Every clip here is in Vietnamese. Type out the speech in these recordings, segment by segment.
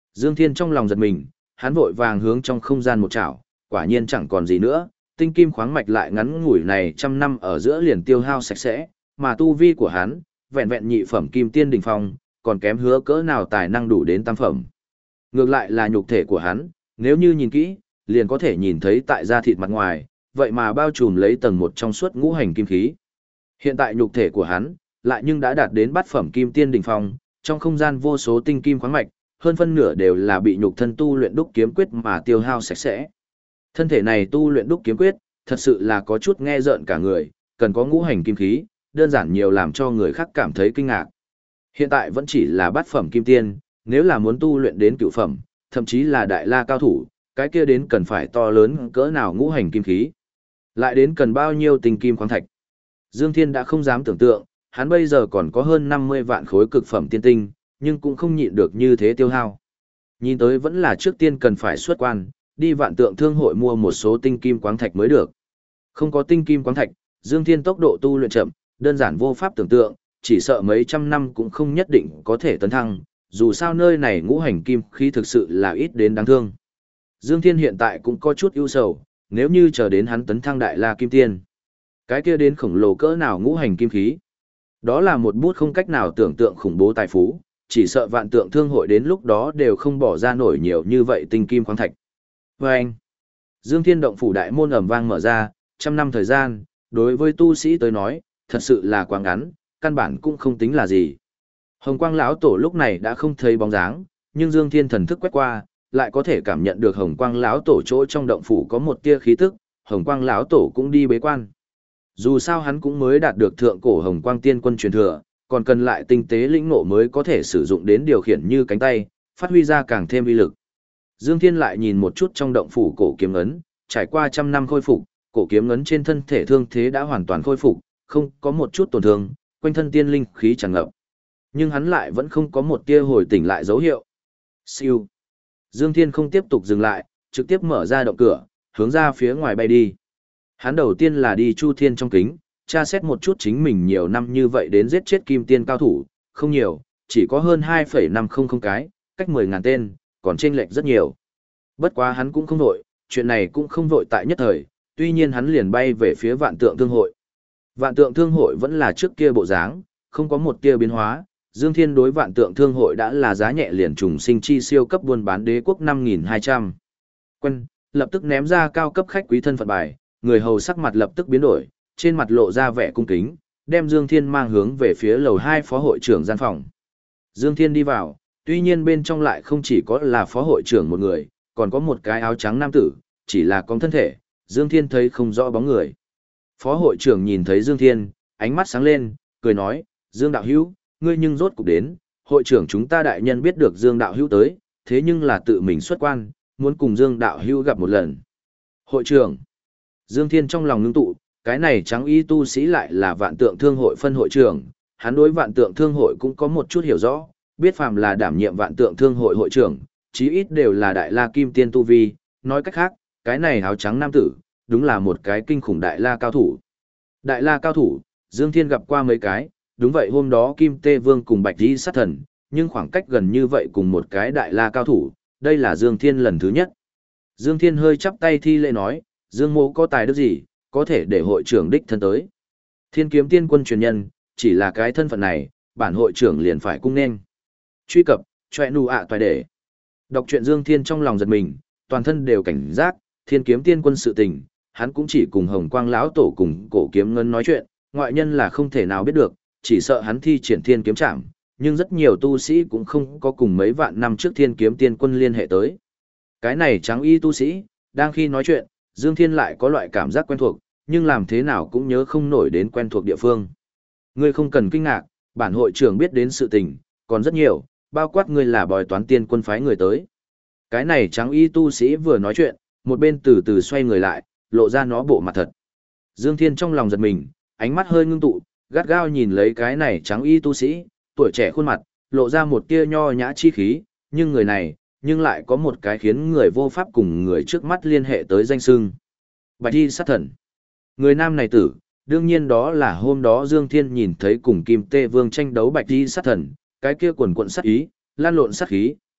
Dương Thiên trong lòng giật mình, hắn vội vàng hướng trong không gian một chảo, quả nhiên chẳng còn gì nữa, tinh kim khoáng mạch lại ngắn ngủi này trăm năm ở giữa liền tiêu hao sạch sẽ, mà tu vi của hắn, vẹn vẹn nhị phẩm kim tiên đỉnh phong, còn kém hứa cỡ nào tài năng đủ đến tam phẩm. Ngược lại là nhục thể của hắn, nếu như nhìn kỹ, liền có thể nhìn thấy tại da thịt mặt ngoài, vậy mà bao trùm lấy tầng một trong suốt ngũ hành kim khí. Hiện tại nhục thể của hắn, lại nhưng đã đạt đến bát phẩm kim tiên đỉnh phong, trong không gian vô số tinh kim khoáng mạch, hơn phân nửa đều là bị nhục thân tu luyện đúc kiếm quyết mà tiêu hao sạch sẽ. Thân thể này tu luyện đúc kiếm quyết, thật sự là có chút nghe rợn cả người, cần có ngũ hành kim khí, đơn giản nhiều làm cho người khác cảm thấy kinh ngạc. Hiện tại vẫn chỉ là bát phẩm kim tiên, nếu là muốn tu luyện đến cửu phẩm, thậm chí là đại la cao thủ, cái kia đến cần phải to lớn cỡ nào ngũ hành kim khí. Lại đến cần bao nhiêu tinh kim khoáng thạch. Dương Thiên đã không dám tưởng tượng, hắn bây giờ còn có hơn 50 vạn khối cực phẩm tiên tinh, nhưng cũng không nhịn được như thế tiêu hao. Nhìn tới vẫn là trước tiên cần phải xuất quan, đi vạn tượng thương hội mua một số tinh kim khoáng thạch mới được. Không có tinh kim khoáng thạch, Dương Thiên tốc độ tu luyện chậm, đơn giản vô pháp tưởng tượng, chỉ sợ mấy trăm năm cũng không nhất định có thể tấn thăng, dù sao nơi này ngũ hành kim khí thực sự là ít đến đáng thương. Dương Thiên hiện tại cũng có chút ưu sầu, nếu như chờ đến hắn tấn thăng đại la kim tiên. Cái kia đến khổng lồ cỡ nào ngũ hành kim khí. Đó là một bút không cách nào tưởng tượng khủng bố tài phú, chỉ sợ vạn tượng thương hội đến lúc đó đều không bỏ ra nổi nhiều như vậy tinh kim khoáng thạch. Và anh, Dương Thiên động phủ đại môn ầm vang mở ra, trăm năm thời gian, đối với tu sĩ tới nói, thật sự là quá ngắn, căn bản cũng không tính là gì. Hồng Quang lão tổ lúc này đã không thấy bóng dáng, nhưng Dương Thiên thần thức quét qua, lại có thể cảm nhận được Hồng Quang lão tổ chỗ trong động phủ có một tia khí tức, Hồng Quang lão tổ cũng đi bế quan. Dù sao hắn cũng mới đạt được thượng cổ Hồng Quang tiên quân truyền thừa, còn cần lại tinh tế lĩnh ngộ mới có thể sử dụng đến điều khiển như cánh tay, phát huy ra càng thêm uy lực. Dương Thiên lại nhìn một chút trong động phủ cổ kiếm ấn, trải qua trăm năm khôi phục, cổ kiếm ấn trên thân thể thương thế đã hoàn toàn khôi phục, không có một chút tổn thương, quanh thân tiên linh khí tràn ngập. Nhưng hắn lại vẫn không có một tia hồi tỉnh lại dấu hiệu. Siêu. Dương Thiên không tiếp tục dừng lại, trực tiếp mở ra động cửa, hướng ra phía ngoài bay đi. Hắn đầu tiên là đi Chu Thiên trong kính, tra xét một chút chính mình nhiều năm như vậy đến giết chết kim tiên cao thủ, không nhiều, chỉ có hơn 2,500 cái, cách 10.000 tên, còn chênh lệch rất nhiều. Bất quá hắn cũng không vội, chuyện này cũng không vội tại nhất thời, tuy nhiên hắn liền bay về phía vạn tượng thương hội. Vạn tượng thương hội vẫn là trước kia bộ dáng, không có một tia biến hóa. Dương Thiên đối vạn tượng thương hội đã là giá nhẹ liền trùng sinh chi siêu cấp buôn bán đế quốc 5.200. Quân, lập tức ném ra cao cấp khách quý thân phận bài, người hầu sắc mặt lập tức biến đổi, trên mặt lộ ra vẻ cung kính, đem Dương Thiên mang hướng về phía lầu 2 phó hội trưởng gian phòng. Dương Thiên đi vào, tuy nhiên bên trong lại không chỉ có là phó hội trưởng một người, còn có một cái áo trắng nam tử, chỉ là con thân thể, Dương Thiên thấy không rõ bóng người. Phó hội trưởng nhìn thấy Dương Thiên, ánh mắt sáng lên, cười nói, Dương đạo hữu, ngươi nhưng rốt cục đến, hội trưởng chúng ta đại nhân biết được Dương đạo hữu tới, thế nhưng là tự mình xuất quan, muốn cùng Dương đạo hữu gặp một lần. Hội trưởng, Dương Thiên trong lòng ngưng tụ, cái này trắng y tu sĩ lại là vạn tượng thương hội phân hội trưởng, hắn đối vạn tượng thương hội cũng có một chút hiểu rõ, biết phàm là đảm nhiệm vạn tượng thương hội hội trưởng, chí ít đều là đại la kim tiên tu vi, nói cách khác, cái này áo trắng nam tử, đúng là một cái kinh khủng đại la cao thủ. Đại la cao thủ, Dương Thiên gặp qua mấy cái, đúng vậy hôm đó Kim Tê Vương cùng Bạch Di sát thần, nhưng khoảng cách gần như vậy cùng một cái đại la cao thủ, đây là Dương Thiên lần thứ nhất. Dương Thiên hơi chắp tay thi lễ nói, Dương mô có tài đức gì, có thể để hội trưởng đích thân tới. Thiên kiếm tiên quân truyền nhân, chỉ là cái thân phận này, bản hội trưởng liền phải cung nên. Truy cập, choe nụ ạ toài để. Đọc truyện Dương Thiên trong lòng giật mình, toàn thân đều cảnh giác, thiên kiếm tiên quân sự tình, hắn cũng chỉ cùng Hồng Quang lão tổ cùng Cổ Kiếm Ngân nói chuyện, ngoại nhân là không thể nào biết được, chỉ sợ hắn thi triển thiên kiếm trảm, nhưng rất nhiều tu sĩ cũng không có cùng mấy vạn năm trước thiên kiếm tiên quân liên hệ tới. Cái này trắng y tu sĩ, đang khi nói chuyện, Dương Thiên lại có loại cảm giác quen thuộc, nhưng làm thế nào cũng nhớ không nổi đến quen thuộc địa phương. Ngươi không cần kinh ngạc, bản hội trưởng biết đến sự tình, còn rất nhiều, bao quát ngươi là bói toán tiên quân phái người tới. Cái này trắng y tu sĩ vừa nói chuyện, một bên từ từ xoay người lại, lộ ra nó bộ mặt thật. Dương Thiên trong lòng giật mình, ánh mắt hơi ngưng tụ, gắt gao nhìn lấy cái này trắng y tu sĩ, tuổi trẻ khuôn mặt, lộ ra một tia nho nhã chi khí, nhưng người này, nhưng lại có một cái khiến người vô pháp cùng người trước mắt liên hệ tới danh xưng. Bạch y sát thần. Người nam này tử, đương nhiên đó là hôm đó Dương Thiên nhìn thấy cùng Kim Tê Vương tranh đấu Bạch y sát thần, cái kia quần quận sát ý, lan lộn sát khí,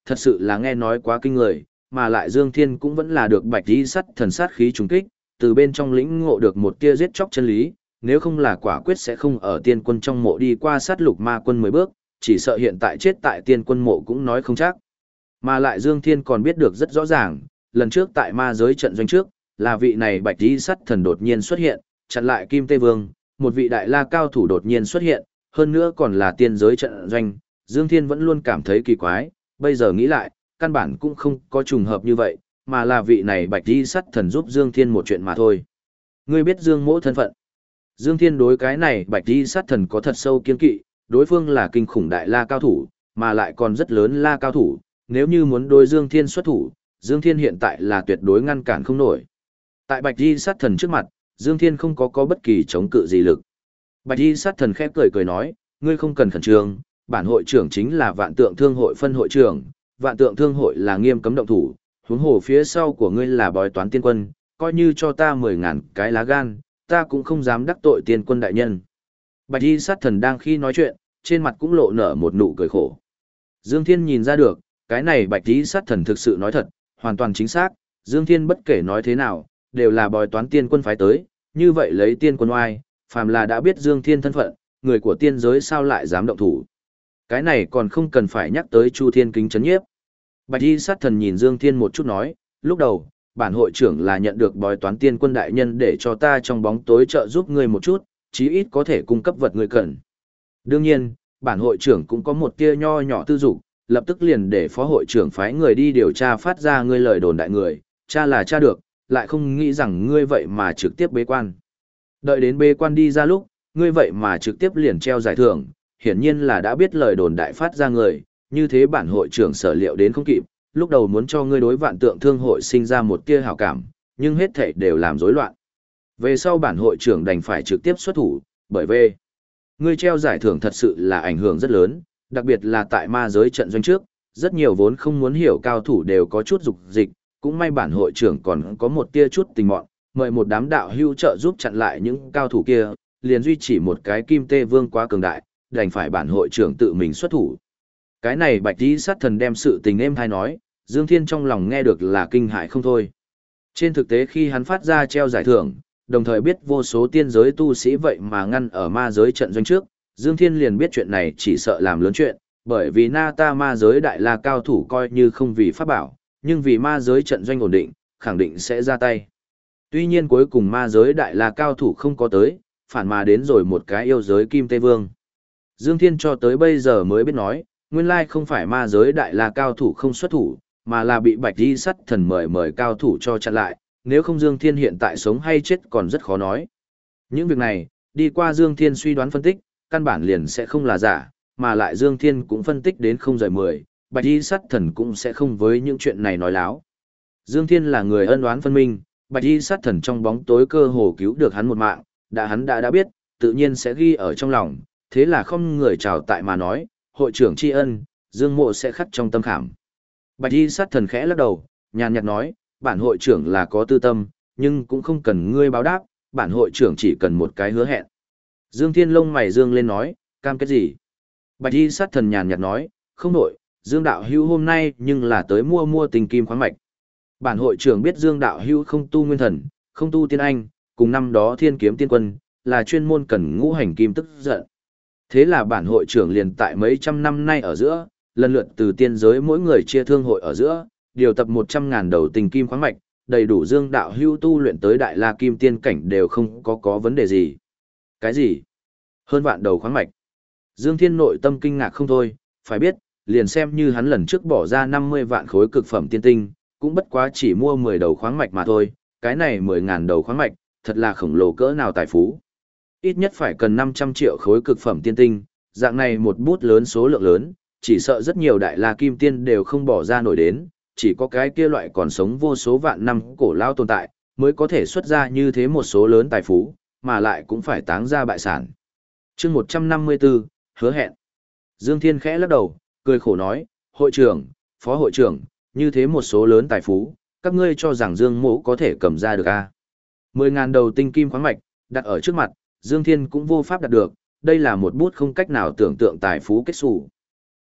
thật sự là nghe nói quá kinh người, mà lại Dương Thiên cũng vẫn là được bạch y sắt thần sát khí trùng kích, từ bên trong lĩnh ngộ được một tia giết chóc chân lý, nếu không là quả quyết sẽ không ở tiên quân trong mộ đi qua sát lục ma quân 10 bước, chỉ sợ hiện tại chết tại tiên quân mộ cũng nói không chắc. Mà lại Dương Thiên còn biết được rất rõ ràng, lần trước tại ma giới trận doanh trước, là vị này bạch y sắt thần đột nhiên xuất hiện, chặn lại Kim Tê Vương, một vị đại la cao thủ đột nhiên xuất hiện, hơn nữa còn là tiên giới trận doanh, Dương Thiên vẫn luôn cảm thấy kỳ quái, bây giờ nghĩ lại, căn bản cũng không có trùng hợp như vậy, mà là vị này bạch y sắt thần giúp Dương Thiên một chuyện mà thôi. Ngươi biết Dương Mỗ thân phận. Dương Thiên đối cái này bạch y sát thần có thật sâu kiên kỵ, đối phương là kinh khủng đại la cao thủ, mà lại còn rất lớn la cao thủ, nếu như muốn đối Dương Thiên xuất thủ, Dương Thiên hiện tại là tuyệt đối ngăn cản không nổi. Tại bạch y sát thần trước mặt, Dương Thiên không có bất kỳ chống cự gì lực. Bạch y sát thần khép cười cười nói, ngươi không cần khẩn trương, bản hội trưởng chính là vạn tượng thương hội phân hội trưởng, vạn tượng thương hội là nghiêm cấm động thủ, huống hồ phía sau của ngươi là bói toán tiên quân, coi như cho ta 10.000 cái lá gan, ta cũng không dám đắc tội tiên quân đại nhân. Bạch y sát thần đang khi nói chuyện, trên mặt cũng lộ nở một nụ cười khổ. Dương Thiên nhìn ra được, cái này bạch y sát thần thực sự nói thật, hoàn toàn chính xác, Dương Thiên bất kể nói thế nào, đều là bói toán tiên quân phái tới, như vậy lấy tiên quân oai, phàm là đã biết Dương Thiên thân phận, người của tiên giới sao lại dám động thủ. Cái này còn không cần phải nhắc tới Chu Thiên kính chấn nhiếp. Bạch y sát thần nhìn Dương Thiên một chút nói, lúc đầu, bản hội trưởng là nhận được bói toán tiên quân đại nhân để cho ta trong bóng tối trợ giúp ngươi một chút, chí ít có thể cung cấp vật ngươi cần. Đương nhiên, bản hội trưởng cũng có một tia nho nhỏ tư dục, lập tức liền để phó hội trưởng phái người đi điều tra phát ra ngươi lời đồn đại người, cha là cha được, lại không nghĩ rằng ngươi vậy mà trực tiếp bế quan. Đợi đến bế quan đi ra lúc, ngươi vậy mà trực tiếp liền treo giải thưởng, hiển nhiên là đã biết lời đồn đại phát ra người, như thế bản hội trưởng sở liệu đến không kịp, lúc đầu muốn cho ngươi đối vạn tượng thương hội sinh ra một tia hảo cảm, nhưng hết thảy đều làm rối loạn. Về sau bản hội trưởng đành phải trực tiếp xuất thủ, bởi vì ngươi treo giải thưởng thật sự là ảnh hưởng rất lớn, đặc biệt là tại ma giới trận doanh trước, rất nhiều vốn không muốn hiểu cao thủ đều có chút dục dịch, cũng may bản hội trưởng còn có một tia chút tình mọn, mời một đám đạo hưu trợ giúp chặn lại những cao thủ kia, liền duy chỉ một cái Kim Tê Vương quá cường đại, đành phải bản hội trưởng tự mình xuất thủ. Cái này bạch y sát thần đem sự tình êm thai nói, Dương Thiên trong lòng nghe được là kinh hại không thôi. Trên thực tế khi hắn phát ra treo giải thưởng, đồng thời biết vô số tiên giới tu sĩ vậy mà ngăn ở ma giới trận doanh trước, Dương Thiên liền biết chuyện này chỉ sợ làm lớn chuyện, bởi vì na ta ma giới đại la cao thủ coi như không vì pháp bảo, nhưng vì ma giới trận doanh ổn định, khẳng định sẽ ra tay. Tuy nhiên cuối cùng ma giới đại la cao thủ không có tới, phản mà đến rồi một cái yêu giới Kim Tê Vương. Dương Thiên cho tới bây giờ mới biết nói, nguyên lai không phải ma giới đại la cao thủ không xuất thủ, mà là bị bạch y sắt thần mời cao thủ cho chặn lại, nếu không Dương Thiên hiện tại sống hay chết còn rất khó nói. Những việc này, đi qua Dương Thiên suy đoán phân tích, căn bản liền sẽ không là giả, mà lại Dương Thiên cũng phân tích đến không rời 10, bạch y sắt thần cũng sẽ không với những chuyện này nói láo. Dương Thiên là người ân oán phân minh, bạch y sắt thần trong bóng tối cơ hồ cứu được hắn một mạng, hắn đã biết, tự nhiên sẽ ghi ở trong lòng, thế là không người chào tại mà nói, hội trưởng tri ân, Dương Mộ sẽ khắc trong tâm khảm. Bạch y sát thần khẽ lắc đầu, nhàn nhạt nói, bản hội trưởng là có tư tâm, nhưng cũng không cần ngươi báo đáp, bản hội trưởng chỉ cần một cái hứa hẹn. Dương Thiên lông mày dương lên nói, cam kết gì? Bạch y sát thần nhàn nhạt nói, không đổi, Dương đạo hữu hôm nay nhưng là tới mua tình kim khoáng mạch. Bản hội trưởng biết Dương đạo hữu không tu nguyên thần, không tu tiên anh, cùng năm đó thiên kiếm tiên quân, là chuyên môn cần ngũ hành kim tức giận. Thế là bản hội trưởng liền tại mấy trăm năm nay ở giữa, lần lượt từ tiên giới mỗi người chia thương hội ở giữa, điều tập 100.000 đầu tình kim khoáng mạch, đầy đủ Dương đạo hưu tu luyện tới đại la kim tiên cảnh đều không có vấn đề gì. Cái gì? Hơn vạn đầu khoáng mạch. Dương Thiên nội tâm kinh ngạc không thôi, phải biết, liền xem như hắn lần trước bỏ ra 50 vạn khối cực phẩm tiên tinh, cũng bất quá chỉ mua 10 đầu khoáng mạch mà thôi, cái này 10.000 đầu khoáng mạch, thật là khổng lồ cỡ nào tài phú. Ít nhất phải cần 500 triệu khối cực phẩm tiên tinh, dạng này một bút lớn số lượng lớn, chỉ sợ rất nhiều đại la kim tiên đều không bỏ ra nổi đến, chỉ có cái kia loại còn sống vô số vạn năm cổ lao tồn tại, mới có thể xuất ra như thế một số lớn tài phú, mà lại cũng phải táng ra bại sản. Chương 154, hứa hẹn. Dương Thiên khẽ lắc đầu, cười khổ nói, hội trưởng, phó hội trưởng, như thế một số lớn tài phú, các ngươi cho rằng Dương Mỗ có thể cầm ra được à? 10.000 đầu tinh kim khoáng mạch, đặt ở trước mặt, Dương Thiên cũng vô pháp đạt được, đây là một bút không cách nào tưởng tượng tài phú kết xù.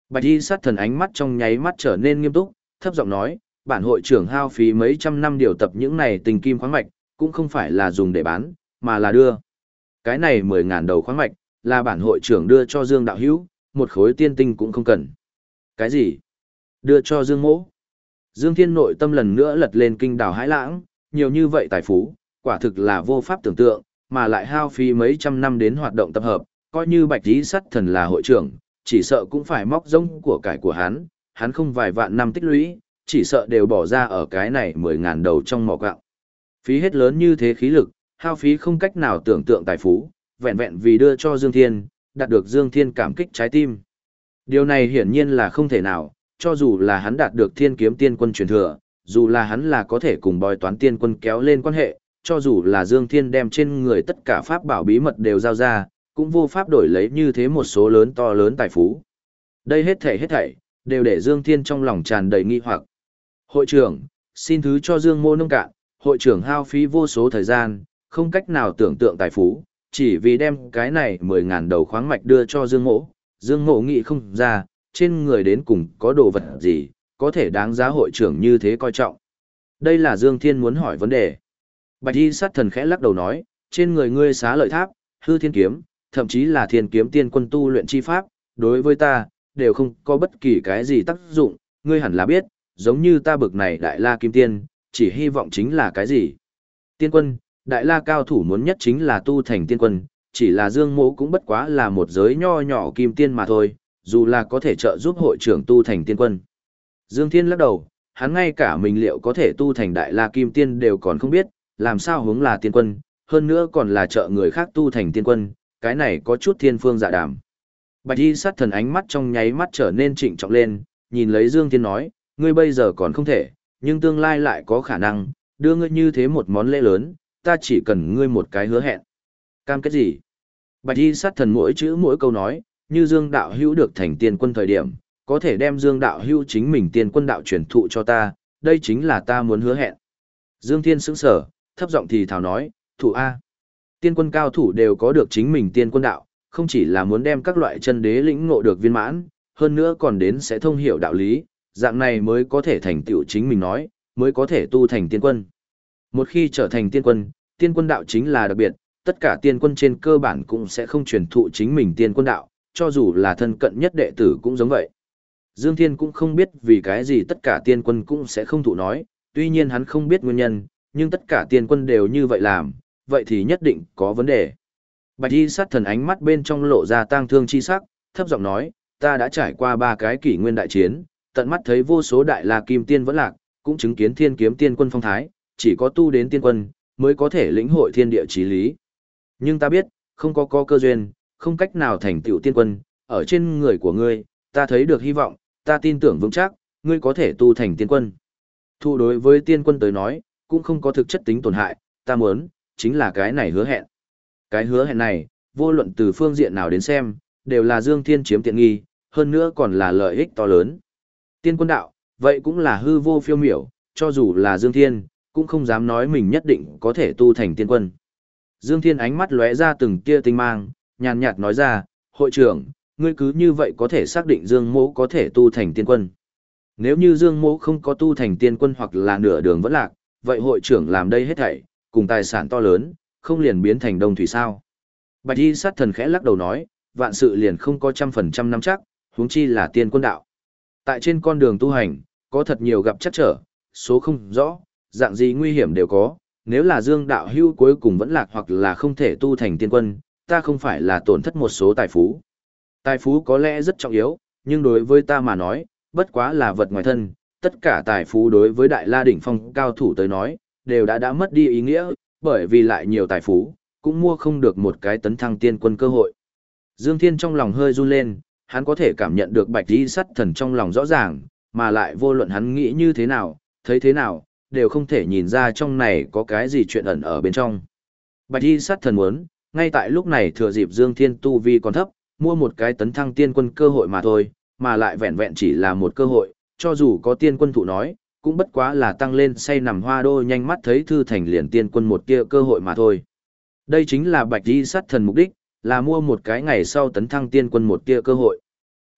Bạch y sát thần ánh mắt trong nháy mắt trở nên nghiêm túc, thấp giọng nói, bản hội trưởng hao phí mấy trăm năm điều tập những này tinh kim khoáng mạch, cũng không phải là dùng để bán, mà là đưa. Cái này 10.000 đầu khoáng mạch, là bản hội trưởng đưa cho Dương đạo hữu, một khối tiên tinh cũng không cần. Cái gì? Đưa cho Dương Mỗ? Dương Thiên nội tâm lần nữa lật lên kinh đảo hãi lãng, nhiều như vậy tài phú, quả thực là vô pháp tưởng tượng, mà lại hao phí mấy trăm năm đến hoạt động tập hợp, coi như Bạch Y Sắt Thần là hội trưởng, chỉ sợ cũng phải móc rông của cải của hắn không vài vạn năm tích lũy, chỉ sợ đều bỏ ra ở cái này 10.000 đầu trong mỏ quặng. Phí hết lớn như thế khí lực, hao phí không cách nào tưởng tượng tài phú, vẹn vẹn vì đưa cho Dương Thiên, đạt được Dương Thiên cảm kích trái tim. Điều này hiển nhiên là không thể nào, cho dù là hắn đạt được Thiên Kiếm Tiên Quân truyền thừa, dù là hắn là có thể cùng Bói Toán Tiên Quân kéo lên quan hệ, cho dù là Dương Thiên đem trên người tất cả pháp bảo bí mật đều giao ra, cũng vô pháp đổi lấy như thế một số lớn to lớn tài phú. Đây hết thảy đều để Dương Thiên trong lòng tràn đầy nghi hoặc. Hội trưởng, xin thứ cho Dương Mô nông cạn, hội trưởng hao phí vô số thời gian, không cách nào tưởng tượng tài phú, chỉ vì đem cái này 10.000 đầu khoáng mạch đưa cho Dương Mỗ. Dương Mỗ nghĩ không ra, trên người đến cùng có đồ vật gì, có thể đáng giá hội trưởng như thế coi trọng. Đây là Dương Thiên muốn hỏi vấn đề. Bạch Y Sát Thần khẽ lắc đầu nói, trên người ngươi Xá Lợi Tháp, Hư Thiên Kiếm, thậm chí là Thiên Kiếm Tiên Quân tu luyện chi pháp, đối với ta, đều không có bất kỳ cái gì tác dụng, ngươi hẳn là biết, giống như ta bực này Đại La Kim Tiên, chỉ hy vọng chính là cái gì? Tiên Quân, Đại La cao thủ muốn nhất chính là tu thành Tiên Quân, chỉ là Dương Mỗ cũng bất quá là một giới nho nhỏ Kim Tiên mà thôi, dù là có thể trợ giúp hội trưởng tu thành Tiên Quân. Dương Thiên lắc đầu, hắn ngay cả mình liệu có thể tu thành Đại La Kim Tiên đều còn không biết, làm sao hướng là Tiên Quân, hơn nữa còn là trợ người khác tu thành Tiên Quân, cái này có chút thiên phương dạ đàm. Bạch Y Sát Thần ánh mắt trong nháy mắt trở nên trịnh trọng lên, nhìn lấy Dương Thiên nói, ngươi bây giờ còn không thể, nhưng tương lai lại có khả năng, đưa ngươi như thế một món lễ lớn, ta chỉ cần ngươi một cái hứa hẹn. Cam kết gì? Bạch Y Sát Thần mỗi chữ mỗi câu nói, như Dương đạo hữu được thành Tiên Quân thời điểm, có thể đem Dương đạo hữu chính mình Tiên Quân đạo truyền thụ cho ta, đây chính là ta muốn hứa hẹn. Dương Thiên sững sờ, thấp giọng thì thào nói, thủ A. Tiên Quân cao thủ đều có được chính mình Tiên Quân đạo, không chỉ là muốn đem các loại chân đế lĩnh ngộ được viên mãn, hơn nữa còn đến sẽ thông hiểu đạo lý, dạng này mới có thể thành tựu chính mình nói, mới có thể tu thành Tiên Quân. Một khi trở thành Tiên Quân đạo chính là đặc biệt, tất cả Tiên Quân trên cơ bản cũng sẽ không truyền thụ chính mình Tiên Quân đạo, cho dù là thân cận nhất đệ tử cũng giống vậy. Dương Thiên cũng không biết vì cái gì tất cả Tiên Quân cũng sẽ không thụ nói, tuy nhiên hắn không biết nguyên nhân, nhưng tất cả Tiên Quân đều như vậy làm, vậy thì nhất định có vấn đề. Bạch Y Sát Thần ánh mắt bên trong lộ ra tang thương chi sắc, thấp giọng nói, ta đã trải qua 3 cái kỷ nguyên đại chiến, tận mắt thấy vô số đại la kim tiên vẫn lạc, cũng chứng kiến Thiên Kiếm Tiên Quân phong thái, chỉ có tu đến Tiên Quân mới có thể lĩnh hội thiên địa chí lý. Nhưng ta biết, không có cơ duyên, không cách nào thành tựu Tiên Quân, ở trên người của ngươi, ta thấy được hy vọng, ta tin tưởng vững chắc, ngươi có thể tu thành Tiên Quân. Thu đối với Tiên Quân tới nói, cũng không có thực chất tính tổn hại, ta muốn, chính là cái này hứa hẹn. Cái hứa hẹn này, vô luận từ phương diện nào đến xem, đều là Dương Thiên chiếm tiện nghi, hơn nữa còn là lợi ích to lớn. Tiên Quân đạo, vậy cũng là hư vô phiêu miểu, cho dù là Dương Thiên, cũng không dám nói mình nhất định có thể tu thành Tiên Quân. Dương Thiên ánh mắt lóe ra từng tia tinh mang, nhàn nhạt nói ra, hội trưởng, ngươi cứ như vậy có thể xác định Dương Mỗ có thể tu thành Tiên Quân. Nếu như Dương Mỗ không có tu thành Tiên Quân hoặc là nửa đường vẫn lạc, vậy hội trưởng làm đây hết thảy, cùng tài sản to lớn, không liền biến thành đông thủy sao? Bạch Y Sát Thần khẽ lắc đầu nói, vạn sự liền không có 100% nắm chắc, huống chi là Tiên Quân đạo. Tại trên con đường tu hành, có thật nhiều gặp trắc trở, số không rõ, dạng gì nguy hiểm đều có, nếu là Dương đạo hưu cuối cùng vẫn lạc hoặc là không thể tu thành Tiên Quân, ta không phải là tổn thất một số tài phú. Tài phú có lẽ rất trọng yếu, nhưng đối với ta mà nói, bất quá là vật ngoài thân, tất cả tài phú đối với Đại La đỉnh phong cao thủ tới nói, đều đã mất đi ý nghĩa, bởi vì lại nhiều tài phú, cũng mua không được một cái tấn thăng Tiên Quân cơ hội. Dương Thiên trong lòng hơi run lên, hắn có thể cảm nhận được Bạch Y Sát Thần trong lòng rõ ràng, mà lại vô luận hắn nghĩ như thế nào, thấy thế nào, đều không thể nhìn ra trong này có cái gì chuyện ẩn ở bên trong. Bạch Y Sát Thần muốn, ngay tại lúc này thừa dịp Dương Thiên tu vi còn thấp, mua một cái tấn thăng Tiên Quân cơ hội mà thôi, mà lại vẹn vẹn chỉ là một cơ hội, cho dù có Tiên Quân thụ nói, cũng bất quá là tăng lên say nằm hoa đô nhanh mắt thấy thư thành liền Tiên Quân một tia cơ hội mà thôi. Đây chính là Bạch Y Sát Thần mục đích, là mua một cái ngày sau tấn thăng Tiên Quân một tia cơ hội.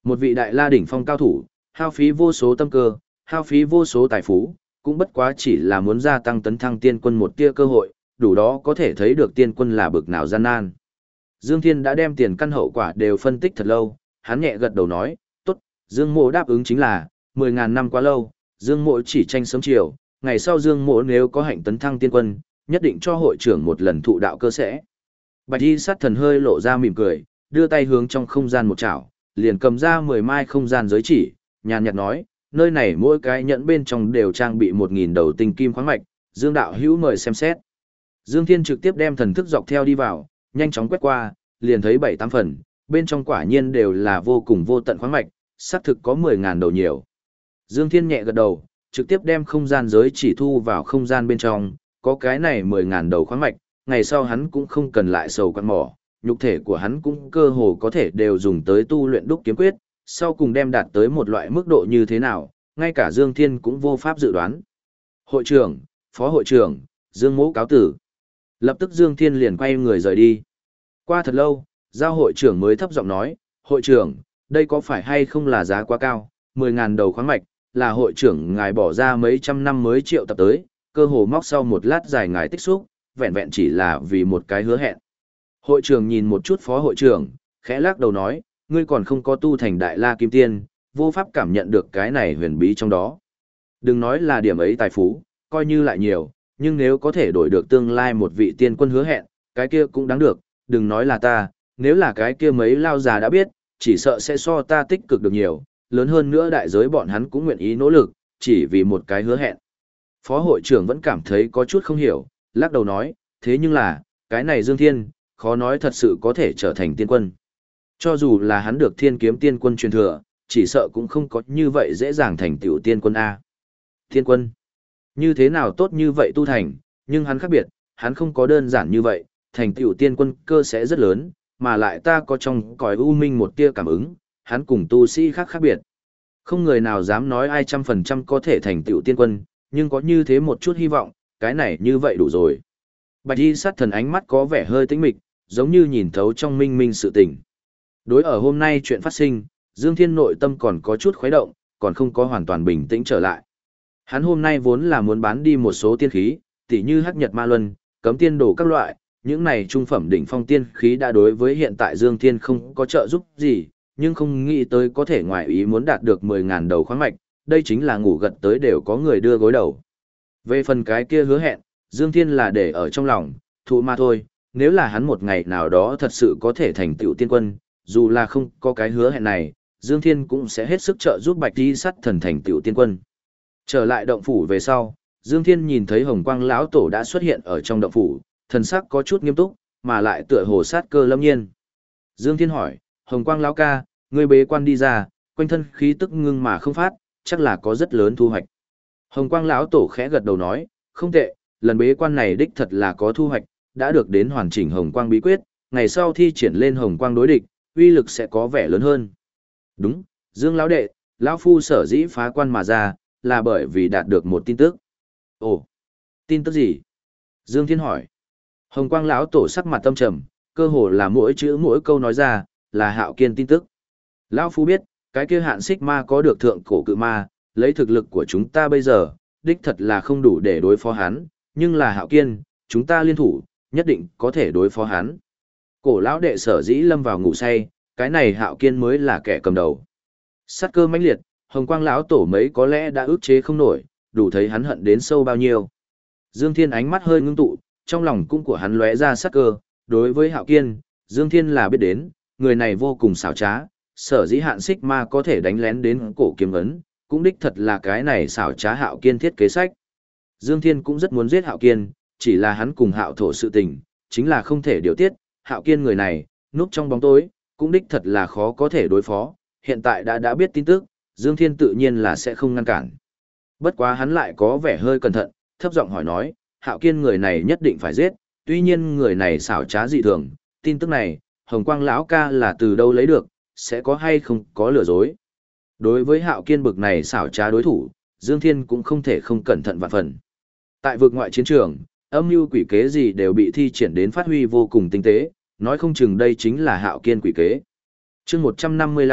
Một vị đại la đỉnh phong cao thủ, hao phí vô số tâm cơ, hao phí vô số tài phú, cũng bất quá chỉ là muốn gia tăng tấn thăng tiên quân một tia cơ hội, đủ đó có thể thấy được tiên quân là bực nào gian nan. Dương Thiên đã đem tiền căn hậu quả đều phân tích thật lâu, hắn nhẹ gật đầu nói, tốt, Dương Mộ đáp ứng chính là, 10.000 năm quá lâu, Dương Mộ chỉ tranh sớm chiều, ngày sau Dương Mộ nếu có hạnh tấn thăng tiên quân, nhất định cho hội trưởng một lần thụ đạo cơ sẽ. Bạch y sát thần hơi lộ ra mỉm cười, đưa tay hướng trong không gian một chảo, liền cầm ra 10 mai không gian giới chỉ, nhàn nhạt nói, nơi này mỗi cái nhẫn bên trong đều trang bị 1.000 đầu tinh kim khoáng mạch, Dương đạo hữu mời xem xét. Dương Thiên trực tiếp đem thần thức dọc theo đi vào, nhanh chóng quét qua, liền thấy 7-8 phần, bên trong quả nhiên đều là vô cùng vô tận khoáng mạch, xác thực có 10.000 đầu nhiều. Dương Thiên nhẹ gật đầu, trực tiếp đem không gian giới chỉ thu vào không gian bên trong, có cái này 10.000 đầu khoáng mạch, ngày sau hắn cũng không cần lại sầu quặng mỏ, nhục thể của hắn cũng cơ hồ có thể đều dùng tới tu luyện đúc kiếm quyết, sau cùng đem đạt tới một loại mức độ như thế nào, ngay cả Dương Thiên cũng vô pháp dự đoán. Hội trưởng, phó hội trưởng, Dương Mỗ cáo tử. Lập tức Dương Thiên liền quay người rời đi. Qua thật lâu, giao hội trưởng mới thấp giọng nói, hội trưởng, đây có phải hay không là giá quá cao, 10.000 đầu khoáng mạch, là hội trưởng ngài bỏ ra mấy trăm năm mới triệu tập tới, cơ hồ móc sau một lát dài ngài tích xúc, vẹn vẹn chỉ là vì một cái hứa hẹn. Hội trưởng nhìn một chút phó hội trưởng, khẽ lắc đầu nói, ngươi còn không có tu thành đại la kim tiên, vô pháp cảm nhận được cái này huyền bí trong đó. Đừng nói là điểm ấy tài phú, coi như lại nhiều, nhưng nếu có thể đổi được tương lai một vị tiên quân hứa hẹn, cái kia cũng đáng được, đừng nói là ta, nếu là cái kia mấy lao già đã biết, chỉ sợ sẽ so ta tích cực được nhiều, lớn hơn nữa đại giới bọn hắn cũng nguyện ý nỗ lực, chỉ vì một cái hứa hẹn. Phó hội trưởng vẫn cảm thấy có chút không hiểu, lắc đầu nói, thế nhưng là, cái này Dương Thiên, khó nói thật sự có thể trở thành tiên quân. Cho dù là hắn được thiên kiếm tiên quân truyền thừa, chỉ sợ cũng không có như vậy dễ dàng thành tựu tiên quân A. Tiên quân, như thế nào tốt như vậy tu thành, nhưng hắn khác biệt, hắn không có đơn giản như vậy, thành tựu tiên quân cơ sẽ rất lớn, mà lại ta có trong cõi u minh một tia cảm ứng, hắn cùng tu sĩ khác khác biệt. Không người nào dám nói ai 100% có thể thành tựu tiên quân, nhưng có như thế một chút hy vọng, cái này như vậy đủ rồi. Bạch y sát thần ánh mắt có vẻ hơi tĩnh mịch, giống như nhìn thấu trong minh minh sự tình. Đối ở hôm nay chuyện phát sinh, Dương Thiên nội tâm còn có chút khuấy động, còn không có hoàn toàn bình tĩnh trở lại. Hắn hôm nay vốn là muốn bán đi một số tiên khí, tỉ như hắc nhật ma luân, cấm tiên đồ các loại, những này trung phẩm đỉnh phong tiên khí đã đối với hiện tại Dương Thiên không có trợ giúp gì, nhưng không nghĩ tới có thể ngoài ý muốn đạt được 10.000 đầu khoáng mạch, đây chính là ngủ gật tới đều có người đưa gối đầu. Về phần cái kia hứa hẹn, Dương Thiên là để ở trong lòng, thụ mà thôi, nếu là hắn một ngày nào đó thật sự có thể thành tựu tiên quân, dù là không có cái hứa hẹn này, Dương Thiên cũng sẽ hết sức trợ giúp Bạch Y Sắt Thần thành tựu tiên quân. Trở lại động phủ về sau, Dương Thiên nhìn thấy Hồng Quang lão tổ đã xuất hiện ở trong động phủ, thần sắc có chút nghiêm túc, mà lại tựa hồ sát cơ lâm nhiên. Dương Thiên hỏi, Hồng Quang lão ca, ngươi bế quan đi ra, quanh thân khí tức ngưng mà không phát, chắc là có rất lớn thu hoạch. Hồng Quang lão tổ khẽ gật đầu nói, không tệ, lần bế quan này đích thật là có thu hoạch, đã được đến hoàn chỉnh Hồng Quang bí quyết, ngày sau thi triển lên Hồng Quang đối địch, uy lực sẽ có vẻ lớn hơn. Đúng, Dương lão đệ, lão phu sở dĩ phá quan mà ra, là bởi vì đạt được một tin tức. Ồ, tin tức gì? Dương Thiên hỏi. Hồng Quang lão tổ sắc mặt tâm trầm, cơ hồ là mỗi chữ mỗi câu nói ra, là Hạo Kiên tin tức. Lão phu biết, cái kia Hạn Xích Ma có được thượng cổ cự ma, lấy thực lực của chúng ta bây giờ, đích thật là không đủ để đối phó hắn, nhưng là Hạo Kiên, chúng ta liên thủ, nhất định có thể đối phó hắn. Cổ lão đệ sở dĩ lâm vào ngủ say, cái này Hạo Kiên mới là kẻ cầm đầu. Sát cơ mãnh liệt, Hồng Quang lão tổ mấy có lẽ đã ức chế không nổi, đủ thấy hắn hận đến sâu bao nhiêu. Dương Thiên ánh mắt hơi ngưng tụ, trong lòng cung của hắn lóe ra sát cơ, đối với Hạo Kiên, Dương Thiên là biết đến, người này vô cùng xảo trá, sở dĩ Hạn Xích Ma có thể đánh lén đến cổ kiếm ấn, cũng đích thật là cái này xảo trá Hạo Kiên thiết kế sách. Dương Thiên cũng rất muốn giết Hạo Kiên, chỉ là hắn cùng Hạo thổ sự tình, chính là không thể điều tiết, Hạo Kiên người này, núp trong bóng tối, cũng đích thật là khó có thể đối phó, hiện tại đã biết tin tức, Dương Thiên tự nhiên là sẽ không ngăn cản. Bất quá hắn lại có vẻ hơi cẩn thận, thấp giọng hỏi nói, Hạo Kiên người này nhất định phải giết, tuy nhiên người này xảo trá dị thường, tin tức này, Hồng Quang lão ca là từ đâu lấy được, sẽ có hay không có lừa dối. Đối với Hạo Kiên bực này xảo trá đối thủ, Dương Thiên cũng không thể không cẩn thận vạn phần. Tại vực ngoại chiến trường, âm mưu quỷ kế gì đều bị thi triển đến phát huy vô cùng tinh tế, nói không chừng đây chính là Hạo Kiên quỷ kế. Chương 155,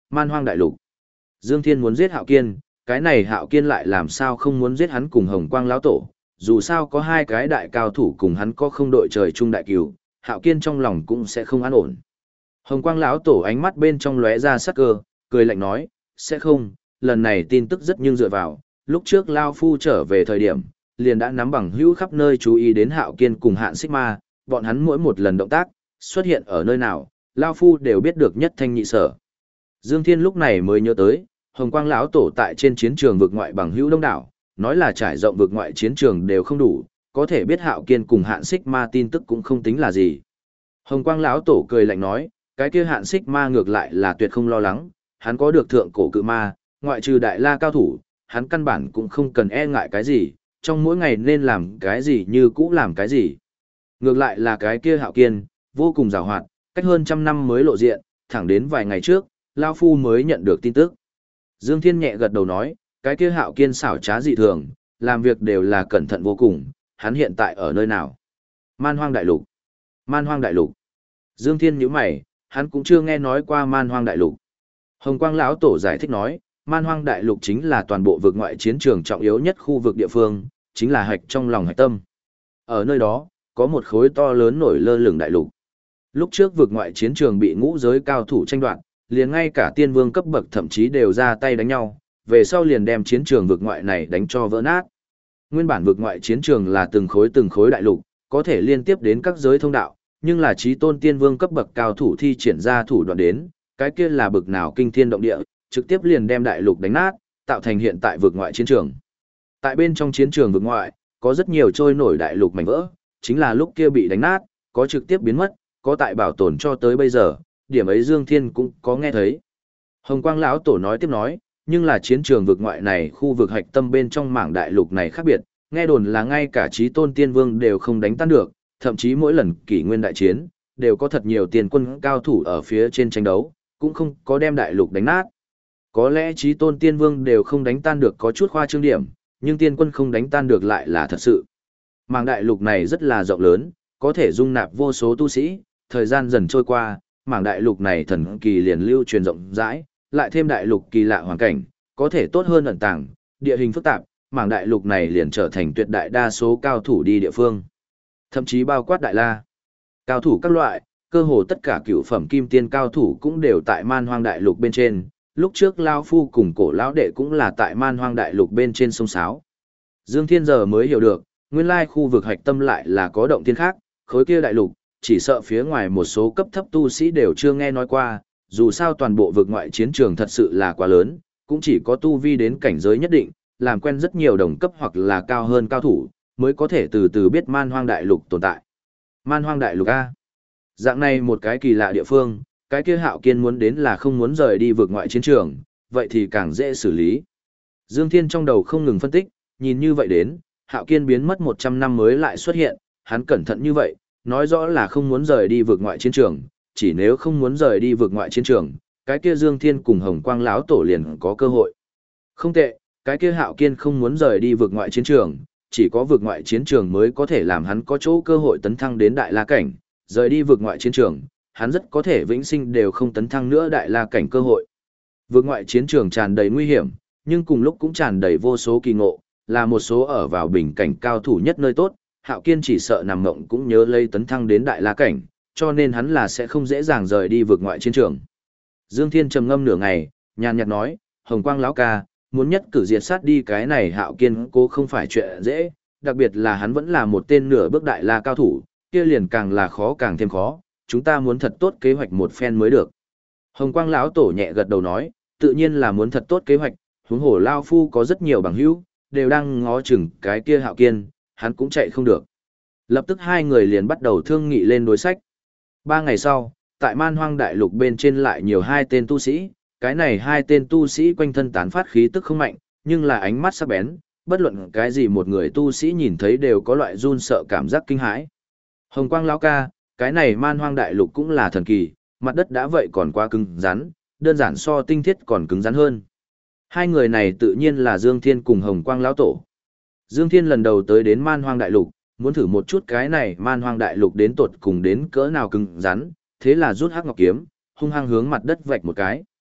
Man Hoang Đại Lục. Dương Thiên muốn giết Hạo Kiên, cái này Hạo Kiên lại làm sao không muốn giết hắn cùng Hồng Quang lão tổ, dù sao có hai cái đại cao thủ cùng hắn có không đội trời chung đại cừu, Hạo Kiên trong lòng cũng sẽ không an ổn. Hồng Quang lão tổ ánh mắt bên trong lóe ra sắc cơ, cười lạnh nói, sẽ không, lần này tin tức rất nhưng dựa vào, lúc trước Lao Phu trở về thời điểm, liền đã nắm bằng hữu khắp nơi chú ý đến Hạo Kiên cùng Hạn Xích Ma, bọn hắn mỗi một lần động tác, xuất hiện ở nơi nào, Lao Phu đều biết được nhất thanh nhị sở. Dương Thiên lúc này mới nhớ tới, Hồng Quang lão tổ tại trên chiến trường vực ngoại bằng hữu đông đảo, nói là trải rộng vực ngoại chiến trường đều không đủ, có thể biết Hạo Kiên cùng Hạn Xích Ma tin tức cũng không tính là gì. Hồng Quang lão tổ cười lạnh nói, cái kia Hạn Xích Ma ngược lại là tuyệt không lo lắng, hắn có được thượng cổ cự ma, ngoại trừ đại la cao thủ, hắn căn bản cũng không cần e ngại cái gì, trong mỗi ngày nên làm cái gì như cũ làm cái gì. Ngược lại là cái kia Hạo Kiên, vô cùng giàu hoạt, cách hơn 100 năm mới lộ diện, thẳng đến vài ngày trước, Lao Phu mới nhận được tin tức. Dương Thiên nhẹ gật đầu nói, cái kia Hạo Kiên xảo trá dị thường, làm việc đều là cẩn thận vô cùng, hắn hiện tại ở nơi nào? Man Hoang Đại Lục. Man Hoang Đại Lục. Dương Thiên nhíu mày, hắn cũng chưa nghe nói qua Man Hoang Đại Lục. Hồng Quang lão tổ giải thích nói, Man Hoang Đại Lục chính là toàn bộ vực ngoại chiến trường trọng yếu nhất khu vực địa phương, chính là hạch trong lòng hạch tâm. Ở nơi đó, có một khối to lớn nổi lơ lửng đại lục. Lúc trước vực ngoại chiến trường bị ngũ giới cao thủ tranh đoạt, liền ngay cả tiên vương cấp bậc thậm chí đều ra tay đánh nhau, về sau liền đem chiến trường vực ngoại này đánh cho vỡ nát. Nguyên bản vực ngoại chiến trường là từng khối đại lục, có thể liên tiếp đến các giới thông đạo, nhưng là chí tôn tiên vương cấp bậc cao thủ thi triển ra thủ đoạn đến, cái kia là bực nào kinh thiên động địa, trực tiếp liền đem đại lục đánh nát, tạo thành hiện tại vực ngoại chiến trường. Tại bên trong chiến trường vực ngoại, có rất nhiều trôi nổi đại lục mảnh vỡ, chính là lúc kia bị đánh nát, có trực tiếp biến mất, có tại bảo tồn cho tới bây giờ, điểm ấy Dương Thiên cũng có nghe thấy. Hồng Quang lão tổ nói tiếp nói, nhưng là chiến trường vực ngoại này, khu vực hạch tâm bên trong mảng đại lục này khác biệt, nghe đồn là ngay cả chí tôn tiên vương đều không đánh tan được, thậm chí mỗi lần kỷ nguyên đại chiến, đều có thật nhiều tiền quân cao thủ ở phía trên tranh đấu, cũng không có đem đại lục đánh nát. Có lẽ chí tôn tiên vương đều không đánh tan được có chút khoa trương điểm, nhưng tiên quân không đánh tan được lại là thật sự. Mảng đại lục này rất là rộng lớn, có thể dung nạp vô số tu sĩ, thời gian dần trôi qua, mảng đại lục này thần kỳ liền lưu truyền rộng rãi, lại thêm đại lục kỳ lạ hoàn cảnh, có thể tốt hơn ẩn tàng, địa hình phức tạp, mảng đại lục này liền trở thành tuyệt đại đa số cao thủ đi địa phương. Thậm chí bao quát đại la. Cao thủ các loại, cơ hồ tất cả cựu phẩm kim tiên cao thủ cũng đều tại Man Hoang đại lục bên trên, lúc trước Lao Phu cùng cổ lão đệ cũng là tại Man Hoang đại lục bên trên sông Sáo. Dương Thiên giờ mới hiểu được, nguyên lai khu vực hạch tâm lại là có động thiên khác, khối kia đại lục, chỉ sợ phía ngoài một số cấp thấp tu sĩ đều chưa nghe nói qua, dù sao toàn bộ vực ngoại chiến trường thật sự là quá lớn, cũng chỉ có tu vi đến cảnh giới nhất định, làm quen rất nhiều đồng cấp hoặc là cao hơn cao thủ, mới có thể từ từ biết Man Hoang đại lục tồn tại. Man Hoang đại lục A. Dạng này một cái kỳ lạ địa phương, cái kia Hạo Kiên muốn đến là không muốn rời đi vực ngoại chiến trường, vậy thì càng dễ xử lý. Dương Thiên trong đầu không ngừng phân tích, nhìn như vậy đến, Hạo Kiên biến mất 100 năm mới lại xuất hiện, hắn cẩn thận như vậy, nói rõ là không muốn rời đi vực ngoại chiến trường, chỉ nếu không muốn rời đi vực ngoại chiến trường, cái kia Dương Thiên cùng Hồng Quang lão tổ liền có cơ hội. Không tệ, cái kia Hạo Kiên không muốn rời đi vực ngoại chiến trường, chỉ có vực ngoại chiến trường mới có thể làm hắn có chỗ cơ hội tấn thăng đến đại la cảnh, rời đi vực ngoại chiến trường, hắn rất có thể vĩnh sinh đều không tấn thăng nữa đại la cảnh cơ hội. Vực ngoại chiến trường tràn đầy nguy hiểm, nhưng cùng lúc cũng tràn đầy vô số kỳ ngộ, là một số ở vào bình cảnh cao thủ nhất nơi tốt, Hạo Kiên chỉ sợ nằm mộng cũng nhớ lấy tấn thăng đến đại la cảnh, cho nên hắn là sẽ không dễ dàng rời đi vực ngoại chiến trường. Dương Thiên trầm ngâm nửa ngày, nhàn nhạt nói, Hồng Quang lão ca, muốn nhất cử diệt sát đi cái này Hạo Kiên cô không phải chuyện dễ, đặc biệt là hắn vẫn là một tên nửa bước đại la cao thủ, kia liền càng là khó càng thêm khó, chúng ta muốn thật tốt kế hoạch một phen mới được. Hồng Quang lão tổ nhẹ gật đầu nói, tự nhiên là muốn thật tốt kế hoạch, huống hồ Lao Phu có rất nhiều bằng hữu, đều đang ngó chừng cái kia Hạo Kiên, hắn cũng chạy không được. Lập tức hai người liền bắt đầu thương nghị lên đối sách. 3 ngày sau, tại Man Hoang đại lục bên trên lại nhiều hai tên tu sĩ, cái này hai tên tu sĩ quanh thân tán phát khí tức không mạnh, nhưng là ánh mắt sắc bén, bất luận cái gì một người tu sĩ nhìn thấy đều có loại run sợ cảm giác kinh hãi. Hồng Quang lão ca, cái này Man Hoang đại lục cũng là thần kỳ, mặt đất đã vậy còn quá cứng rắn, đơn giản so tinh thiết còn cứng rắn hơn. Hai người này tự nhiên là Dương Thiên cùng Hồng Quang lão tổ. Dương Thiên lần đầu tới đến Man Hoang đại lục, muốn thử một chút cái này Man Hoang đại lục đến tột cùng đến cỡ nào cứng rắn, thế là rút hắc ngọc kiếm, hung hăng hướng mặt đất vạch một cái.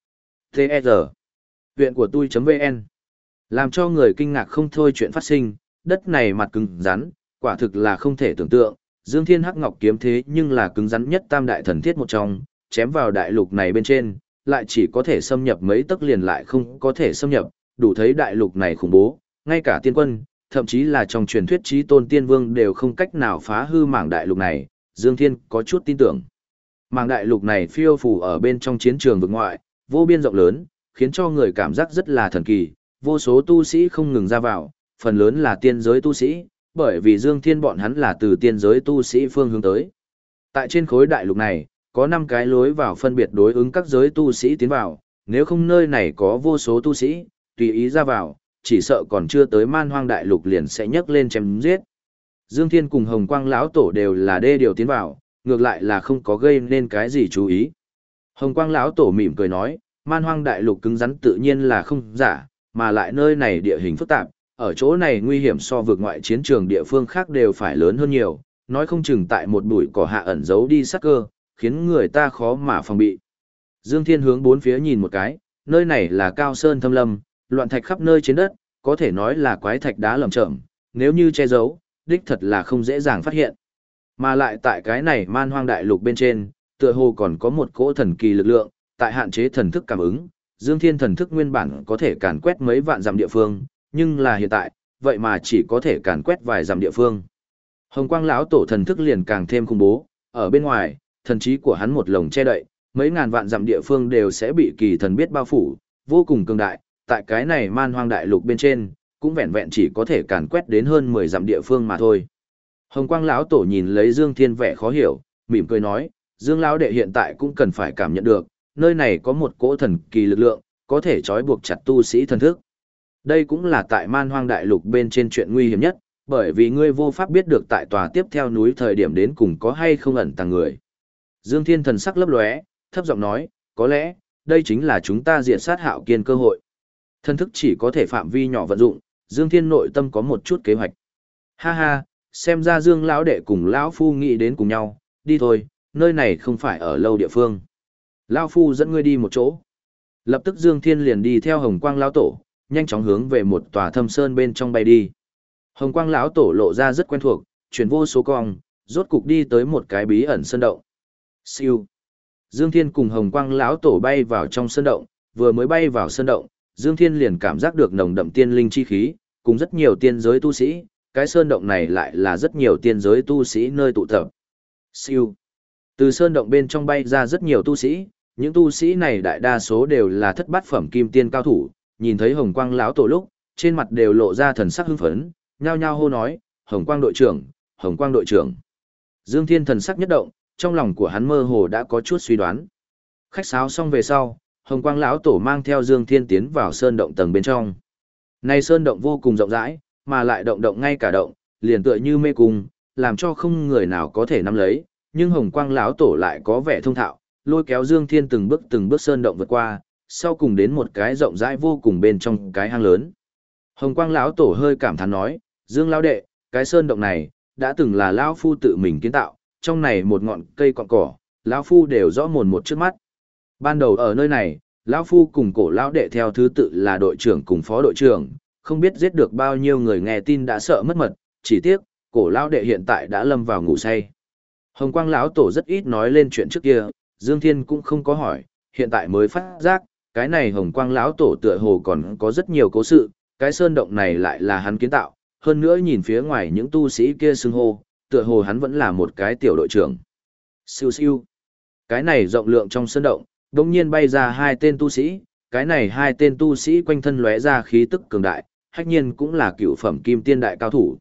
TR. Huyện của tôi.vn. Làm cho người kinh ngạc không thôi chuyện phát sinh, đất này mặt cứng rắn, quả thực là không thể tưởng tượng. Dương Thiên Hắc Ngọc kiếm thế nhưng là cứng rắn nhất tam đại thần thiết một trong, chém vào đại lục này bên trên, lại chỉ có thể xâm nhập mấy tấc liền lại không có thể xâm nhập, đủ thấy đại lục này khủng bố, ngay cả tiên quân, thậm chí là trong truyền thuyết chí tôn tiên vương đều không cách nào phá hư mảng đại lục này, Dương Thiên có chút tin tưởng. Mảng đại lục này phiêu phù ở bên trong chiến trường vực ngoại, vô biên rộng lớn, khiến cho người cảm giác rất là thần kỳ, vô số tu sĩ không ngừng ra vào, phần lớn là tiên giới tu sĩ, bởi vì Dương Thiên bọn hắn là từ tiên giới tu sĩ phương hướng tới. Tại trên khối đại lục này, có 5 cái lối vào phân biệt đối ứng các giới tu sĩ tiến vào, nếu không nơi này có vô số tu sĩ, tùy ý ra vào, chỉ sợ còn chưa tới man hoang đại lục liền sẽ nhấc lên chém giết. Dương Thiên cùng Hồng Quang lão tổ đều là đê điều tiến vào, ngược lại là không có gây nên cái gì chú ý. Hồng Quang lão tổ mỉm cười nói, man hoang đại lục cứng rắn tự nhiên là không giả, mà lại nơi này địa hình phức tạp, ở chỗ này nguy hiểm so vượt ngoại chiến trường địa phương khác đều phải lớn hơn nhiều, nói không chừng tại một bụi cỏ hạ ẩn giấu đi sát cơ, khiến người ta khó mà phòng bị. Dương Thiên hướng bốn phía nhìn một cái, nơi này là cao sơn thâm lâm, loạn thạch khắp nơi trên đất, có thể nói là quái thạch đá lởm chởm, nếu như che giấu, đích thật là không dễ dàng phát hiện. Mà lại tại cái này man hoang đại lục bên trên, tựa hồ còn có một cỗ thần kỳ lực lượng, tại hạn chế thần thức cảm ứng, Dương Thiên thần thức nguyên bản có thể càn quét mấy vạn dặm địa phương, nhưng là hiện tại, vậy mà chỉ có thể càn quét vài dặm địa phương. Hồng Quang lão tổ thần thức liền càng thêm khủng bố, ở bên ngoài, thần trí của hắn một lồng che đậy, mấy ngàn vạn dặm địa phương đều sẽ bị kỳ thần biết bao phủ, vô cùng cường đại, tại cái này man hoang đại lục bên trên, cũng vẹn vẹn chỉ có thể càn quét đến hơn 10 dặm địa phương mà thôi. Hồng Quang lão tổ nhìn lấy Dương Thiên vẻ khó hiểu, mỉm cười nói, Dương lão đệ hiện tại cũng cần phải cảm nhận được, nơi này có một cỗ thần kỳ lực lượng, có thể trói buộc chặt tu sĩ thần thức. Đây cũng là tại man hoang đại lục bên trên chuyện nguy hiểm nhất, bởi vì ngươi vô pháp biết được tại tòa tiếp theo núi thời điểm đến cùng có hay không ẩn tàng người. Dương Thiên thần sắc lấp lóe, thấp giọng nói, có lẽ, đây chính là chúng ta diệt sát Hạo Kiên cơ hội. Thần thức chỉ có thể phạm vi nhỏ vận dụng, Dương Thiên nội tâm có một chút kế hoạch. Ha ha, xem ra Dương lão đệ cùng lão phu nghĩ đến cùng nhau, đi thôi, nơi này không phải ở lâu địa phương. Lão phu dẫn ngươi đi một chỗ. Lập tức Dương Thiên liền đi theo Hồng Quang lão tổ, nhanh chóng hướng về một tòa thâm sơn bên trong bay đi. Hồng Quang lão tổ lộ ra rất quen thuộc, chuyển vô số cong, rốt cục đi tới một cái bí ẩn sơn động. Siêu. Dương Thiên cùng Hồng Quang lão tổ bay vào trong sơn động, vừa mới bay vào sơn động, Dương Thiên liền cảm giác được nồng đậm tiên linh chi khí, cùng rất nhiều tiên giới tu sĩ, cái sơn động này lại là rất nhiều tiên giới tu sĩ nơi tụ tập. Siêu. Từ sơn động bên trong bay ra rất nhiều tu sĩ, những tu sĩ này đại đa số đều là thất bát phẩm kim tiên cao thủ, nhìn thấy Hồng Quang lão tổ lúc, trên mặt đều lộ ra thần sắc hưng phấn, nhao nhao hô nói, Hồng Quang đội trưởng, Hồng Quang đội trưởng. Dương Thiên thần sắc nhất động, trong lòng của hắn mơ hồ đã có chút suy đoán. Khách sáo xong về sau, Hồng Quang lão tổ mang theo Dương Thiên tiến vào sơn động tầng bên trong. Này sơn động vô cùng rộng rãi, mà lại động động ngay cả động, liền tựa như mê cung, làm cho không người nào có thể nắm lấy, nhưng Hồng Quang lão tổ lại có vẻ thông thạo, lôi kéo Dương Thiên từng bước sơn động vượt qua, sau cùng đến một cái rộng rãi vô cùng bên trong cái hang lớn. Hồng Quang lão tổ hơi cảm thán nói, Dương lão đệ, cái sơn động này đã từng là lão phu tự mình kiến tạo, trong này một ngọn cây cọn cỏ, lão phu đều rõ mồn một trước mắt. Ban đầu ở nơi này, lão phu cùng cổ lão đệ theo thứ tự là đội trưởng cùng phó đội trưởng, không biết giết được bao nhiêu người nghe tin đã sợ mất mật, chỉ tiếc, cổ lão đệ hiện tại đã lâm vào ngủ say. Hồng Quang lão tổ rất ít nói lên chuyện trước kia, Dương Thiên cũng không có hỏi, hiện tại mới phát giác, cái này Hồng Quang lão tổ tựa hồ còn có rất nhiều cố sự, cái sơn động này lại là hắn kiến tạo, hơn nữa nhìn phía ngoài những tu sĩ kia xưng hô, tựa hồ hắn vẫn là một cái tiểu đội trưởng. Siêu siêu. Cái này rộng lượng trong sơn động, đột nhiên bay ra hai tên tu sĩ, cái này hai tên tu sĩ quanh thân lóe ra khí tức cường đại, hách nhiên cũng là cựu phẩm kim tiên đại cao thủ.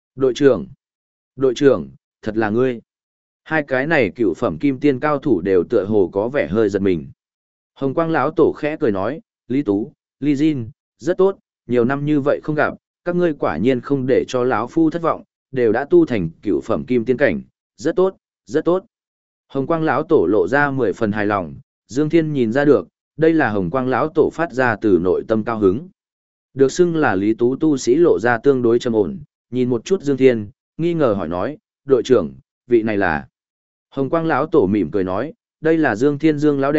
Đội trưởng, thật là ngươi. Hai cái này cựu phẩm kim tiên cao thủ đều tựa hồ có vẻ hơi giật mình. Hồng Quang lão tổ khẽ cười nói, Lý Tú, Lý Jin, rất tốt, nhiều năm như vậy không gặp, các ngươi quả nhiên không để cho lão phu thất vọng, đều đã tu thành cựu phẩm kim tiên cảnh, rất tốt, rất tốt. Hồng Quang lão tổ lộ ra 10 phần hài lòng, Dương Thiên nhìn ra được, đây là Hồng Quang lão tổ phát ra từ nội tâm cao hứng. Được xưng là Lý Tú tu sĩ lộ ra tương đối trầm ổn, nhìn một chút Dương Thiên, nghi ngờ hỏi nói, đội trưởng, vị này là. Hồng Quang lão tổ mỉm cười nói, đây là Dương Thiên Dương lão đệ,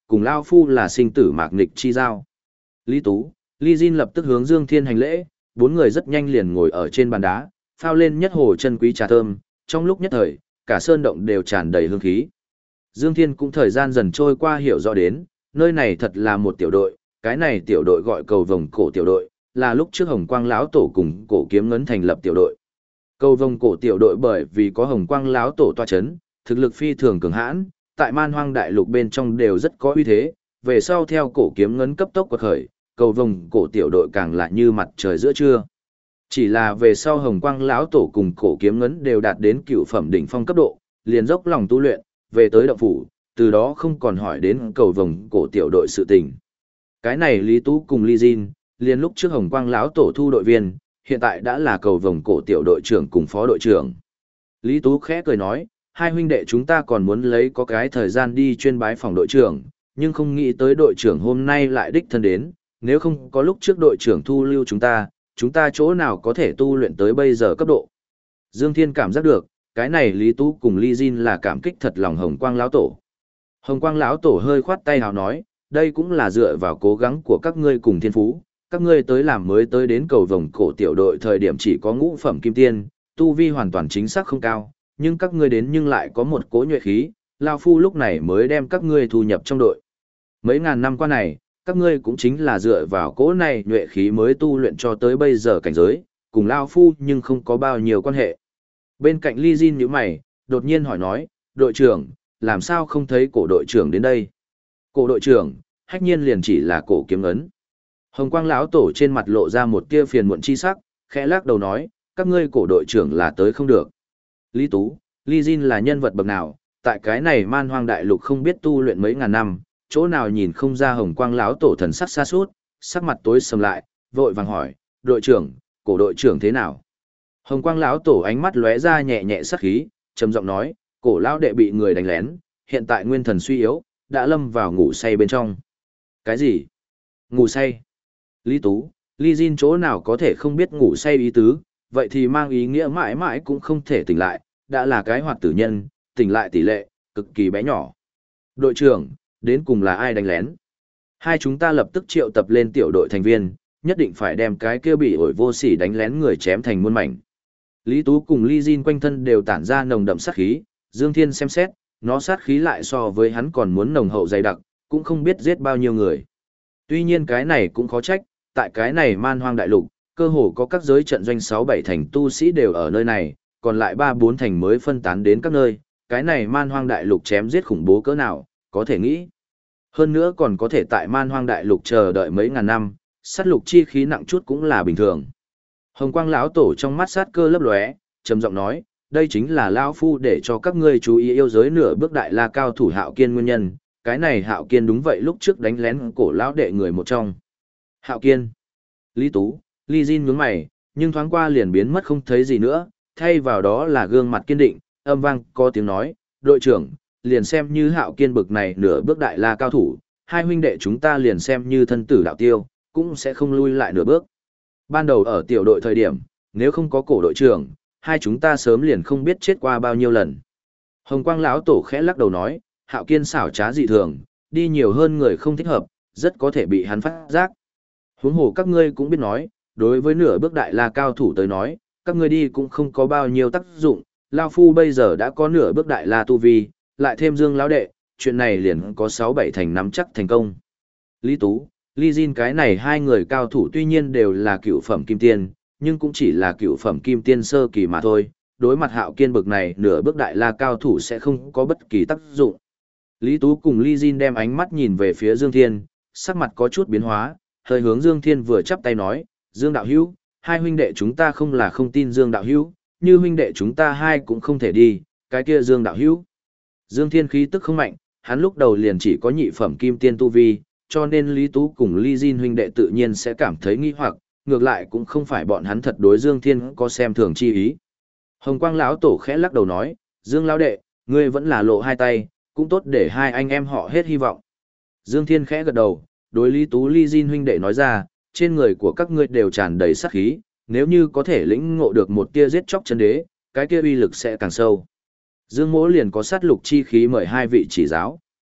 cùng Lao Phu là sinh tử mạc nghịch chi giao. Lý Tú, Ly Jin lập tức hướng Dương Thiên hành lễ, bốn người rất nhanh liền ngồi ở trên bàn đá, phao lên nhất hồ chân quý trà thơm, trong lúc nhất thời, cả sơn động đều tràn đầy hương khí. Dương Thiên cũng thời gian dần trôi qua hiểu rõ đến, nơi này thật là một tiểu đội, cái này tiểu đội gọi Cầu Vồng Cổ tiểu đội, là lúc trước Hồng Quang lão tổ cùng Cổ Kiếm Ngấn thành lập tiểu đội. Cầu Vồng Cổ tiểu đội bởi vì có Hồng Quang lão tổ tọa chấn, thực lực phi thường cường hãn, tại Man Hoang đại lục bên trong đều rất có uy thế, về sau theo Cổ Kiếm Ngấn cấp tốc quật khởi, Cầu Vồng Cổ tiểu đội càng lại như mặt trời giữa trưa. Chỉ là về sau Hồng Quang lão tổ cùng Cổ Kiếm Ngấn đều đạt đến cựu phẩm đỉnh phong cấp độ, liền dốc lòng tu luyện, về tới động phủ, từ đó không còn hỏi đến Cầu Vồng Cổ tiểu đội sự tình. Cái này Lý Tú cùng Ly Jin, liền lúc trước Hồng Quang lão tổ thu đội viên, hiện tại đã là Cầu Vồng Cổ tiểu đội trưởng cùng phó đội trưởng. Lý Tú khẽ cười nói, hai huynh đệ chúng ta còn muốn lấy có cái thời gian đi chuyên bái phòng đội trưởng, nhưng không nghĩ tới đội trưởng hôm nay lại đích thân đến, nếu không có lúc trước đội trưởng thu lưu chúng ta chỗ nào có thể tu luyện tới bây giờ cấp độ. Dương Thiên cảm giác được, cái này Lý Tú cùng Ly Jin là cảm kích thật lòng Hồng Quang lão tổ. Hồng Quang lão tổ hơi khoát tay hào nói, đây cũng là dựa vào cố gắng của các ngươi cùng thiên phú, các ngươi tới làm mới tới đến Cầu Vồng Cổ tiểu đội thời điểm chỉ có ngũ phẩm kim tiên, tu vi hoàn toàn chính xác không cao, nhưng các ngươi đến nhưng lại có một cỗ nhuệ khí, Lao Phu lúc này mới đem các ngươi thu nhập trong đội. Mấy ngàn năm qua này, các ngươi cũng chính là dựa vào cỗ này nhuệ khí mới tu luyện cho tới bây giờ cảnh giới, cùng Lao Phu nhưng không có bao nhiêu quan hệ. Bên cạnh Ly Jin nhíu mày, đột nhiên hỏi nói, đội trưởng, làm sao không thấy cổ đội trưởng đến đây? Cổ đội trưởng, hách nhiên liền chỉ là Cổ Kiếm Ngấn. Hồng Quang lão tổ trên mặt lộ ra một tia phiền muộn chi sắc, khẽ lắc đầu nói, các ngươi cổ đội trưởng là tới không được. Lý Tú, Ly Jin là nhân vật bậc nào, tại cái này Man Hoang đại lục không biết tu luyện mấy ngàn năm, chỗ nào nhìn không ra Hồng Quang lão tổ thần sắc xa sút, sắc mặt tối sầm lại, vội vàng hỏi, đội trưởng, cổ đội trưởng thế nào? Hồng Quang lão tổ ánh mắt lóe ra nhẹ nhẹ sắc khí, trầm giọng nói, cổ lão đệ bị người đánh lén, hiện tại nguyên thần suy yếu, đã lâm vào ngủ say bên trong. Cái gì? Ngủ say? Lý Tú, Ly Jin chỗ nào có thể không biết ngủ say ý tứ, vậy thì mang ý nghĩa mãi mãi cũng không thể tỉnh lại, đã là cái hoạt tử nhân, tỉnh lại tỷ lệ, cực kỳ bé nhỏ. Đội trưởng, đến cùng là ai đánh lén? Hai chúng ta lập tức triệu tập lên tiểu đội thành viên, nhất định phải đem cái kia bị ổi vô sỉ đánh lén người chém thành muôn mảnh. Lý Tú cùng Ly Jin quanh thân đều tản ra nồng đậm sát khí, Dương Thiên xem xét, nó sát khí lại so với hắn còn muốn nồng hậu dày đặc, cũng không biết giết bao nhiêu người. Tuy nhiên cái này cũng khó trách, tại cái này Man Hoang đại lục, cơ hồ có các giới trận doanh 6-7 thành tu sĩ đều ở nơi này, còn lại 3-4 thành mới phân tán đến các nơi, cái này Man Hoang đại lục chém giết khủng bố cỡ nào, có thể nghĩ. Hơn nữa còn có thể tại Man Hoang đại lục chờ đợi mấy ngàn năm, sát lục chi khí nặng chút cũng là bình thường. Hồng Quang lão tổ trong mắt sát cơ lấp lóe, trầm giọng nói, đây chính là lão phu để cho các ngươi chú ý yêu giới nửa bước đại la cao thủ Hạo Kiên nguyên nhân, cái này Hạo Kiên đúng vậy lúc trước đánh lén cổ lão đệ người một trong. Hạo Kiên. Lý Tú, Ly Jin nhướng mày, nhưng thoáng qua liền biến mất không thấy gì nữa, thay vào đó là gương mặt kiên định, âm vang có tiếng nói, đội trưởng, liền xem như Hạo Kiên bực này nửa bước đại la cao thủ, hai huynh đệ chúng ta liền xem như thân tử đạo tiêu, cũng sẽ không lui lại nửa bước. Ban đầu ở tiểu đội thời điểm, nếu không có cổ đội trưởng, hai chúng ta sớm liền không biết chết qua bao nhiêu lần. Hồng Quang lão tổ khẽ lắc đầu nói, Hạo Kiên xảo trá dị thường, đi nhiều hơn người không thích hợp, rất có thể bị hắn phát giác. Huống hồ các ngươi cũng biết nói, đối với nửa bước đại la cao thủ tới nói, các ngươi đi cũng không có bao nhiêu tác dụng, Lao Phu bây giờ đã có nửa bước đại la tu vi, lại thêm Dương lão đệ, chuyện này liền có 6-7 thành nắm chắc thành công. Lý Tú, Ly Jin cái này hai người cao thủ tuy nhiên đều là cựu phẩm kim tiên, nhưng cũng chỉ là cựu phẩm kim tiên sơ kỳ mà thôi, đối mặt Hạo Kiên bực này nửa bước đại la cao thủ sẽ không có bất kỳ tác dụng. Lý Tú cùng Ly Jin đem ánh mắt nhìn về phía Dương Thiên, sắc mặt có chút biến hóa, hơi hướng Dương Thiên vừa chắp tay nói, Dương đạo hữu, hai huynh đệ chúng ta không là không tin Dương đạo hữu, như huynh đệ chúng ta hai cũng không thể đi, cái kia Dương đạo hữu. Dương Thiên khí tức không mạnh, hắn lúc đầu liền chỉ có nhị phẩm kim tiên tu vi, cho nên Lý Tú cùng Ly Jin huynh đệ tự nhiên sẽ cảm thấy nghi hoặc, ngược lại cũng không phải bọn hắn thật đối Dương Thiên có xem thường chi ý. Hồng Quang lão tổ khẽ lắc đầu nói, Dương lão đệ, ngươi vẫn là lộ hai tay, cũng tốt để hai anh em họ hết hy vọng. Dương Thiên khẽ gật đầu, đối Lý Tú Ly Jin huynh đệ nói ra, trên người của các ngươi đều tràn đầy sát khí, nếu như có thể lĩnh ngộ được một tia giết chóc chân đế, cái kia uy lực sẽ càng sâu. Dương Mỗ liền có sát lục chi khí mời hai vị chỉ giáo.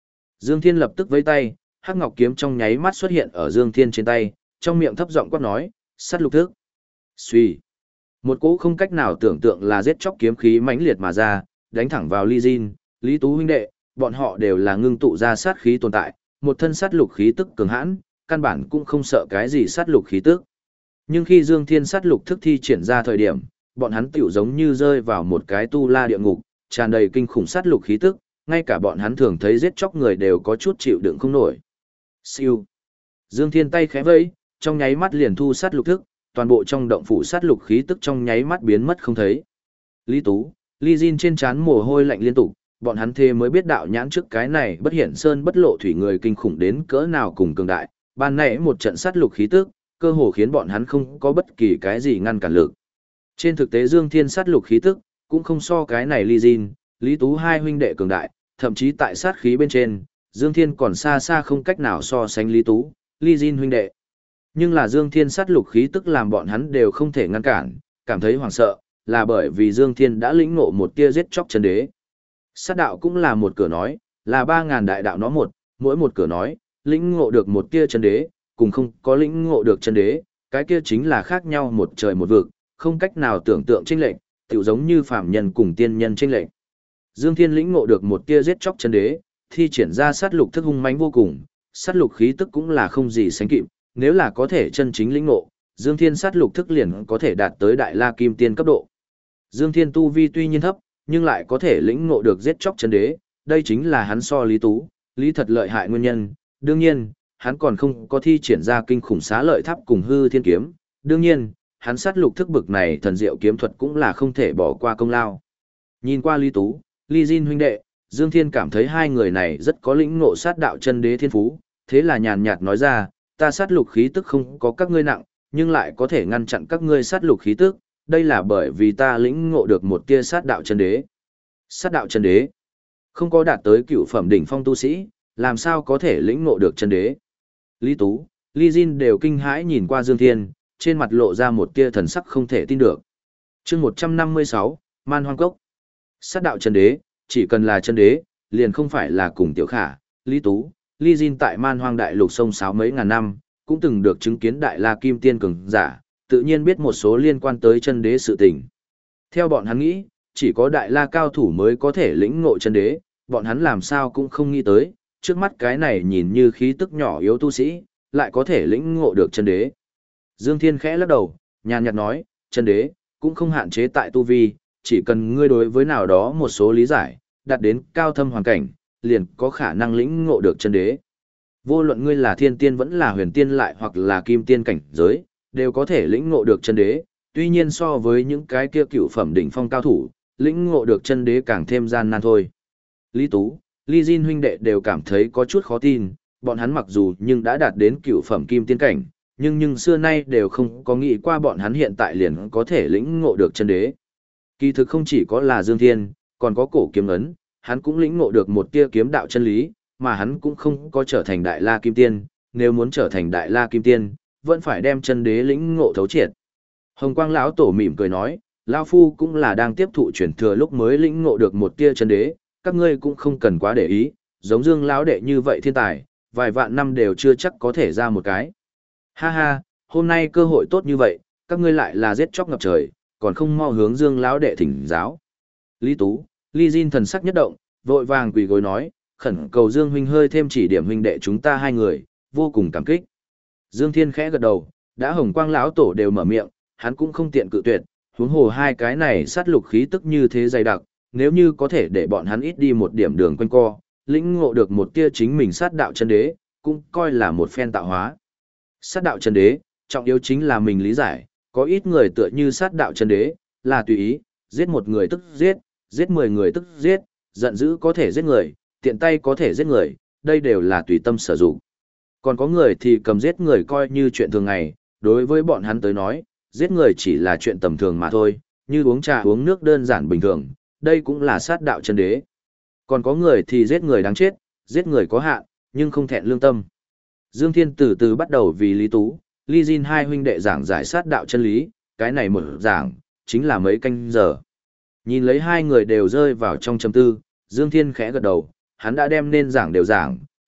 Dương Thiên lập tức vẫy tay, hắc ngọc kiếm trong nháy mắt xuất hiện ở Dương Thiên trên tay, trong miệng thấp giọng quát nói, sát lục thức. Xuy. Một cỗ không cách nào tưởng tượng là giết chóc kiếm khí mãnh liệt mà ra, đánh thẳng vào Ly Jin, Lý Tú huynh đệ, bọn họ đều là ngưng tụ ra sát khí tồn tại, một thân sát lục khí tức cường hãn, căn bản cũng không sợ cái gì sát lục khí tức. Nhưng khi Dương Thiên sát lục thức thi triển ra thời điểm, bọn hắn tiểu giống như rơi vào một cái tu la địa ngục, tràn đầy kinh khủng sát lục khí tức, ngay cả bọn hắn thường thấy giết chóc người đều có chút chịu đựng không nổi. Siêu. Dương Thiên tay khẽ vẫy, trong nháy mắt liền thu sát lục thức, toàn bộ trong động phủ sát lục khí tức trong nháy mắt biến mất không thấy. Lý Tú, Ly Jin trên trán mồ hôi lạnh liên tục, bọn hắn thề mới biết đạo nhãn trước cái này bất hiển sơn bất lộ thủy người kinh khủng đến cỡ nào cùng cường đại, ban nãy một trận sát lục khí tức, cơ hồ khiến bọn hắn không có bất kỳ cái gì ngăn cản lực. Trên thực tế Dương Thiên sát lục khí tức, cũng không so cái này Ly Jin, Lý Tú hai huynh đệ cường đại, thậm chí tại sát khí bên trên, Dương Thiên còn xa xa không cách nào so sánh Lý Tú, Ly Jin huynh đệ. Nhưng là Dương Thiên sát lục khí tức làm bọn hắn đều không thể ngăn cản, cảm thấy hoảng sợ, là bởi vì Dương Thiên đã lĩnh ngộ một tia giết chóc chân đế. Sát đạo cũng là một cửa nói, là 3.000 đại đạo nó một, mỗi một cửa nói, lĩnh ngộ được một tia chân đế, cùng không có lĩnh ngộ được chân đế, cái kia chính là khác nhau một trời một vực, không cách nào tưởng tượng chênh lệch, tựu giống như phàm nhân cùng tiên nhân chênh lệch. Dương Thiên lĩnh ngộ được một tia giết chóc chân đế, thi triển ra sát lục thức hung mãnh vô cùng, sát lục khí tức cũng là không gì sánh kịp, nếu là có thể chân chính lĩnh ngộ, Dương Thiên sát lục thức liền có thể đạt tới đại la kim tiên cấp độ. Dương Thiên tu vi tuy nhiên thấp, nhưng lại có thể lĩnh ngộ được giết chóc chân đế, đây chính là hắn so Lý Tú, Lý thật lợi hại nguyên nhân. Đương nhiên, hắn còn không có thi triển ra kinh khủng xá lợi tháp cùng hư thiên kiếm. Đương nhiên, hắn sát lục thức bực này thần diệu kiếm thuật cũng là không thể bỏ qua công lao. Nhìn qua Lý Tú, Ly Jin huynh đệ, Dương Thiên cảm thấy hai người này rất có lĩnh ngộ sát đạo chân đế thiên phú, thế là nhàn nhạt nói ra, ta sát lục khí tức không có các ngươi nặng, nhưng lại có thể ngăn chặn các ngươi sát lục khí tức, đây là bởi vì ta lĩnh ngộ được một tia sát đạo chân đế. Sát đạo chân đế, không có đạt tới cựu phẩm đỉnh phong tu sĩ, làm sao có thể lĩnh ngộ được chân đế. Lý Tú, Ly Jin đều kinh hãi nhìn qua Dương Thiên, trên mặt lộ ra một tia thần sắc không thể tin được. Chương 156, Man Hoang Cốc. Sát đạo chân đế, chỉ cần là chân đế, liền không phải là cùng Tiểu Khả, Lý Tú, Ly Jin tại Man Hoang đại lục sông sáo mấy ngàn năm, cũng từng được chứng kiến đại la kim tiên cường giả, tự nhiên biết một số liên quan tới chân đế sự tình. Theo bọn hắn nghĩ, chỉ có đại la cao thủ mới có thể lĩnh ngộ chân đế, bọn hắn làm sao cũng không nghĩ tới, trước mắt cái này nhìn như khí tức nhỏ yếu tu sĩ, lại có thể lĩnh ngộ được chân đế. Dương Thiên khẽ lắc đầu, nhàn nhạt nói, chân đế, cũng không hạn chế tại tu vi, chỉ cần ngươi đối với nào đó một số lý giải, đạt đến cao thâm hoàn cảnh, liền có khả năng lĩnh ngộ được chân đế. Vô luận ngươi là thiên tiên vẫn là huyền tiên lại hoặc là kim tiên cảnh giới, đều có thể lĩnh ngộ được chân đế, tuy nhiên so với những cái kia cựu phẩm đỉnh phong cao thủ, lĩnh ngộ được chân đế càng thêm gian nan thôi. Lý Tú, Ly Jin huynh đệ đều cảm thấy có chút khó tin, bọn hắn mặc dù nhưng đã đạt đến cựu phẩm kim tiên cảnh, nhưng xưa nay đều không có nghĩ qua bọn hắn hiện tại liền có thể lĩnh ngộ được chân đế. Kỳ thực không chỉ có là Dương Thiên, còn có Cổ Kiếm Ấn, hắn cũng lĩnh ngộ được một tia kiếm đạo chân lý, mà hắn cũng không có trở thành đại la kim tiên, nếu muốn trở thành đại la kim tiên, vẫn phải đem chân đế lĩnh ngộ thấu triệt. Hồng Quang lão tổ mỉm cười nói, lão phu cũng là đang tiếp thụ truyền thừa lúc mới lĩnh ngộ được một tia chân đế, các ngươi cũng không cần quá để ý, giống Dương lão đệ như vậy thiên tài, vài vạn năm đều chưa chắc có thể ra một cái. Ha ha, hôm nay cơ hội tốt như vậy, các ngươi lại là giết chóc ngập trời, còn không mau hướng Dương lão đệ thỉnh giáo. Lý Tú, Ly Jin thần sắc nhất động, vội vàng quỳ gối nói, khẩn cầu Dương huynh hơi thêm chỉ điểm huynh đệ chúng ta hai người, vô cùng cảm kích. Dương Thiên khẽ gật đầu, đã Hồng Quang lão tổ đều mở miệng, hắn cũng không tiện cự tuyệt, huống hồ hai cái này sát lục khí tức như thế dày đặc, nếu như có thể để bọn hắn ít đi một điểm đường quanh co, lĩnh ngộ được một tia chính mình sát đạo chân đế, cũng coi là một phen tạo hóa. Sát đạo chân đế, trọng yếu chính là mình lý giải, có ít người tựa như sát đạo chân đế, là tùy ý, giết một người tức giết, giết 10 người tức giết, giận dữ có thể giết người, tiện tay có thể giết người, đây đều là tùy tâm sử dụng. Còn có người thì cầm giết người coi như chuyện thường ngày, đối với bọn hắn tới nói, giết người chỉ là chuyện tầm thường mà thôi, như uống trà uống nước đơn giản bình thường, đây cũng là sát đạo chân đế. Còn có người thì giết người đáng chết, giết người có hạn, nhưng không thẹn lương tâm. Dương Thiên từ từ bắt đầu vì Lý Tú, Ly Jin hai huynh đệ giảng giải sát đạo chân lý, cái này một giảng, chính là mấy canh giờ. Nhìn lấy hai người đều rơi vào trong trầm tư, Dương Thiên khẽ gật đầu, hắn đã đem nên giảng đều giảng,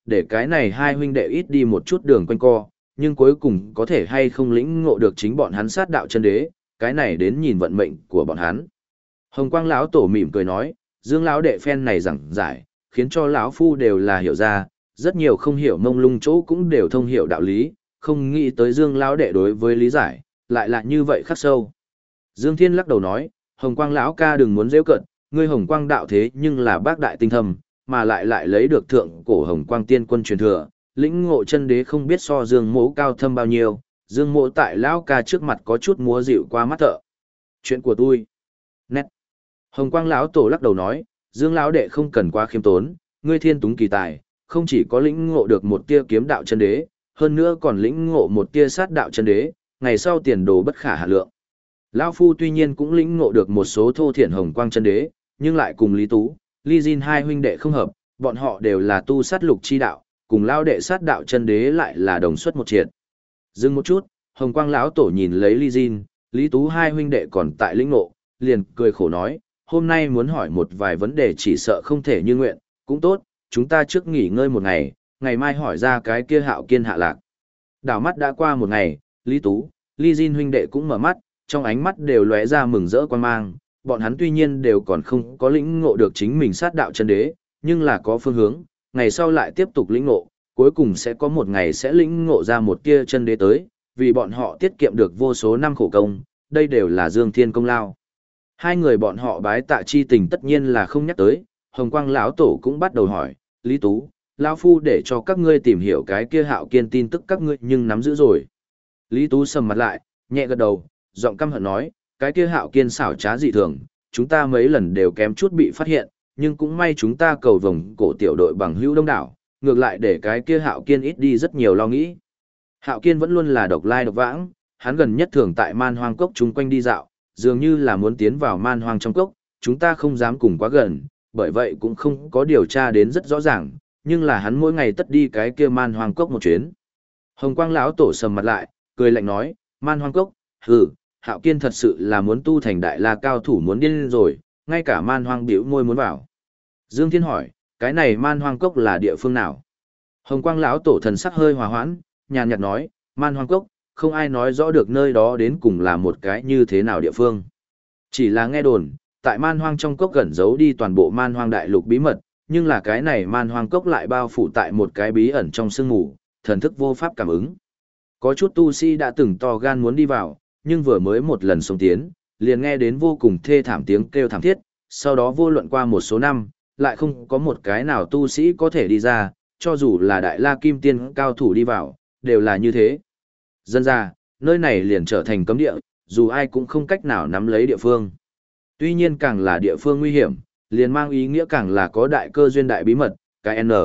để cái này hai huynh đệ ít đi một chút đường quanh co, nhưng cuối cùng có thể hay không lĩnh ngộ được chính bọn hắn sát đạo chân đế, cái này đến nhìn vận mệnh của bọn hắn. Hồng Quang lão tổ mỉm cười nói, Dương lão đệ phen này giảng giải, khiến cho lão phu đều là hiểu ra, rất nhiều không hiểu mông lung chỗ cũng đều thông hiểu đạo lý, không nghĩ tới Dương lão đệ đối với lý giải, lại là như vậy khắc sâu. Dương Thiên lắc đầu nói, Hồng Quang lão ca đừng muốn giễu cợt, ngươi Hồng Quang đạo thế nhưng là bác đại tinh thâm, mà lại lấy được thượng cổ Hồng Quang tiên quân truyền thừa, lĩnh ngộ chân đế không biết so Dương Mỗ cao thâm bao nhiêu, Dương Mỗ tại lão ca trước mặt có chút múa dịu qua mắt thợ. Chuyện của tôi. Nét. Hồng Quang lão tổ lắc đầu nói, Dương lão đệ không cần quá khiêm tốn, ngươi thiên túng kỳ tài, không chỉ có lĩnh ngộ được một tia kiếm đạo chân đế, hơn nữa còn lĩnh ngộ một tia sát đạo chân đế, ngày sau tiền đồ bất khả hạn lượng. Lão phu tuy nhiên cũng lĩnh ngộ được một số thô thiển hồng quang chân đế, nhưng lại cùng Lý Tú, Ly Jin hai huynh đệ không hợp, bọn họ đều là tu sát lục chi đạo, cùng lão đệ sát đạo chân đế lại là đồng xuất một triệt. Dừng một chút, Hồng Quang lão tổ nhìn lấy Ly Jin, Lý Tú hai huynh đệ còn tại lĩnh ngộ, liền cười khổ nói, hôm nay muốn hỏi một vài vấn đề chỉ sợ không thể như nguyện, cũng tốt, chúng ta trước nghỉ ngơi một ngày, ngày mai hỏi ra cái kia Hạo Kiên hạ lạc. Đảo mắt đã qua một ngày, Lý Tú, Ly Jin huynh đệ cũng mở mắt, trong ánh mắt đều lóe ra mừng rỡ quan mang, bọn hắn tuy nhiên đều còn không có lĩnh ngộ được chính mình sát đạo chân đế, nhưng là có phương hướng, ngày sau lại tiếp tục lĩnh ngộ, cuối cùng sẽ có một ngày sẽ lĩnh ngộ ra một tia chân đế tới, vì bọn họ tiết kiệm được vô số năm khổ công, đây đều là Dương Thiên công lao. Hai người bọn họ bái tạ chi tình tất nhiên là không nhắc tới, Hồng Quang lão tổ cũng bắt đầu hỏi, Lý Tú, lão phu để cho các ngươi tìm hiểu cái kia Hạo Kiên tin tức các ngươi nhưng nắm giữ rồi. Lý Tú sầm mặt lại, nhẹ gật đầu, giọng căm hận nói, cái kia Hạo Kiên xảo trá dị thường, chúng ta mấy lần đều kém chút bị phát hiện, nhưng cũng may chúng ta cầu vồng cổ tiểu đội bằng hữu đông đảo, ngược lại để cái kia Hạo Kiên ít đi rất nhiều lo nghĩ. Hạo Kiên vẫn luôn là độc lai độc vãng, hắn gần nhất thường tại man hoang cốc chung quanh đi dạo, dường như là muốn tiến vào man hoang trong cốc, chúng ta không dám cùng quá gần, bởi vậy cũng không có điều tra đến rất rõ ràng, nhưng là hắn mỗi ngày tất đi cái kia man hoang cốc một chuyến. Hồng Quang lão tổ sầm mặt lại, cười lạnh nói, man hoang cốc, hừ, Hạo Kiên thật sự là muốn tu thành đại la cao thủ muốn điên rồi, ngay cả man hoang biểu môi muốn vào. Dương Thiên hỏi, cái này man hoang cốc là địa phương nào? Hồng Quang lão tổ thần sắc hơi hòa hoãn, nhàn nhạt nói, man hoang cốc, không ai nói rõ được nơi đó đến cùng là một cái như thế nào địa phương. Chỉ là nghe đồn, tại man hoang trong cốc gần giấu đi toàn bộ man hoang đại lục bí mật, nhưng là cái này man hoang cốc lại bao phủ tại một cái bí ẩn trong sương mù, thần thức vô pháp cảm ứng. Có chút tu sĩ đã từng to gan muốn đi vào, nhưng vừa mới một lần xông tiến, liền nghe đến vô cùng thê thảm tiếng kêu thảm thiết, sau đó vô luận qua một số năm, lại không có một cái nào tu sĩ có thể đi ra, cho dù là đại la kim tiên cao thủ đi vào, đều là như thế. Dân ra, nơi này liền trở thành cấm địa, dù ai cũng không cách nào nắm lấy địa phương. Tuy nhiên càng là địa phương nguy hiểm, liền mang ý nghĩa càng là có đại cơ duyên đại bí mật, cái N.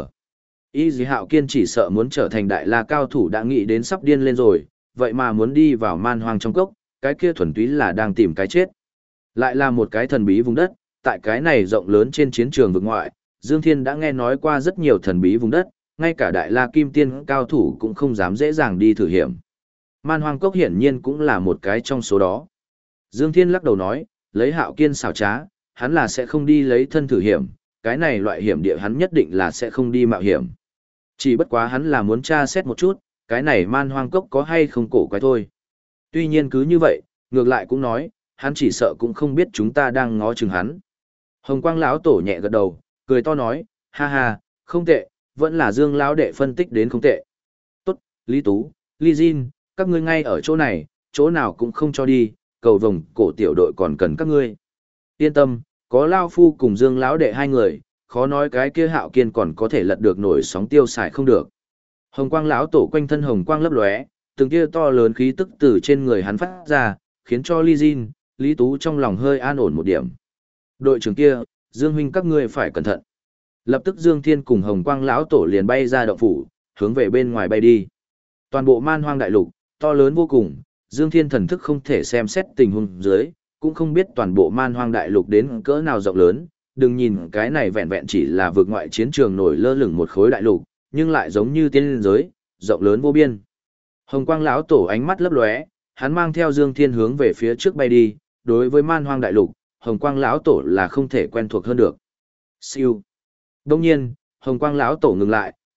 Y Dì Hạo Kiên chỉ sợ muốn trở thành đại la cao thủ đã nghĩ đến sắp điên lên rồi, vậy mà muốn đi vào man hoang trong cốc, cái kia thuần túy là đang tìm cái chết. Lại là một cái thần bí vùng đất, tại cái này rộng lớn trên chiến trường vực ngoại, Dương Thiên đã nghe nói qua rất nhiều thần bí vùng đất, ngay cả đại la kim tiên cao thủ cũng không dám dễ dàng đi thử hiểm. Man hoang cốc hiển nhiên cũng là một cái trong số đó. Dương Thiên lắc đầu nói, lấy Hạo Kiên xảo trá, hắn là sẽ không đi lấy thân thử hiểm, cái này loại hiểm địa hắn nhất định là sẽ không đi mạo hiểm. Chỉ bất quá hắn là muốn tra xét một chút, cái này man hoang cốc có hay không cổ quái thôi. Tuy nhiên cứ như vậy, ngược lại cũng nói, hắn chỉ sợ cũng không biết chúng ta đang ngó chừng hắn. Hồng Quang lão tổ nhẹ gật đầu, cười to nói, ha ha, không tệ, vẫn là Dương lão đệ phân tích đến không tệ. Tốt, Lý Tú, Ly Jin, các ngươi ngay ở chỗ này, chỗ nào cũng không cho đi, cầu vồng cổ tiểu đội còn cần các ngươi. Yên tâm, có Lao Phu cùng Dương lão đệ hai người, khó nói cái kia Hạo Kiên còn có thể lật được nổi sóng tiêu xài không được. Hồng Quang lão tổ quanh thân hồng quang lấp lóe, từng tia to lớn khí tức từ trên người hắn phát ra, khiến cho Ly Jin, Lý Tú trong lòng hơi an ổn một điểm. Đội trưởng kia, Dương huynh các ngươi phải cẩn thận. Lập tức Dương Thiên cùng Hồng Quang lão tổ liền bay ra động phủ, hướng về bên ngoài bay đi. Toàn bộ man hoang đại lục, to lớn vô cùng, Dương Thiên thần thức không thể xem xét tình huống dưới, cũng không biết toàn bộ man hoang đại lục đến cỡ nào rộng lớn, đừng nhìn cái này vẹn vẹn chỉ là vực ngoại chiến trường nổi lơ lửng một khối đại lục, nhưng lại giống như tiên giới, rộng lớn vô biên. Hồng Quang lão tổ ánh mắt lấp lóe, hắn mang theo Dương Thiên hướng về phía trước bay đi, đối với man hoang đại lục, Hồng Quang lão tổ là không thể quen thuộc hơn được. Siêu. Đông nhiên, Hồng Quang lão tổ ngừng lại,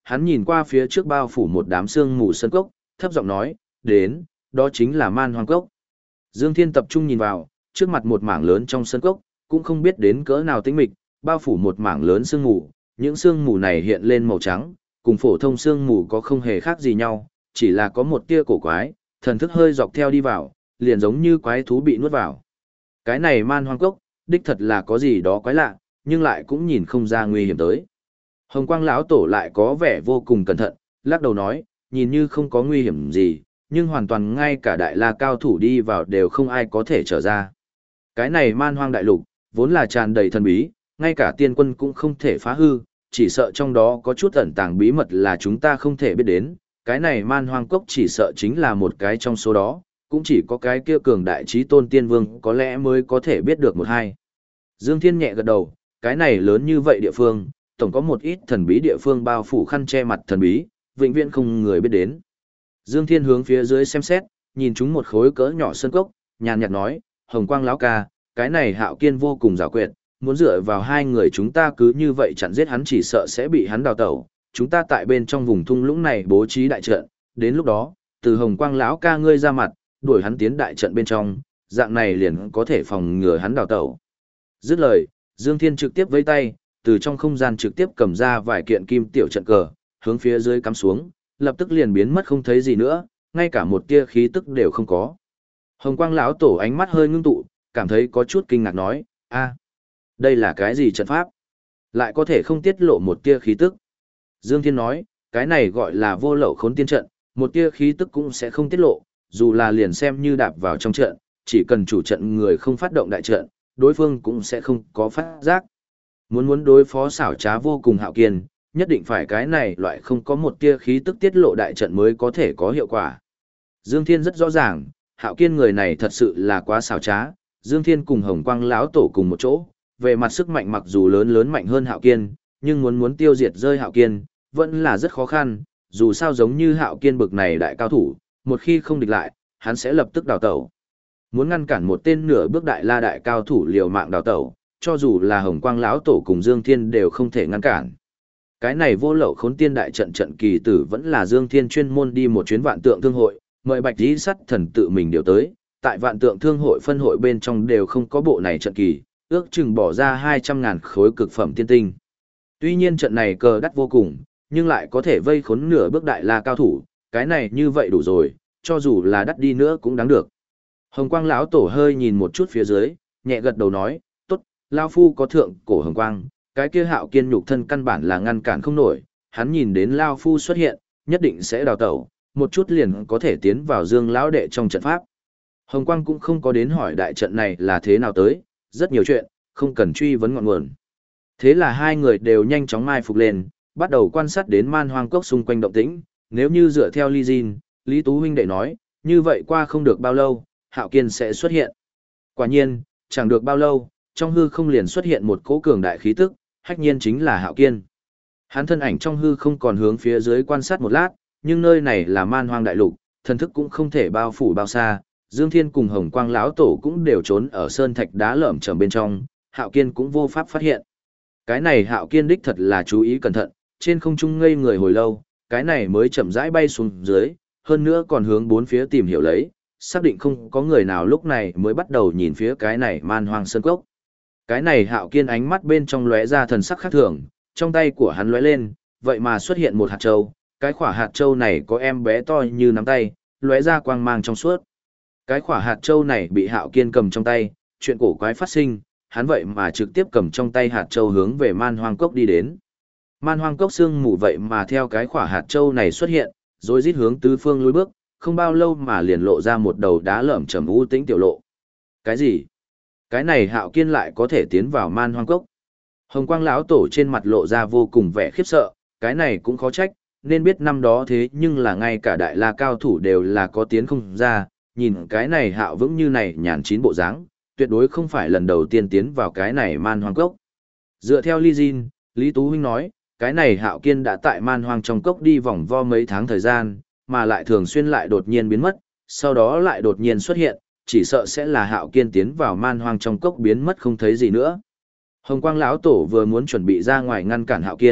hắn nhìn qua phía trước bao phủ một đám sương mù sơn cốc, thấp giọng nói, đến, đó chính là man hoang cốc. Dương Thiên tập trung nhìn vào, trước mặt một mảng lớn trong sơn cốc, cũng không biết đến cỡ nào tĩnh mịch, bao phủ một mảng lớn sương mù, những sương mù này hiện lên màu trắng, cùng phổ thông sương mù có không hề khác gì nhau, chỉ là có một tia cổ quái, thần thức hơi dọc theo đi vào, liền giống như quái thú bị nuốt vào. Cái này man hoang cốc, đích thật là có gì đó quái lạ, nhưng lại cũng nhìn không ra nguy hiểm tới. Hồng Quang lão tổ lại có vẻ vô cùng cẩn thận, lắc đầu nói, nhìn như không có nguy hiểm gì, nhưng hoàn toàn ngay cả đại la cao thủ đi vào đều không ai có thể trở ra. Cái này man hoang đại lục, vốn là tràn đầy thần bí, ngay cả tiên quân cũng không thể phá hư, chỉ sợ trong đó có chút ẩn tàng bí mật là chúng ta không thể biết đến. Cái này man hoang cốc chỉ sợ chính là một cái trong số đó, cũng chỉ có cái kia cường đại trí tôn tiên vương có lẽ mới có thể biết được một hai. Dương Thiên nhẹ gật đầu, cái này lớn như vậy địa phương, tổng có một ít thần bí địa phương bao phủ khăn che mặt thần bí, vĩnh viễn không người biết đến. Dương Thiên hướng phía dưới xem xét, nhìn chúng một khối cỡ nhỏ sơn cốc, nhàn nhạt nói, Hồng Quang lão ca, cái này Hạo Kiên vô cùng giàu quyệt, muốn dựa vào hai người chúng ta cứ như vậy chặn giết hắn chỉ sợ sẽ bị hắn đào tẩu. Chúng ta tại bên trong vùng thung lũng này bố trí đại trận, đến lúc đó, từ Hồng Quang lão ca ngươi ra mặt, đuổi hắn tiến đại trận bên trong, dạng này liền có thể phòng ngừa hắn đào tẩu. Dứt lời, Dương Thiên trực tiếp vẫy tay, từ trong không gian trực tiếp cầm ra vài kiện kim tiểu trận cờ, hướng phía dưới cắm xuống, lập tức liền biến mất không thấy gì nữa, ngay cả một tia khí tức đều không có. Hồng Quang lão tổ ánh mắt hơi ngưng tụ, cảm thấy có chút kinh ngạc nói, a, đây là cái gì trận pháp? Lại có thể không tiết lộ một tia khí tức. Dương Thiên nói, cái này gọi là vô lậu khốn tiên trận, một tia khí tức cũng sẽ không tiết lộ, dù là liền xem như đạp vào trong trận, chỉ cần chủ trận người không phát động đại trận, đối phương cũng sẽ không có phát giác. Muốn đối phó xảo trá vô cùng Hạo Kiên, nhất định phải cái này loại không có một tia khí tức tiết lộ đại trận mới có thể có hiệu quả. Dương Thiên rất rõ ràng, Hạo Kiên người này thật sự là quá xảo trá, Dương Thiên cùng Hồng Quang lão tổ cùng một chỗ, về mặt sức mạnh mặc dù lớn mạnh hơn Hạo Kiên, nhưng muốn tiêu diệt rơi Hạo Kiên, vẫn là rất khó khăn, dù sao giống như Hạo Kiên bực này đại cao thủ, một khi không địch lại, hắn sẽ lập tức đào tẩu. Muốn ngăn cản một tên nửa bước đại la đại cao thủ liều mạng đào tẩu, cho dù là Hồng Quang lão tổ cùng Dương Thiên đều không thể ngăn cản. Cái này vô lậu khốn tiên đại trận trận kỳ tử vẫn là Dương Thiên chuyên môn đi một chuyến vạn tượng thương hội, mời Bạch Dĩ Sắt thần tự mình điều tới, tại vạn tượng thương hội phân hội bên trong đều không có bộ này trận kỳ, ước chừng bỏ ra 200.000 khối cực phẩm tiên tinh. Tuy nhiên trận này cờ đắt vô cùng, nhưng lại có thể vây khốn nửa bước đại la cao thủ, cái này như vậy đủ rồi, cho dù là đắt đi nữa cũng đáng được. Hồng Quang lão tổ hơi nhìn một chút phía dưới, nhẹ gật đầu nói, tốt, lão phu có thượng cổ Hồng Quang, cái kia Hạo Kiên nhục thân căn bản là ngăn cản không nổi, hắn nhìn đến lão phu xuất hiện, nhất định sẽ đào tẩu, một chút liền có thể tiến vào Dương lão đệ trong trận pháp. Hồng Quang cũng không có đến hỏi đại trận này là thế nào tới, rất nhiều chuyện, không cần truy vấn ngọn nguồn. Thế là hai người đều nhanh chóng mai phục lên, bắt đầu quan sát đến man hoang cốc xung quanh động tĩnh, nếu như dựa theo Ly Jin, Lý Tú huynh đệ nói, như vậy qua không được bao lâu, Hạo Kiên sẽ xuất hiện. Quả nhiên, chẳng được bao lâu, trong hư không liền xuất hiện một cỗ cường đại khí tức, hách nhiên chính là Hạo Kiên. Hắn thân ảnh trong hư không còn hướng phía dưới quan sát một lát, nhưng nơi này là man hoang đại lục, thần thức cũng không thể bao phủ bao xa, Dương Thiên cùng Hồng Quang lão tổ cũng đều trốn ở sơn thạch đá lởm chởm bên trong, Hạo Kiên cũng vô pháp phát hiện. Cái này Hạo Kiên đích thật là chú ý cẩn thận, trên không trung ngây người hồi lâu, cái này mới chậm rãi bay xuống dưới, hơn nữa còn hướng bốn phía tìm hiểu lấy, xác định không có người nào lúc này mới bắt đầu nhìn phía cái này man hoang sơn cốc. Cái này Hạo Kiên ánh mắt bên trong lóe ra thần sắc khác thường, trong tay của hắn lóe lên, vậy mà xuất hiện một hạt châu, cái quả hạt châu này có em bé to như nắm tay, lóe ra quang mang trong suốt. Cái quả hạt châu này bị Hạo Kiên cầm trong tay, chuyện cổ quái phát sinh, hắn vậy mà trực tiếp cầm trong tay hạt châu hướng về man hoang cốc đi đến. Man hoang cốc sương mù vậy mà theo cái quả hạt châu này xuất hiện, rồi rít hướng tứ phương lùi bước, không bao lâu mà liền lộ ra một đầu đá lởm chởm u tĩnh tiểu lộ. Cái gì? Cái này Hạo Kiên lại có thể tiến vào man hoang cốc? Hồng Quang lão tổ trên mặt lộ ra vô cùng vẻ khiếp sợ, cái này cũng khó trách, nên biết năm đó thế nhưng là ngay cả đại la cao thủ đều là có tiến không ra, nhìn cái này Hạo vững như này nhàn chín bộ dáng, tuyệt đối không phải lần đầu tiên tiến vào cái này man hoang cốc. Dựa theo Ly Jin, Lý Tú huynh nói, cái này Hạo Kiên đã tại man hoang trong cốc đi vòng vo mấy tháng thời gian, mà lại thường xuyên lại đột nhiên biến mất, sau đó lại đột nhiên xuất hiện, chỉ sợ sẽ là Hạo Kiên tiến vào man hoang trong cốc biến mất không thấy gì nữa. Hồng Quang lão tổ vừa muốn chuẩn bị ra ngoài ngăn cản Hạo Kiên,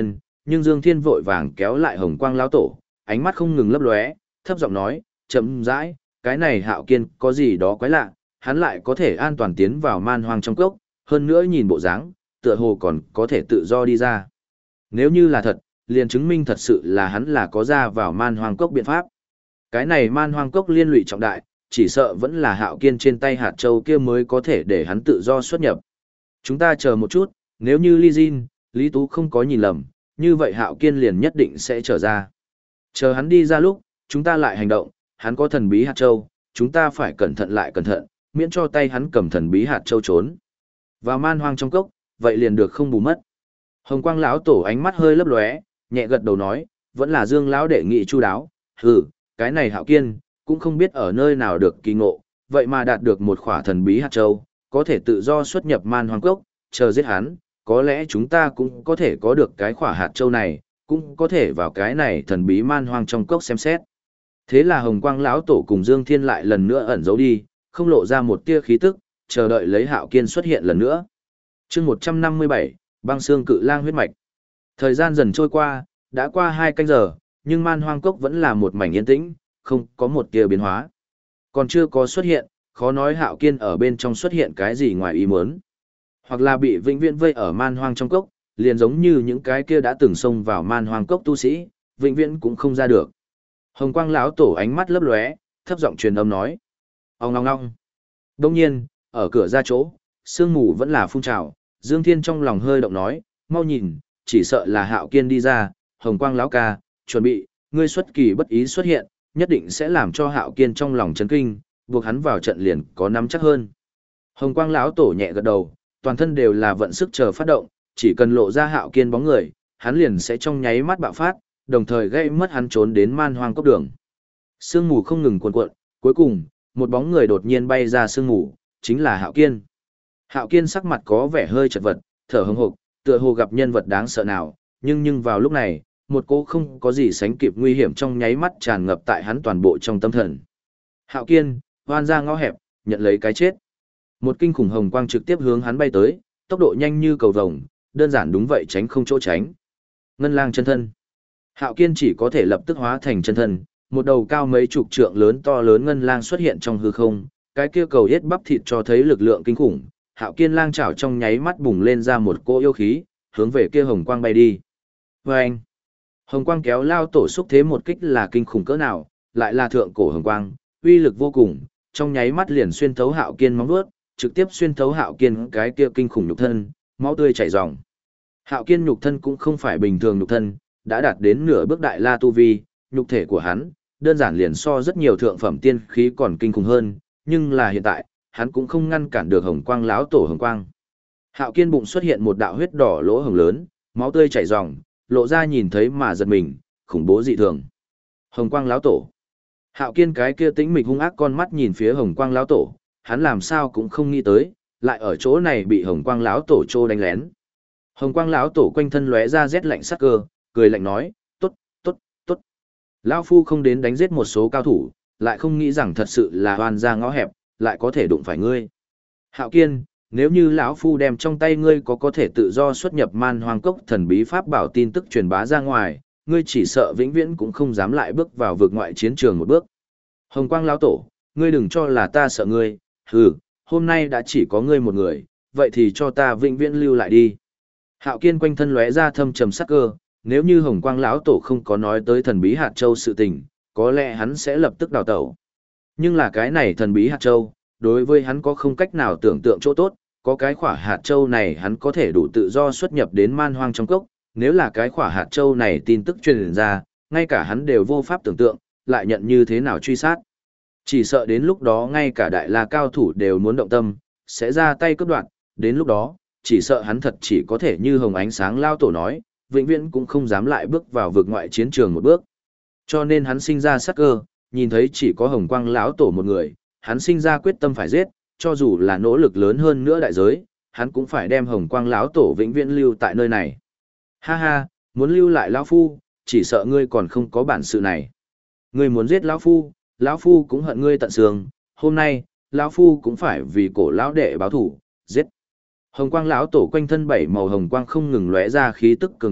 nhưng Dương Thiên vội vàng kéo lại Hồng Quang lão tổ, ánh mắt không ngừng lấp lóe, thấp giọng nói, chậm rãi, cái này Hạo Kiên có gì đó quái lạ, hắn lại có thể an toàn tiến vào man hoang trong cốc, hơn nữa nhìn bộ dáng, tựa hồ còn có thể tự do đi ra. Nếu như là thật, liền chứng minh thật sự là hắn là có ra vào man hoang cốc biện pháp. Cái này man hoang cốc liên lụy trọng đại, chỉ sợ vẫn là Hạo Kiên trên tay hạt châu kia mới có thể để hắn tự do xuất nhập. Chúng ta chờ một chút, nếu như Lý Jin, Lý Tú không có nhìn lầm, như vậy Hạo Kiên liền nhất định sẽ trở ra. Chờ hắn đi ra lúc, chúng ta lại hành động, hắn có thần bí hạt châu, chúng ta phải cẩn thận lại cẩn thận, miễn cho tay hắn cầm thần bí hạt châu trốn. Vào man hoang trong cốc, vậy liền được không bù mất. Hồng Quang lão tổ ánh mắt hơi lấp lóe, nhẹ gật đầu nói, vẫn là Dương lão đệ nghị chu đáo, hừ, cái này Hạo Kiên cũng không biết ở nơi nào được kỳ ngộ, vậy mà đạt được một khỏa thần bí hạt châu, có thể tự do xuất nhập man hoang cốc, chờ giết hắn, có lẽ chúng ta cũng có thể có được cái khỏa hạt châu này, cũng có thể vào cái này thần bí man hoang trong cốc xem xét. Thế là Hồng Quang lão tổ cùng Dương Thiên lại lần nữa ẩn giấu đi, không lộ ra một tia khí tức, chờ đợi lấy Hạo Kiên xuất hiện lần nữa. Chương 157, Băng Xương Cự Lang huyết mạch. Thời gian dần trôi qua, đã qua 2 canh giờ, nhưng man hoang cốc vẫn là một mảnh yên tĩnh, không có một tia biến hóa. Còn chưa có xuất hiện, khó nói Hạo Kiên ở bên trong xuất hiện cái gì ngoài ý muốn. Hoặc là bị vĩnh viễn vây ở man hoang trong cốc, liền giống như những cái kia đã từng xông vào man hoang cốc tu sĩ, vĩnh viễn cũng không ra được. Hồng Quang lão tổ ánh mắt lấp lóe, thấp giọng truyền âm nói: "Ong ong ong." Đương nhiên, ở cửa ra chỗ, sương mù vẫn là phun trào, Dương Thiên trong lòng hơi động nói: "Mau nhìn, chỉ sợ là Hạo Kiên đi ra, Hồng Quang lão ca, chuẩn bị, ngươi xuất kỳ bất ý xuất hiện, nhất định sẽ làm cho Hạo Kiên trong lòng chấn kinh, buộc hắn vào trận liền có nắm chắc hơn." Hồng Quang lão tổ nhẹ gật đầu, toàn thân đều là vận sức chờ phát động, chỉ cần lộ ra Hạo Kiên bóng người, hắn liền sẽ trong nháy mắt bạo phát, đồng thời gây mất hắn trốn đến man hoang cốc đường. Sương mù không ngừng cuộn cuộn, cuối cùng, một bóng người đột nhiên bay ra sương mù, chính là Hạo Kiên. Hạo Kiên sắc mặt có vẻ hơi chật vật, thở hổn hộc, tựa hồ gặp nhân vật đáng sợ nào, nhưng vào lúc này, một cô không có gì sánh kịp nguy hiểm trong nháy mắt tràn ngập tại hắn toàn bộ trong tâm thần. Hạo Kiên, hoan ra ngõ hẹp, nhận lấy cái chết. Một kinh khủng hồng quang trực tiếp hướng hắn bay tới, tốc độ nhanh như cầu vồng, đơn giản đúng vậy tránh không chỗ tránh. Ngân lang chân thân. Hạo Kiên chỉ có thể lập tức hóa thành chân thân, một đầu cao mấy chục trượng lớn to lớn ngân lang xuất hiện trong hư không, cái kia cầu yết bắp thịt cho thấy lực lượng kinh khủng. Hạo Kiên lang chảo trong nháy mắt bùng lên ra một cỗ yêu khí, hướng về kia hồng quang bay đi. Vâng! Hồng quang kéo lao tổ xúc thế một kích là kinh khủng cỡ nào, lại là thượng cổ hồng quang, uy lực vô cùng, trong nháy mắt liền xuyên thấu Hạo Kiên móng vuốt, trực tiếp xuyên thấu Hạo Kiên cái kia kinh khủng nhục thân, máu tươi chảy ròng. Hạo Kiên nhục thân cũng không phải bình thường nhục thân, đã đạt đến nửa bước đại la tu vi, nhục thể của hắn, đơn giản liền so rất nhiều thượng phẩm tiên khí còn kinh khủng hơn, nhưng là hiện tại, hắn cũng không ngăn cản được hồng quang lão tổ hồng quang. Hạo Kiên bụng xuất hiện một đạo huyết đỏ lỗ hồng lớn, máu tươi chảy ròng, lộ ra nhìn thấy mà giật mình, khủng bố dị thường. Hồng quang lão tổ. Hạo Kiên cái kia tĩnh mịch hung ác con mắt nhìn phía hồng quang lão tổ, hắn làm sao cũng không nghĩ tới, lại ở chỗ này bị hồng quang lão tổ trô đánh lén. Hồng quang lão tổ quanh thân lóe ra rét lạnh sắc cơ, cười lạnh nói, tốt, tốt, tốt. Lão phu không đến đánh giết một số cao thủ, lại không nghĩ rằng thật sự là oan ra ngõ hẹp, lại có thể đụng phải ngươi. Hạo Kiên, nếu như lão phu đem trong tay ngươi có thể tự do xuất nhập man hoang cốc thần bí pháp bảo tin tức truyền bá ra ngoài, ngươi chỉ sợ vĩnh viễn cũng không dám lại bước vào vực ngoại chiến trường một bước. Hồng quang lão tổ, ngươi đừng cho là ta sợ ngươi, hừ, hôm nay đã chỉ có ngươi một người, vậy thì cho ta vĩnh viễn lưu lại đi. Hạo Kiên quanh thân lóe ra thâm trầm sắc cơ, nếu như Hồng Quang lão tổ không có nói tới thần bí hạt châu sự tình, có lẽ hắn sẽ lập tức đào tẩu. Nhưng là cái này thần bí hạt châu, đối với hắn có không cách nào tưởng tượng chỗ tốt, có cái khỏa hạt châu này hắn có thể đủ tự do xuất nhập đến man hoang trong cốc, nếu là cái khỏa hạt châu này tin tức truyền ra, ngay cả hắn đều vô pháp tưởng tượng, lại nhận như thế nào truy sát. Chỉ sợ đến lúc đó ngay cả đại la cao thủ đều muốn động tâm, sẽ ra tay cướp đoạt, đến lúc đó, chỉ sợ hắn thật chỉ có thể như hồng ánh sáng lao tổ nói, vĩnh viễn cũng không dám lại bước vào vực ngoại chiến trường một bước. Cho nên hắn sinh ra sắc cơ, nhìn thấy chỉ có hồng quang lão tổ một người, hắn sinh ra quyết tâm phải giết, cho dù là nỗ lực lớn hơn nữa đại giới, hắn cũng phải đem hồng quang lão tổ vĩnh viễn lưu tại nơi này. Ha ha, muốn lưu lại lão phu, chỉ sợ ngươi còn không có bản sự này. Ngươi muốn giết lão phu cũng hận ngươi tận xương, hôm nay, lão phu cũng phải vì cổ lão đệ báo thủ, giết. Hồng quang lão tổ quanh thân bảy màu hồng quang không ngừng lóe ra khí tức cường đại,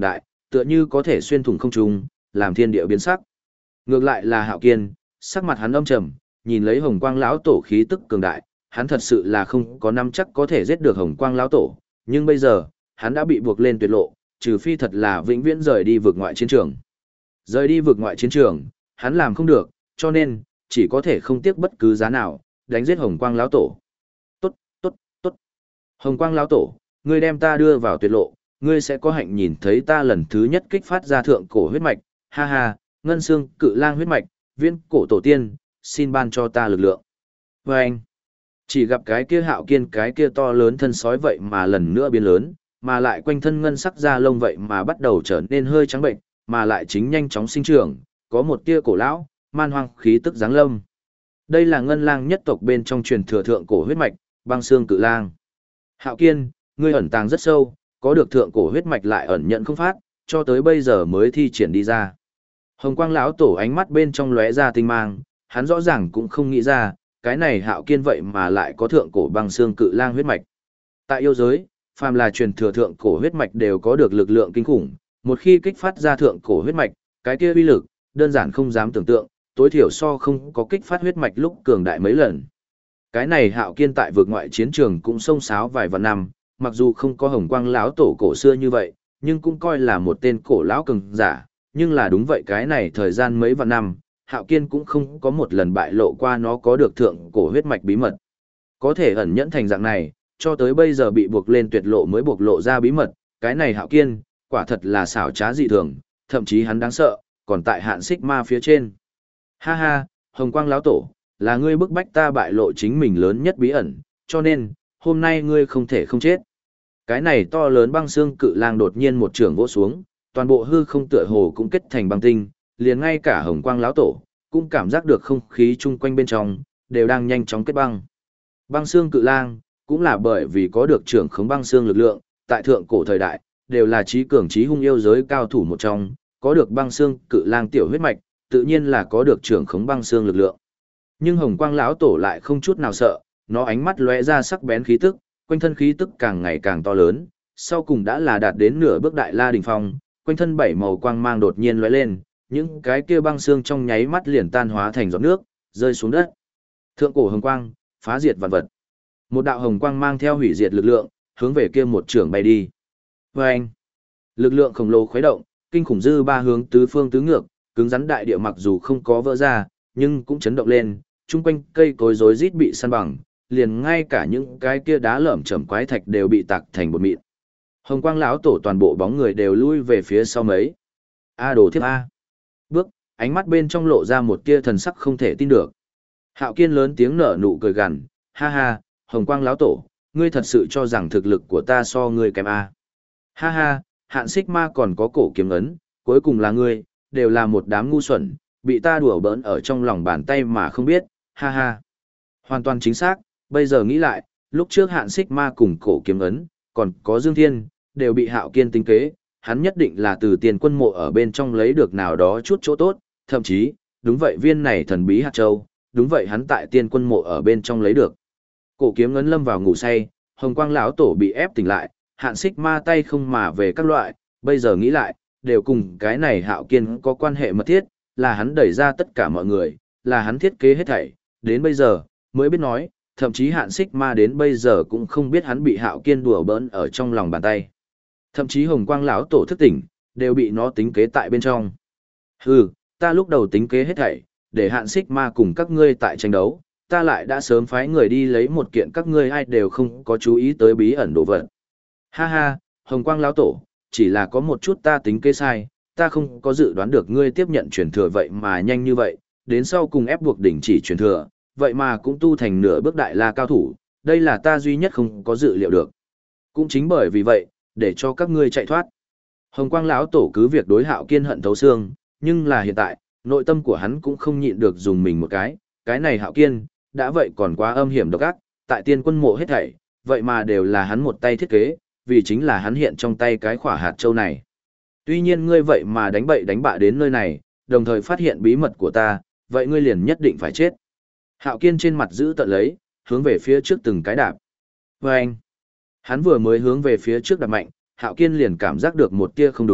tựa như có thể xuyên thủng không trung, làm thiên địa biến sắc. Ngược lại là Hạo Kiên, sắc mặt hắn âm trầm, nhìn lấy Hồng Quang lão tổ khí tức cường đại, hắn thật sự là không có nắm chắc có thể giết được Hồng Quang lão tổ, nhưng bây giờ, hắn đã bị buộc lên tuyệt lộ, trừ phi thật là vĩnh viễn rời đi vực ngoại chiến trường. Rời đi vực ngoại chiến trường, hắn làm không được, cho nên chỉ có thể không tiếc bất cứ giá nào, đánh giết Hồng Quang lão tổ. Tốt, tốt, tốt. Hồng Quang lão tổ, ngươi đem ta đưa vào tuyệt lộ, ngươi sẽ có hạnh nhìn thấy ta lần thứ nhất kích phát ra thượng cổ huyết mạch, ha ha, ngân xương cự lang huyết mạch, viễn cổ tổ tiên, xin ban cho ta lực lượng. Và anh, chỉ gặp cái kia Hạo Kiên cái kia to lớn thân sói vậy mà lần nữa biến lớn, mà lại quanh thân ngân sắc da lông vậy mà bắt đầu trở nên hơi trắng bệnh, mà lại chính nhanh chóng sinh trưởng, có một tia cổ lão, man hoang khí tức giáng lâm. Đây là ngân lang nhất tộc bên trong truyền thừa thượng cổ huyết mạch, băng xương cự lang. Hạo Kiên, ngươi ẩn tàng rất sâu, có được thượng cổ huyết mạch lại ẩn nhận không phát, cho tới bây giờ mới thi triển đi ra. Hồng Quang lão tổ ánh mắt bên trong lóe ra tinh mang, hắn rõ ràng cũng không nghĩ ra, cái này Hạo Kiên vậy mà lại có thượng cổ băng xương cự lang huyết mạch. Tại yêu giới, phàm là truyền thừa thượng cổ huyết mạch đều có được lực lượng kinh khủng, một khi kích phát ra thượng cổ huyết mạch, cái kia uy lực, đơn giản không dám tưởng tượng, tối thiểu so không có kích phát huyết mạch lúc cường đại mấy lần. Cái này Hạo Kiên tại vực ngoại chiến trường cũng xông xáo vài vạn năm, mặc dù không có Hồng Quang lão tổ cổ xưa như vậy, nhưng cũng coi là một tên cổ lão cường giả, nhưng là đúng vậy cái này thời gian mấy vạn năm, Hạo Kiên cũng không có một lần bại lộ qua nó có được thượng cổ huyết mạch bí mật. Có thể ẩn nhẫn thành dạng này, cho tới bây giờ bị buộc lên tuyệt lộ mới buộc lộ ra bí mật, cái này Hạo Kiên, quả thật là xảo trá dị thường, thậm chí hắn đáng sợ, còn tại hạn xích ma phía trên. Ha ha, Hồng Quang lão tổ, là ngươi bức bách ta bại lộ chính mình lớn nhất bí ẩn, cho nên, hôm nay ngươi không thể không chết. Cái này to lớn băng xương cự lang đột nhiên một trường vỗ xuống, toàn bộ hư không tựa hồ cũng kết thành băng tinh, liền ngay cả Hồng Quang lão tổ cũng cảm giác được không khí chung quanh bên trong đều đang nhanh chóng kết băng. Băng xương cự lang cũng là bởi vì có được trưởng khống băng xương lực lượng, tại thượng cổ thời đại đều là trí cường trí hung yêu giới cao thủ một trong, có được băng xương cự lang tiểu huyết mạch, tự nhiên là có được trưởng khống băng xương lực lượng. Nhưng Hồng Quang lão tổ lại không chút nào sợ, nó ánh mắt lóe ra sắc bén khí tức, quanh thân khí tức càng ngày càng to lớn, sau cùng đã là đạt đến nửa bước đại la đỉnh phong, quanh thân bảy màu quang mang đột nhiên lóe lên, những cái kia băng xương trong nháy mắt liền tan hóa thành giọt nước, rơi xuống đất. Thượng cổ hồng quang, phá diệt vạn vật. Một đạo hồng quang mang theo hủy diệt lực lượng, hướng về kia một trường bay đi. Vâng! Lực lượng khổng lồ khuấy động, kinh khủng dư ba hướng tứ phương tứ ngược, cứng rắn đại địa mặc dù không có vỡ ra, nhưng cũng chấn động lên, chung quanh cây cối rối rít bị san bằng, liền ngay cả những cái kia đá lởm chởm quái thạch đều bị tạc thành bột mịn. Hồng Quang lão tổ toàn bộ bóng người đều lui về phía sau mấy. A đồ thiếp A. Bước, ánh mắt bên trong lộ ra một tia thần sắc không thể tin được. Hạo Kiên lớn tiếng nở nụ cười gằn, ha ha, Hồng Quang lão tổ, ngươi thật sự cho rằng thực lực của ta so ngươi kém A. Ha ha, Hạn Xích Ma còn có cổ kiếm ấn, cuối cùng là ngươi, đều là một đám ngu xuẩn, bị ta đùa bỡn ở trong lòng bàn tay mà không biết, ha ha. Hoàn toàn chính xác, bây giờ nghĩ lại, lúc trước Hạn Xích Ma cùng cổ kiếm ấn, còn có Dương Thiên, đều bị Hạo Kiên tính kế, hắn nhất định là từ tiền quân mộ ở bên trong lấy được nào đó chút chỗ tốt, thậm chí, đúng vậy viên này thần bí hạt châu, đúng vậy hắn tại tiền quân mộ ở bên trong lấy được. Cổ kiếm ấn lâm vào ngủ say, Hồng Quang lão tổ bị ép tỉnh lại, Hạn Xích Ma tay không mà về các loại, bây giờ nghĩ lại, đều cùng cái này Hạo Kiên có quan hệ mật thiết, là hắn đẩy ra tất cả mọi người, là hắn thiết kế hết thảy, đến bây giờ, mới biết nói, thậm chí Hạn Xích Ma đến bây giờ cũng không biết hắn bị Hạo Kiên đùa bỡn ở trong lòng bàn tay. Thậm chí Hồng Quang lão tổ thức tỉnh, đều bị nó tính kế tại bên trong. Hừ, ta lúc đầu tính kế hết thảy, để Hạn Xích Ma cùng các ngươi tại tranh đấu, ta lại đã sớm phái người đi lấy một kiện các ngươi ai đều không có chú ý tới bí ẩn đồ vật. Ha ha, Hồng Quang lão tổ, chỉ là có một chút ta tính kế sai, ta không có dự đoán được ngươi tiếp nhận truyền thừa vậy mà nhanh như vậy, đến sau cùng ép buộc đỉnh chỉ truyền thừa, vậy mà cũng tu thành nửa bước đại la cao thủ, đây là ta duy nhất không có dự liệu được. Cũng chính bởi vì vậy, để cho các ngươi chạy thoát. Hồng Quang lão tổ cứ việc đối Hạo Kiên hận thấu xương, nhưng là hiện tại, nội tâm của hắn cũng không nhịn được dùng mình một cái này Hạo Kiên, đã vậy còn quá âm hiểm độc ác, tại tiên quân mộ hết thảy, vậy mà đều là hắn một tay thiết kế, vì chính là hắn hiện trong tay cái khỏa hạt châu này. Tuy nhiên ngươi vậy mà đánh bậy đánh bạ đến nơi này, đồng thời phát hiện bí mật của ta, vậy ngươi liền nhất định phải chết. Hạo Kiên trên mặt giữ tận lấy, hướng về phía trước từng cái đạp. Và anh, hắn vừa mới hướng về phía trước đạp mạnh, Hạo Kiên liền cảm giác được một tia không đúng,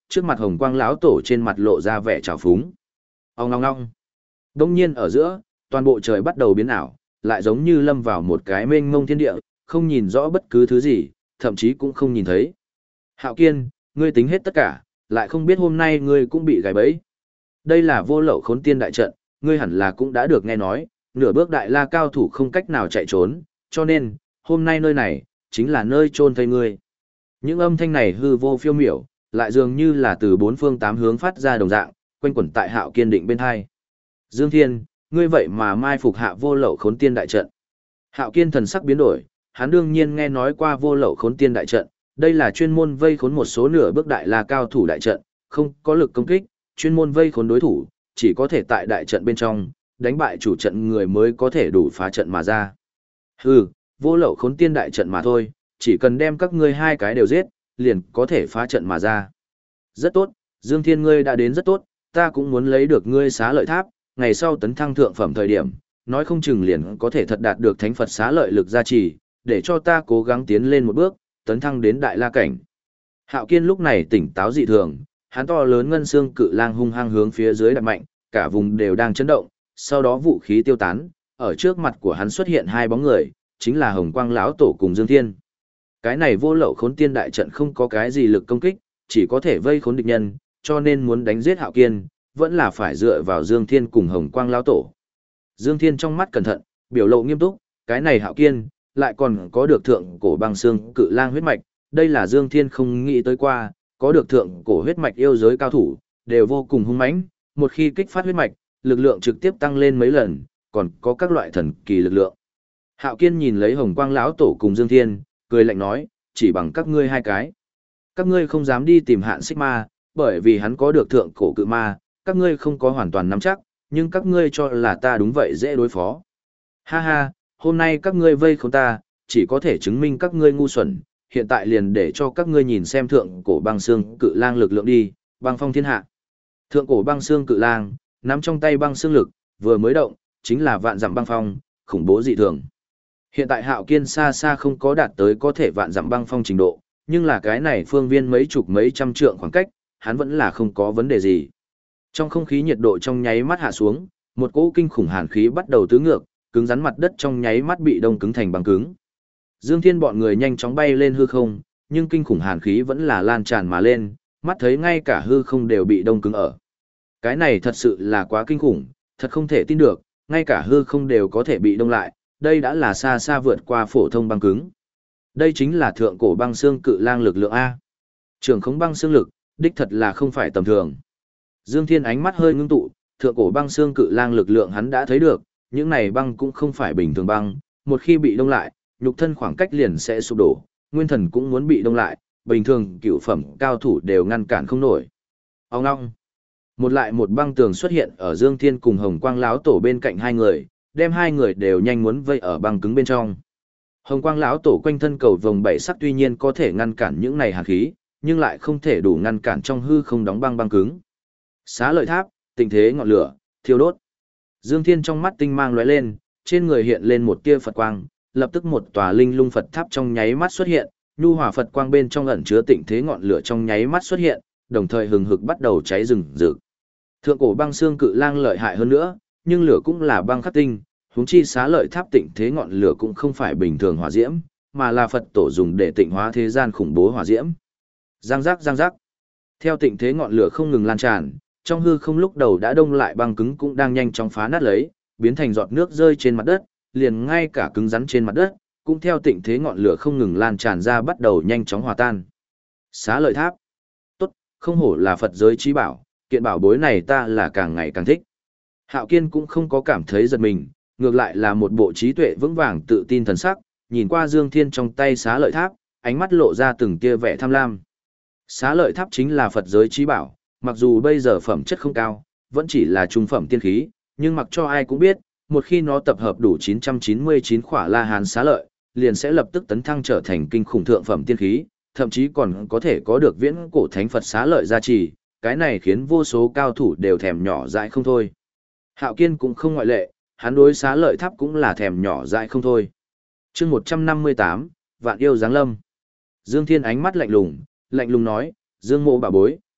trước mặt Hồng Quang lão tổ trên mặt lộ ra vẻ trào phúng. Ong ong ong. Đông nhiên ở giữa, toàn bộ trời bắt đầu biến ảo, lại giống như lâm vào một cái mênh mông thiên địa, không nhìn rõ bất cứ thứ gì, thậm chí cũng không nhìn thấy. Hạo Kiên, ngươi tính hết tất cả, lại không biết hôm nay ngươi cũng bị gài bẫy. Đây là Vô Lậu Khốn Tiên đại trận, ngươi hẳn là cũng đã được nghe nói, nửa bước đại la cao thủ không cách nào chạy trốn, cho nên, hôm nay nơi này, chính là nơi chôn thây ngươi. Những âm thanh này hư vô phiêu miểu, lại dường như là từ bốn phương tám hướng phát ra đồng dạng, quanh quẩn tại Hạo Kiên định bên hai. Dương Thiên, ngươi vậy mà mai phục hạ Vô Lậu Khốn Tiên đại trận. Hạo Kiên thần sắc biến đổi, hắn đương nhiên nghe nói qua Vô Lậu Khốn Tiên đại trận, đây là chuyên môn vây khốn một số nửa bước đại la cao thủ đại trận, không có lực công kích, chuyên môn vây khốn đối thủ, chỉ có thể tại đại trận bên trong, đánh bại chủ trận người mới có thể đủ phá trận mà ra. Hừ, Vô Lậu Khốn Tiên đại trận mà thôi, chỉ cần đem các ngươi hai cái đều giết, liền có thể phá trận mà ra. Rất tốt, Dương Thiên ngươi đã đến rất tốt, ta cũng muốn lấy được ngươi Xá Lợi Tháp, ngày sau tấn thăng thượng phẩm thời điểm, nói không chừng liền có thể thật đạt được Thánh Phật Xá Lợi lực gia trì, để cho ta cố gắng tiến lên một bước, tấn thăng đến đại la cảnh. Hạo Kiên lúc này tỉnh táo dị thường, hắn to lớn ngân xương cự lang hung hăng hướng phía dưới đập mạnh, cả vùng đều đang chấn động, sau đó vũ khí tiêu tán, ở trước mặt của hắn xuất hiện hai bóng người, chính là Hồng Quang lão tổ cùng Dương Thiên. Cái này Vô Lậu Khốn Tiên đại trận không có cái gì lực công kích, chỉ có thể vây khốn địch nhân, cho nên muốn đánh giết Hạo Kiên, vẫn là phải dựa vào Dương Thiên cùng Hồng Quang lão tổ. Dương Thiên trong mắt cẩn thận, biểu lộ nghiêm túc, cái này Hạo Kiên lại còn có được thượng cổ băng xương cự lang huyết mạch, đây là Dương Thiên không nghĩ tới qua, có được thượng cổ huyết mạch yêu giới cao thủ, đều vô cùng hung mãnh, một khi kích phát huyết mạch, lực lượng trực tiếp tăng lên mấy lần, còn có các loại thần kỳ lực lượng. Hạo Kiên nhìn lấy Hồng Quang lão tổ cùng Dương Thiên, cười lạnh nói, chỉ bằng các ngươi hai cái. Các ngươi không dám đi tìm Hạn Xích Ma, bởi vì hắn có được thượng cổ cự ma, các ngươi không có hoàn toàn nắm chắc, nhưng các ngươi cho là ta đúng vậy dễ đối phó. Ha ha, hôm nay các ngươi vây khốn ta, chỉ có thể chứng minh các ngươi ngu xuẩn, hiện tại liền để cho các ngươi nhìn xem thượng cổ băng xương cự lang lực lượng đi, băng phong thiên hạ. Thượng cổ băng xương cự lang, nắm trong tay băng xương lực, vừa mới động, chính là vạn dặm băng phong, khủng bố dị thường. Hiện tại Hạo Kiên xa xa không có đạt tới có thể vạn dặm băng phong trình độ, nhưng là cái này phương viên mấy chục mấy trăm trượng khoảng cách, hắn vẫn là không có vấn đề gì. Trong không khí nhiệt độ trong nháy mắt hạ xuống, một cỗ kinh khủng hàn khí bắt đầu tứ ngược, cứng rắn mặt đất trong nháy mắt bị đông cứng thành băng cứng. Dương Thiên bọn người nhanh chóng bay lên hư không, nhưng kinh khủng hàn khí vẫn là lan tràn mà lên, mắt thấy ngay cả hư không đều bị đông cứng ở. Cái này thật sự là quá kinh khủng, thật không thể tin được, ngay cả hư không đều có thể bị đông lại, đây đã là xa xa vượt qua phổ thông băng cứng. Đây chính là thượng cổ băng xương cự lang lực lượng A. Trường khống băng xương lực, đích thật là không phải tầm thường. Dương Thiên ánh mắt hơi ngưng tụ, thượng cổ băng xương cự lang lực lượng hắn đã thấy được, những này băng cũng không phải bình thường băng, một khi bị đông lại, nhục thân khoảng cách liền sẽ sụp đổ, nguyên thần cũng muốn bị đông lại, bình thường cửu phẩm cao thủ đều ngăn cản không nổi. Ông ngong. Một lại một băng tường xuất hiện ở Dương Thiên cùng Hồng Quang lão tổ bên cạnh hai người, đem hai người đều nhanh muốn vây ở băng cứng bên trong. Hồng Quang lão tổ quanh thân cầu vồng bảy sắc tuy nhiên có thể ngăn cản những này hàn khí, nhưng lại không thể đủ ngăn cản trong hư không đóng băng cứng. Xá Lợi Tháp, tình thế ngọn lửa, thiêu đốt. Dương Thiên trong mắt tinh mang lóe lên, trên người hiện lên một tia Phật quang, lập tức một tòa linh lung Phật tháp trong nháy mắt xuất hiện, nhu hòa Phật quang bên trong ẩn chứa tịnh thế ngọn lửa trong nháy mắt xuất hiện, đồng thời hừng hực bắt đầu cháy rừng rực. Thượng cổ băng xương cự lang lợi hại hơn nữa, nhưng lửa cũng là băng khắc tinh, huống chi Xá Lợi Tháp tịnh thế ngọn lửa cũng không phải bình thường hỏa diễm, mà là Phật tổ dùng để tịnh hóa thế gian khủng bố hỏa diễm. Giang giác giang giác. Theo tịnh thế ngọn lửa không ngừng lan tràn, trong hư không lúc đầu đã đông lại băng cứng cũng đang nhanh chóng phá nát lấy, biến thành giọt nước rơi trên mặt đất, liền ngay cả cứng rắn trên mặt đất, cũng theo tịnh thế ngọn lửa không ngừng lan tràn ra bắt đầu nhanh chóng hòa tan. Xá Lợi Tháp. Tốt, không hổ là Phật giới trí bảo, kiện bảo bối này ta là càng ngày càng thích. Hạo Kiên cũng không có cảm thấy giật mình, ngược lại là một bộ trí tuệ vững vàng tự tin thần sắc, nhìn qua Dương Thiên trong tay Xá Lợi Tháp, ánh mắt lộ ra từng tia vẻ tham lam. Xá Lợi Tháp chính là Phật giới trí bảo, mặc dù bây giờ phẩm chất không cao, vẫn chỉ là trung phẩm tiên khí, nhưng mặc cho ai cũng biết, một khi nó tập hợp đủ 999 khỏa La Hán xá lợi, liền sẽ lập tức tấn thăng trở thành kinh khủng thượng phẩm tiên khí, thậm chí còn có thể có được viễn cổ thánh Phật xá lợi gia trì, cái này khiến vô số cao thủ đều thèm nhỏ dại không thôi. Hạo Kiên cũng không ngoại lệ, hắn đối xá lợi tháp cũng là thèm nhỏ dại không thôi. Chương 158, Vạn yêu giáng lâm. Dương Thiên ánh mắt lạnh lùng nói, Dương Mộ bảo bối,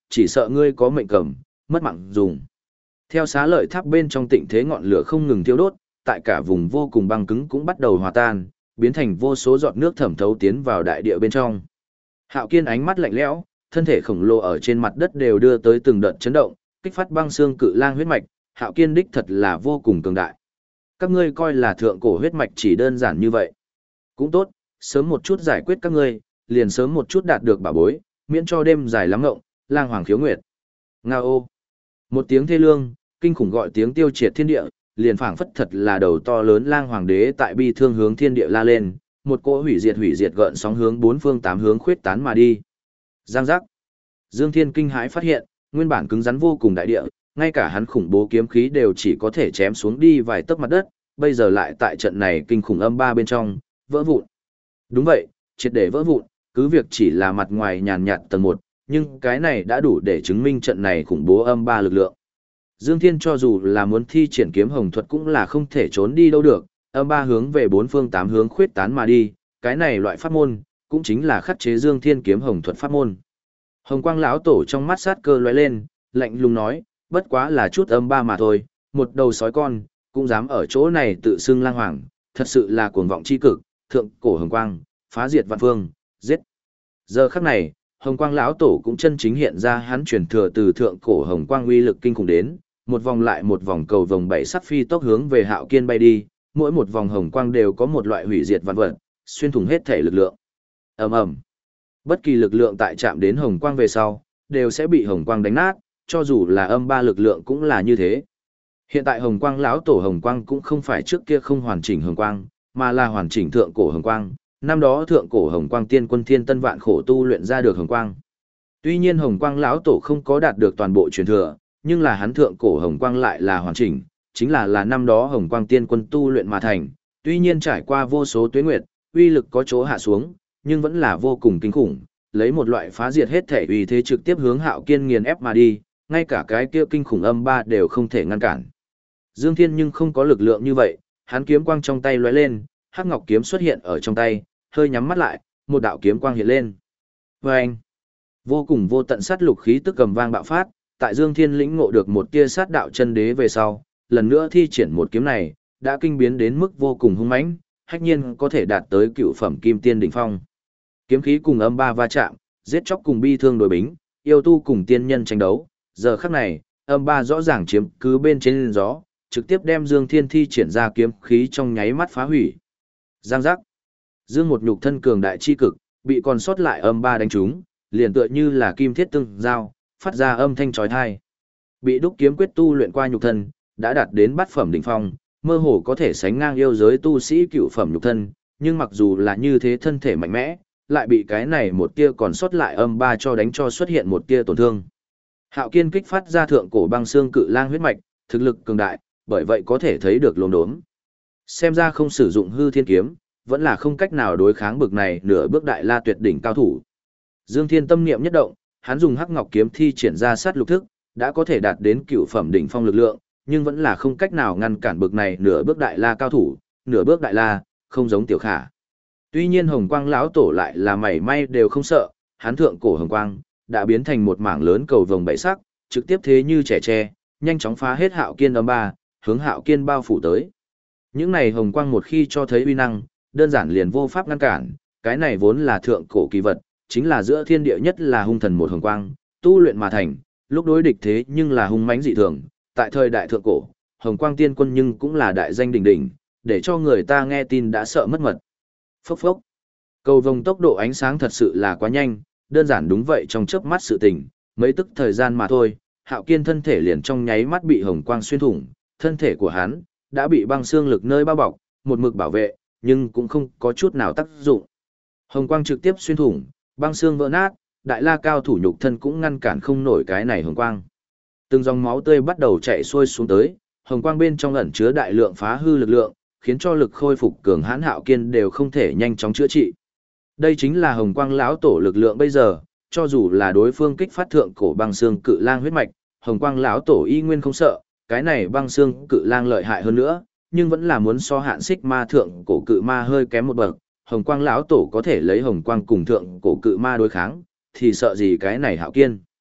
chỉ sợ ngươi có mệnh cầm, mất mạng dùng. Theo xá lợi tháp bên trong tịnh thế ngọn lửa không ngừng thiêu đốt, tại cả vùng vô cùng băng cứng cũng bắt đầu hòa tan, biến thành vô số giọt nước thẩm thấu tiến vào đại địa bên trong. Hạo Kiên ánh mắt lạnh lẽo, thân thể khổng lồ ở trên mặt đất đều đưa tới từng đợt chấn động, kích phát băng xương cự lang huyết mạch, Hạo Kiên đích thật là vô cùng cường đại. Các ngươi coi là thượng cổ huyết mạch chỉ đơn giản như vậy. Cũng tốt, sớm một chút giải quyết các ngươi, liền sớm một chút đạt được bảo bối, miễn cho đêm dài lắm ngộng, lang hoàng khiếu nguyệt. Nga ô. Một tiếng thê lương, kinh khủng gọi tiếng tiêu triệt thiên địa, liền phảng phất thật là đầu to lớn lang hoàng đế tại bi thương hướng thiên địa la lên, một cỗ hủy diệt gợn sóng hướng bốn phương tám hướng khuyết tán mà đi. Giang giác. Dương Thiên kinh hãi phát hiện, nguyên bản cứng rắn vô cùng đại địa, ngay cả hắn khủng bố kiếm khí đều chỉ có thể chém xuống đi vài tấc mặt đất, bây giờ lại tại trận này kinh khủng âm ba bên trong, vỡ vụn. Đúng vậy, triệt để vỡ vụn, cứ việc chỉ là mặt ngoài nhàn nhạt tầng 1, nhưng cái này đã đủ để chứng minh trận này khủng bố âm ba lực lượng. Dương Thiên cho dù là muốn thi triển kiếm hồng thuật cũng là không thể trốn đi đâu được, âm ba hướng về bốn phương tám hướng khuyết tán mà đi, cái này loại pháp môn, cũng chính là khắc chế Dương Thiên kiếm hồng thuật pháp môn. Hồng Quang lão tổ trong mắt sát cơ lóe lên, lạnh lùng nói, bất quá là chút âm ba mà thôi, một đầu sói con, cũng dám ở chỗ này tự xưng lang hoàng, thật sự là cuồng vọng chi cực, thượng cổ Hồng Quang, phá diệt vạn phương, giết. Giờ khắc này, Hồng Quang lão tổ cũng chân chính hiện ra hắn truyền thừa từ thượng cổ Hồng Quang uy lực kinh khủng đến, một vòng lại một vòng cầu vồng bảy sắc phi tốc hướng về Hạo Kiên bay đi, mỗi một vòng hồng quang đều có một loại hủy diệt vạn vật, xuyên thủng hết thể lực lượng. Ầm ầm. Bất kỳ lực lượng tại chạm đến hồng quang về sau, đều sẽ bị hồng quang đánh nát, cho dù là âm ba lực lượng cũng là như thế. Hiện tại hồng quang lão tổ hồng quang cũng không phải trước kia không hoàn chỉnh hồng quang, mà là hoàn chỉnh thượng cổ hồng quang. Năm đó thượng cổ hồng quang tiên quân thiên tân vạn khổ tu luyện ra được hồng quang. Tuy nhiên hồng quang lão tổ không có đạt được toàn bộ truyền thừa, nhưng là hắn thượng cổ hồng quang lại là hoàn chỉnh, chính là năm đó hồng quang tiên quân tu luyện mà thành. Tuy nhiên trải qua vô số tuế nguyệt, uy lực có chỗ hạ xuống, nhưng vẫn là vô cùng kinh khủng, lấy một loại phá diệt hết thể uy thế trực tiếp hướng Hạo Kiên nghiền ép mà đi, ngay cả cái kia kinh khủng âm ba đều không thể ngăn cản. Dương Thiên nhưng không có lực lượng như vậy, hắn kiếm quang trong tay lóe lên, hắc ngọc kiếm xuất hiện ở trong tay, hơi nhắm mắt lại, một đạo kiếm quang hiện lên. Oeng! Vô cùng vô tận sát lục khí tức cầm vang bạo phát, tại Dương Thiên lĩnh ngộ được một tia sát đạo chân đế về sau, lần nữa thi triển một kiếm này, đã kinh biến đến mức vô cùng hung mãnh, hách nhiên có thể đạt tới cựu phẩm kim tiên đỉnh phong. Kiếm khí cùng âm ba va chạm, giết chóc cùng bi thương đối bính, yêu tu cùng tiên nhân tranh đấu, giờ khắc này, âm ba rõ ràng chiếm cứ bên trên gió, trực tiếp đem Dương Thiên thi triển ra kiếm khí trong nháy mắt phá hủy. Giang giác. Dương một nhục thân cường đại chi cực, bị còn sót lại âm ba đánh trúng, liền tựa như là kim thiết tương giao, phát ra âm thanh chói tai. Bị đúc kiếm quyết tu luyện qua nhục thân, đã đạt đến bát phẩm đỉnh phong, mơ hồ có thể sánh ngang yêu giới tu sĩ cựu phẩm nhục thân, nhưng mặc dù là như thế thân thể mạnh mẽ, lại bị cái này một tia còn sót lại âm ba cho đánh cho xuất hiện một tia tổn thương. Hạo Kiên kích phát ra thượng cổ băng xương cự lang huyết mạch, thực lực cường đại, bởi vậy có thể thấy được lồn đốm. Xem ra không sử dụng hư thiên kiếm, vẫn là không cách nào đối kháng bực này nửa bước đại la tuyệt đỉnh cao thủ. Dương Thiên tâm niệm nhất động, hắn dùng hắc ngọc kiếm thi triển ra sát lục thức, đã có thể đạt đến cựu phẩm đỉnh phong lực lượng, nhưng vẫn là không cách nào ngăn cản bực này nửa bước đại la cao thủ, nửa bước đại la, không giống tiểu khả. Tuy nhiên hồng quang lão tổ lại là mảy may đều không sợ, hắn thượng cổ hồng quang đã biến thành một mảng lớn cầu vồng bảy sắc, trực tiếp thế như trẻ tre, nhanh chóng phá hết Hạo Kiên âm ba, hướng Hạo Kiên bao phủ tới. Những này hồng quang một khi cho thấy uy năng, đơn giản liền vô pháp ngăn cản, cái này vốn là thượng cổ kỳ vật, chính là giữa thiên địa nhất là hung thần một hồng quang, tu luyện mà thành, lúc đối địch thế nhưng là hung mãnh dị thường, tại thời đại thượng cổ, hồng quang tiên quân nhưng cũng là đại danh đỉnh đỉnh, để cho người ta nghe tin đã sợ mất mật. Phốc phốc. Cầu vồng tốc độ ánh sáng thật sự là quá nhanh, đơn giản đúng vậy trong chớp mắt sự tình, mấy tức thời gian mà thôi, Hạo Kiên thân thể liền trong nháy mắt bị hồng quang xuyên thủng, thân thể của hắn đã bị băng xương lực nơi bao bọc, một mực bảo vệ, nhưng cũng không có chút nào tác dụng. Hồng quang trực tiếp xuyên thủng, băng xương vỡ nát, đại la cao thủ nhục thân cũng ngăn cản không nổi cái này hồng quang. Từng dòng máu tươi bắt đầu chảy xuôi xuống tới, hồng quang bên trong ẩn chứa đại lượng phá hư lực lượng, khiến cho lực khôi phục cường hãn Hạo Kiên đều không thể nhanh chóng chữa trị. Đây chính là hồng quang lão tổ lực lượng bây giờ, cho dù là đối phương kích phát thượng cổ băng xương cự lang huyết mạch, hồng quang lão tổ y nguyên không sợ, cái này băng xương cự lang lợi hại hơn nữa, nhưng vẫn là muốn so hạn xích ma thượng cổ cự ma hơi kém một bậc. Hồng quang lão tổ có thể lấy hồng quang cùng thượng cổ cự ma đối kháng, thì sợ gì cái này Hạo Kiên.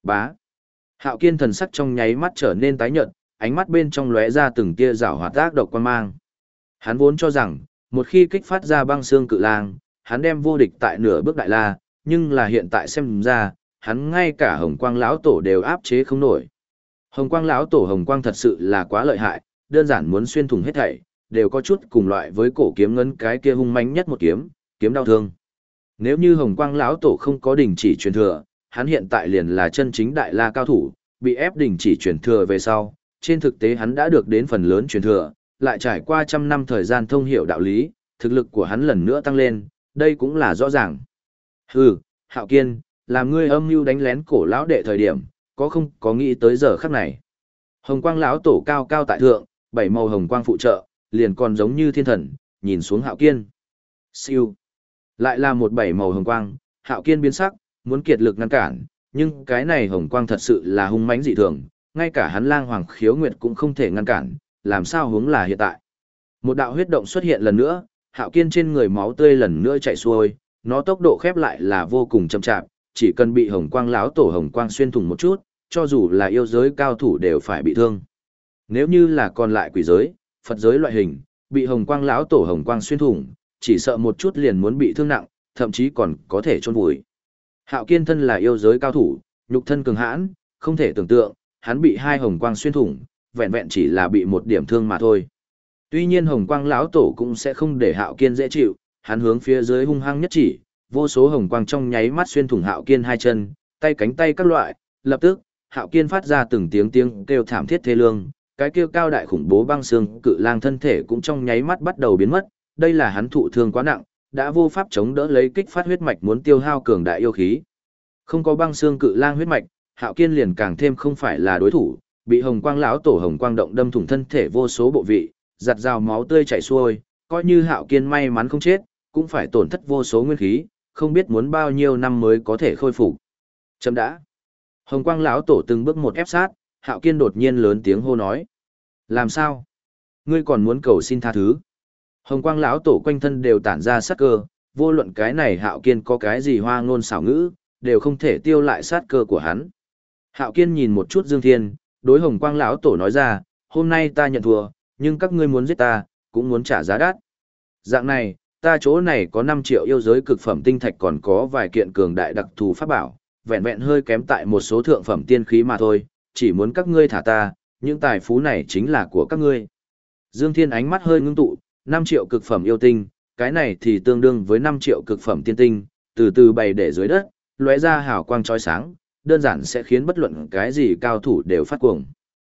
Bá. Hạo Kiên thần sắc trong nháy mắt trở nên tái nhợt, ánh mắt bên trong lóe ra từng tia rảo hoạt ác độc quan mang. Hắn vốn cho rằng, một khi kích phát ra băng xương cự lang, hắn đem vô địch tại nửa bước đại la, nhưng là hiện tại xem ra, hắn ngay cả Hồng Quang lão tổ đều áp chế không nổi. Hồng Quang lão tổ Hồng Quang thật sự là quá lợi hại, đơn giản muốn xuyên thủng hết thảy, đều có chút cùng loại với cổ kiếm ngân cái kia hung mãnh nhất một kiếm, kiếm đau thương. Nếu như Hồng Quang lão tổ không có đình chỉ truyền thừa, hắn hiện tại liền là chân chính đại la cao thủ, bị ép đình chỉ truyền thừa về sau, trên thực tế hắn đã được đến phần lớn truyền thừa, lại trải qua trăm năm thời gian thông hiểu đạo lý, thực lực của hắn lần nữa tăng lên, đây cũng là rõ ràng. Hừ, Hạo Kiên, làm ngươi âm mưu đánh lén cổ lão đệ thời điểm, có không có nghĩ tới giờ khắc này. Hồng Quang lão tổ cao cao tại thượng, bảy màu hồng quang phụ trợ, liền còn giống như thiên thần, nhìn xuống Hạo Kiên. Siêu. Lại là một bảy màu hồng quang, Hạo Kiên biến sắc, muốn kiệt lực ngăn cản, nhưng cái này hồng quang thật sự là hung mãnh dị thường, ngay cả hắn Lang Hoàng Khiếu Nguyệt cũng không thể ngăn cản, làm sao hướng là hiện tại. Một đạo huyết động xuất hiện lần nữa, Hạo Kiên trên người máu tươi lần nữa chảy xuôi, nó tốc độ khép lại là vô cùng chậm chạp, chỉ cần bị hồng quang láo tổ hồng quang xuyên thủng một chút, cho dù là yêu giới cao thủ đều phải bị thương. Nếu như là còn lại quỷ giới, Phật giới loại hình, bị hồng quang láo tổ hồng quang xuyên thủng, chỉ sợ một chút liền muốn bị thương nặng, thậm chí còn có thể chôn vùi. Hạo Kiên thân là yêu giới cao thủ, nhục thân cường hãn, không thể tưởng tượng, hắn bị hai hồng quang xuyên thủng, vẹn vẹn chỉ là bị một điểm thương mà thôi. Tuy nhiên hồng quang lão tổ cũng sẽ không để Hạo Kiên dễ chịu, hắn hướng phía dưới hung hăng nhất chỉ, vô số hồng quang trong nháy mắt xuyên thủng Hạo Kiên hai chân, tay cánh tay các loại, lập tức, Hạo Kiên phát ra từng tiếng tiếng kêu thảm thiết thê lương, cái kêu cao đại khủng bố băng xương cự lang thân thể cũng trong nháy mắt bắt đầu biến mất, đây là hắn thụ thương quá nặng, đã vô pháp chống đỡ lấy kích phát huyết mạch muốn tiêu hao cường đại yêu khí. Không có băng xương cự lang huyết mạch, Hạo Kiên liền càng thêm không phải là đối thủ, bị hồng quang lão tổ hồng quang động đâm thủng thân thể vô số bộ vị, giặt rào máu tươi chảy xuôi, coi như Hạo Kiên may mắn không chết, cũng phải tổn thất vô số nguyên khí, không biết muốn bao nhiêu năm mới có thể khôi phục. Chấm đã. Hồng quang lão tổ từng bước một ép sát, Hạo Kiên đột nhiên lớn tiếng hô nói: làm sao? Ngươi còn muốn cầu xin tha thứ? Hồng quang lão tổ quanh thân đều tản ra sát cơ, vô luận cái này Hạo Kiên có cái gì hoa ngôn xảo ngữ, đều không thể tiêu lại sát cơ của hắn. Hạo Kiên nhìn một chút Dương Thiên, đối hồng quang lão tổ nói ra: hôm nay ta nhận thua, nhưng các ngươi muốn giết ta, cũng muốn trả giá đắt. Dạng này, ta chỗ này có 5 triệu yêu giới cực phẩm tinh thạch, còn có vài kiện cường đại đặc thù pháp bảo, vẹn vẹn hơi kém tại một số thượng phẩm tiên khí mà thôi, chỉ muốn các ngươi thả ta, những tài phú này chính là của các ngươi. Dương Thiên ánh mắt hơi ngưng tụ, 5 triệu cực phẩm yêu tinh, cái này thì tương đương với 5 triệu cực phẩm tiên tinh, từ từ bày để dưới đất, lóe ra hào quang chói sáng, đơn giản sẽ khiến bất luận cái gì cao thủ đều phát cuồng.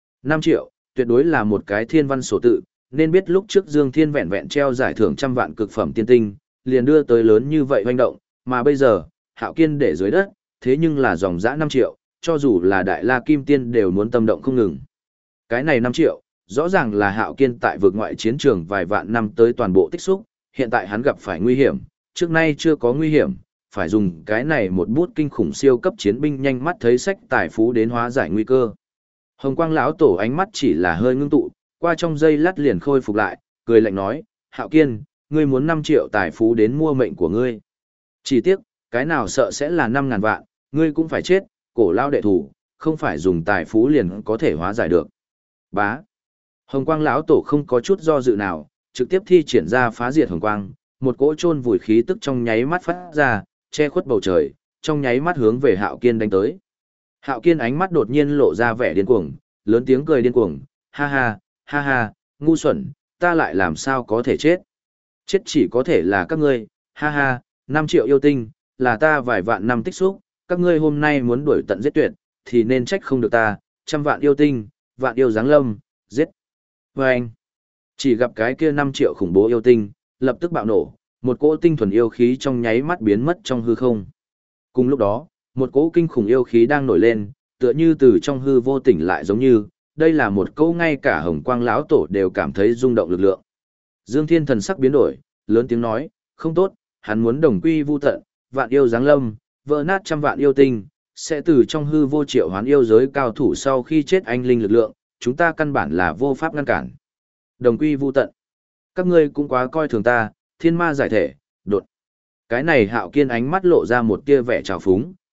5 triệu, tuyệt đối là một cái thiên văn số tự, nên biết lúc trước Dương Thiên vẹn vẹn treo giải thưởng trăm vạn cực phẩm tiên tinh, liền đưa tới lớn như vậy hoành động, mà bây giờ, Hạo Kiên để dưới đất, thế nhưng là dòng dã 5 triệu, cho dù là đại la kim tiên đều muốn tâm động không ngừng. Cái này 5 triệu, rõ ràng là Hạo Kiên tại vực ngoại chiến trường vài vạn năm tới toàn bộ tích xúc, hiện tại hắn gặp phải nguy hiểm, trước nay chưa có nguy hiểm, phải dùng cái này một bút kinh khủng siêu cấp chiến binh nhanh mắt thấy sách tài phú đến hóa giải nguy cơ. Hồng quang lão tổ ánh mắt chỉ là hơi ngưng tụ, qua trong giây lát liền khôi phục lại, cười lạnh nói: Hạo Kiên, ngươi muốn 5 triệu tài phú đến mua mệnh của ngươi. Chỉ tiếc, cái nào sợ sẽ là 5.000 vạn, ngươi cũng phải chết, cổ lao đệ thủ, không phải dùng tài phú liền có thể hóa giải được. Bá. Hồng quang lão tổ không có chút do dự nào, trực tiếp thi triển ra phá diệt hồng quang, một cỗ chôn vùi khí tức trong nháy mắt phát ra, che khuất bầu trời, trong nháy mắt hướng về Hạo Kiên đánh tới. Hạo Kiên ánh mắt đột nhiên lộ ra vẻ điên cuồng, lớn tiếng cười điên cuồng: ha ha, ngu xuẩn, ta lại làm sao có thể chết? Chết chỉ có thể là các ngươi, ha ha, 5 triệu yêu tinh, là ta vài vạn năm tích xúc, các ngươi hôm nay muốn đuổi tận giết tuyệt, thì nên trách không được ta, trăm vạn yêu tinh, vạn yêu giáng lâm, giết. Và anh, chỉ gặp cái kia 5 triệu khủng bố yêu tinh, lập tức bạo nổ, một cỗ tinh thuần yêu khí trong nháy mắt biến mất trong hư không. Cùng lúc đó, một cỗ kinh khủng yêu khí đang nổi lên, tựa như từ trong hư vô tỉnh lại giống như, đây là một cỗ ngay cả hồng quang lão tổ đều cảm thấy rung động lực lượng. Dương Thiên thần sắc biến đổi, lớn tiếng nói: không tốt, hắn muốn đồng quy vu tận, vạn yêu giáng lâm, vỡ nát trăm vạn yêu tinh, sẽ từ trong hư vô triệu hoán yêu giới cao thủ sau khi chết anh linh lực lượng, chúng ta căn bản là vô pháp ngăn cản. Đồng quy vu tận. Các ngươi cũng quá coi thường ta, thiên ma giải thể, đột. Cái này Hạo Kiên ánh mắt lộ ra một tia vẻ trào phúng,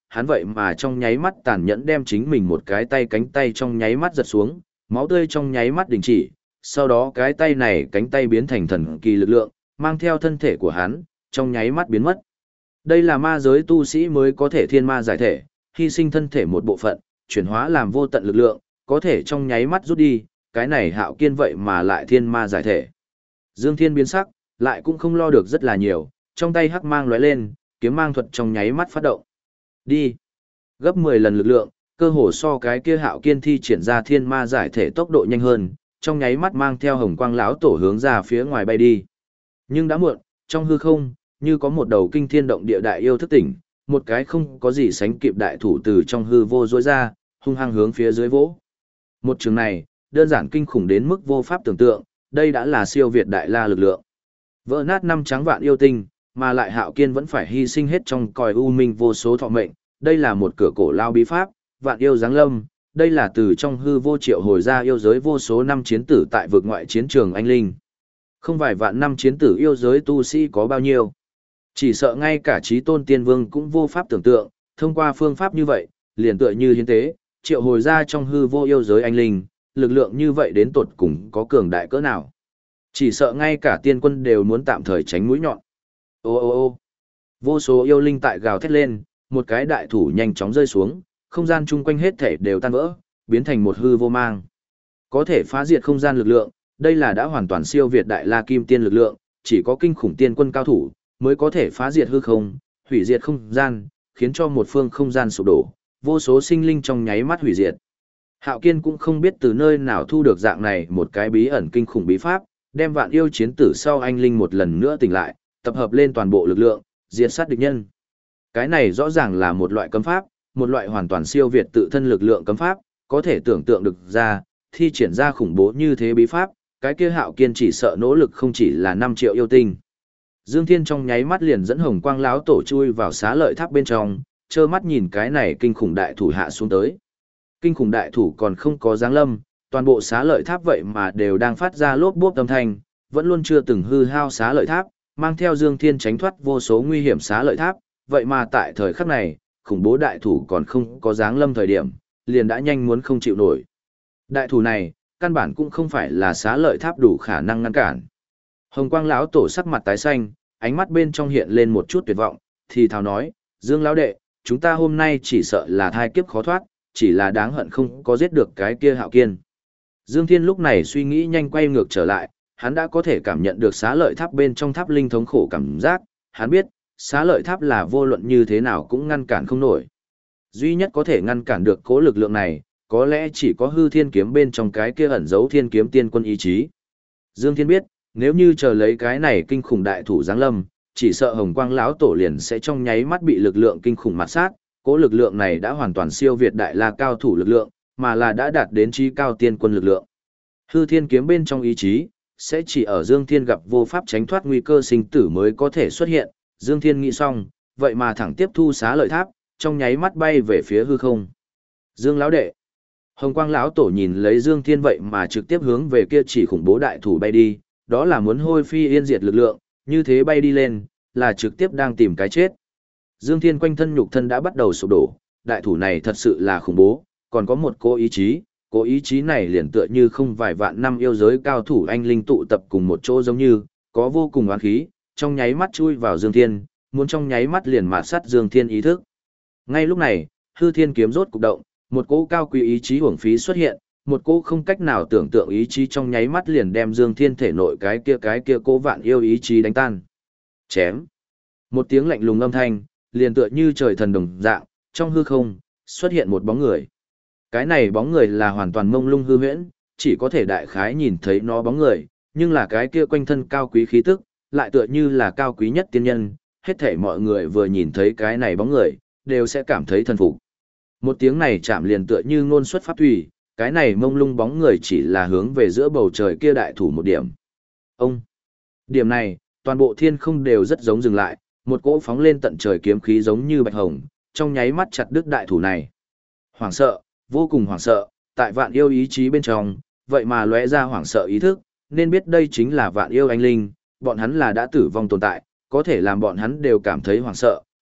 hắn vậy mà trong nháy mắt tàn nhẫn đem chính mình một cái tay cánh tay trong nháy mắt giật xuống, máu tươi trong nháy mắt đình chỉ, sau đó cái tay này cánh tay biến thành thần kỳ lực lượng, mang theo thân thể của hắn, trong nháy mắt biến mất. Đây là ma giới tu sĩ mới có thể thiên ma giải thể, hy sinh thân thể một bộ phận, chuyển hóa làm vô tận lực lượng, có thể trong nháy mắt rút đi, cái này Hạo Kiên vậy mà lại thiên ma giải thể. Dương Thiên biến sắc, lại cũng không lo được rất là nhiều, trong tay hắc mang lóe lên, kiếm mang thuật trong nháy mắt phát động. Đi. Gấp 10 lần lực lượng, cơ hồ so cái kia Hạo Kiên thi triển ra thiên ma giải thể tốc độ nhanh hơn, trong nháy mắt mang theo hồng quang lão tổ hướng ra phía ngoài bay đi. Nhưng đã muộn, trong hư không, như có một đầu kinh thiên động địa đại yêu thức tỉnh, một cái không có gì sánh kịp đại thủ từ trong hư vô rỗi ra, hung hăng hướng phía dưới vỗ. Một trường này, đơn giản kinh khủng đến mức vô pháp tưởng tượng, đây đã là siêu việt đại la lực lượng. Vỡ nát 5 trắng vạn yêu tinh, mà lại Hạo Kiên vẫn phải hy sinh hết trong còi u minh vô số thọ mệnh, đây là một cửa cổ lao bí pháp, vạn yêu giáng lâm, đây là từ trong hư vô triệu hồi ra yêu giới vô số năm chiến tử tại vực ngoại chiến trường anh linh. Không vài vạn năm chiến tử yêu giới tu sĩ có bao nhiêu. Chỉ sợ ngay cả chí tôn tiên vương cũng vô pháp tưởng tượng, thông qua phương pháp như vậy, liền tựa như hiến tế, triệu hồi ra trong hư vô yêu giới anh linh, lực lượng như vậy đến tột cùng có cường đại cỡ nào. Chỉ sợ ngay cả tiên quân đều muốn tạm thời tránh mũi nhọn. Ô ô ô vô số yêu linh tại gào thét lên, một cái đại thủ nhanh chóng rơi xuống, không gian chung quanh hết thể đều tan vỡ, biến thành một hư vô mang. Có thể phá diệt không gian lực lượng, đây là đã hoàn toàn siêu việt đại la kim tiên lực lượng, chỉ có kinh khủng tiên quân cao thủ mới có thể phá diệt hư không, hủy diệt không gian, khiến cho một phương không gian sụp đổ, vô số sinh linh trong nháy mắt hủy diệt. Hạo Kiên cũng không biết từ nơi nào thu được dạng này một cái bí ẩn kinh khủng bí pháp, đem vạn yêu chiến tử sau anh linh một lần nữa tỉnh lại, tập hợp lên toàn bộ lực lượng, diệt sát địch nhân. Cái này rõ ràng là một loại cấm pháp, một loại hoàn toàn siêu việt tự thân lực lượng cấm pháp, có thể tưởng tượng được ra, thi triển ra khủng bố như thế bí pháp, cái kia Hạo Kiên chỉ sợ nỗ lực không chỉ là 5 triệu yêu tinh. Dương Thiên trong nháy mắt liền dẫn hồng quang lão tổ chui vào xá lợi tháp bên trong, trơ mắt nhìn cái này kinh khủng đại thủ hạ xuống tới. Kinh khủng đại thủ còn không có giáng lâm, toàn bộ xá lợi tháp vậy mà đều đang phát ra lốp bốp âm thanh, vẫn luôn chưa từng hư hao xá lợi tháp, mang theo Dương Thiên tránh thoát vô số nguy hiểm xá lợi tháp, vậy mà tại thời khắc này, khủng bố đại thủ còn không có giáng lâm thời điểm, liền đã nhanh muốn không chịu nổi. Đại thủ này, căn bản cũng không phải là xá lợi tháp đủ khả năng ngăn cản. Hồng quang lão tổ sắc mặt tái xanh, ánh mắt bên trong hiện lên một chút tuyệt vọng, thì thào nói, Dương lão đệ, chúng ta hôm nay chỉ sợ là thai kiếp khó thoát, chỉ là đáng hận không có giết được cái kia Hạo Kiên. Dương Thiên lúc này suy nghĩ nhanh quay ngược trở lại, hắn đã có thể cảm nhận được xá lợi tháp bên trong tháp linh thống khổ cảm giác, hắn biết, xá lợi tháp là vô luận như thế nào cũng ngăn cản không nổi. Duy nhất có thể ngăn cản được cố lực lượng này, có lẽ chỉ có hư thiên kiếm bên trong cái kia ẩn giấu thiên kiếm tiên quân ý chí. Dương Thiên biết, nếu như chờ lấy cái này kinh khủng đại thủ giáng lâm, chỉ sợ hồng quang lão tổ liền sẽ trong nháy mắt bị lực lượng kinh khủng mạt sát, cố lực lượng này đã hoàn toàn siêu việt đại la cao thủ lực lượng, mà là đã đạt đến trí cao tiên quân lực lượng. Hư thiên kiếm bên trong ý chí, sẽ chỉ ở Dương Thiên gặp vô pháp tránh thoát nguy cơ sinh tử mới có thể xuất hiện. Dương Thiên nghĩ xong, vậy mà thẳng tiếp thu xá lợi tháp, trong nháy mắt bay về phía hư không. Dương lão đệ. Hồng quang lão tổ nhìn lấy Dương Thiên vậy mà trực tiếp hướng về kia chỉ khủng bố đại thủ bay đi, đó là muốn hôi phi yên diệt lực lượng, như thế bay đi lên, là trực tiếp đang tìm cái chết. Dương Thiên quanh thân nhục thân đã bắt đầu sụp đổ, đại thủ này thật sự là khủng bố, còn có một cố ý chí này liền tựa như không vài vạn năm yêu giới cao thủ anh linh tụ tập cùng một chỗ giống như, có vô cùng oán khí, trong nháy mắt chui vào Dương Thiên, muốn trong nháy mắt liền mạt sát Dương Thiên ý thức. Ngay lúc này, hư thiên kiếm rốt cục động, một cỗ cao quý ý chí hưởng phí xuất hiện, một cỗ không cách nào tưởng tượng ý chí trong nháy mắt liền đem Dương Thiên thể nội cái kia cỗ vạn yêu ý chí đánh tan. Chém. Một tiếng lạnh lùng âm thanh, liền tựa như trời thần đồng dạng, trong hư không xuất hiện một bóng người. Cái này bóng người là hoàn toàn mông lung hư huyễn, chỉ có thể đại khái nhìn thấy nó bóng người, nhưng là cái kia quanh thân cao quý khí tức, lại tựa như là cao quý nhất tiên nhân, hết thảy mọi người vừa nhìn thấy cái này bóng người, đều sẽ cảm thấy thần phục. Một tiếng này chạm liền tựa như ngôn xuất pháp thủy, cái này mông lung bóng người chỉ là hướng về giữa bầu trời kia đại thủ một điểm. Ông! Điểm này, toàn bộ thiên không đều rất giống dừng lại, một cỗ phóng lên tận trời kiếm khí giống như bạch hồng, trong nháy mắt chặt đứt đại thủ này. Hoảng sợ, vô cùng hoảng sợ, tại vạn yêu ý chí bên trong, vậy mà lóe ra hoảng sợ ý thức, nên biết đây chính là vạn yêu anh linh, bọn hắn là đã tử vong tồn tại, có thể làm bọn hắn đều cảm thấy hoảng sợ,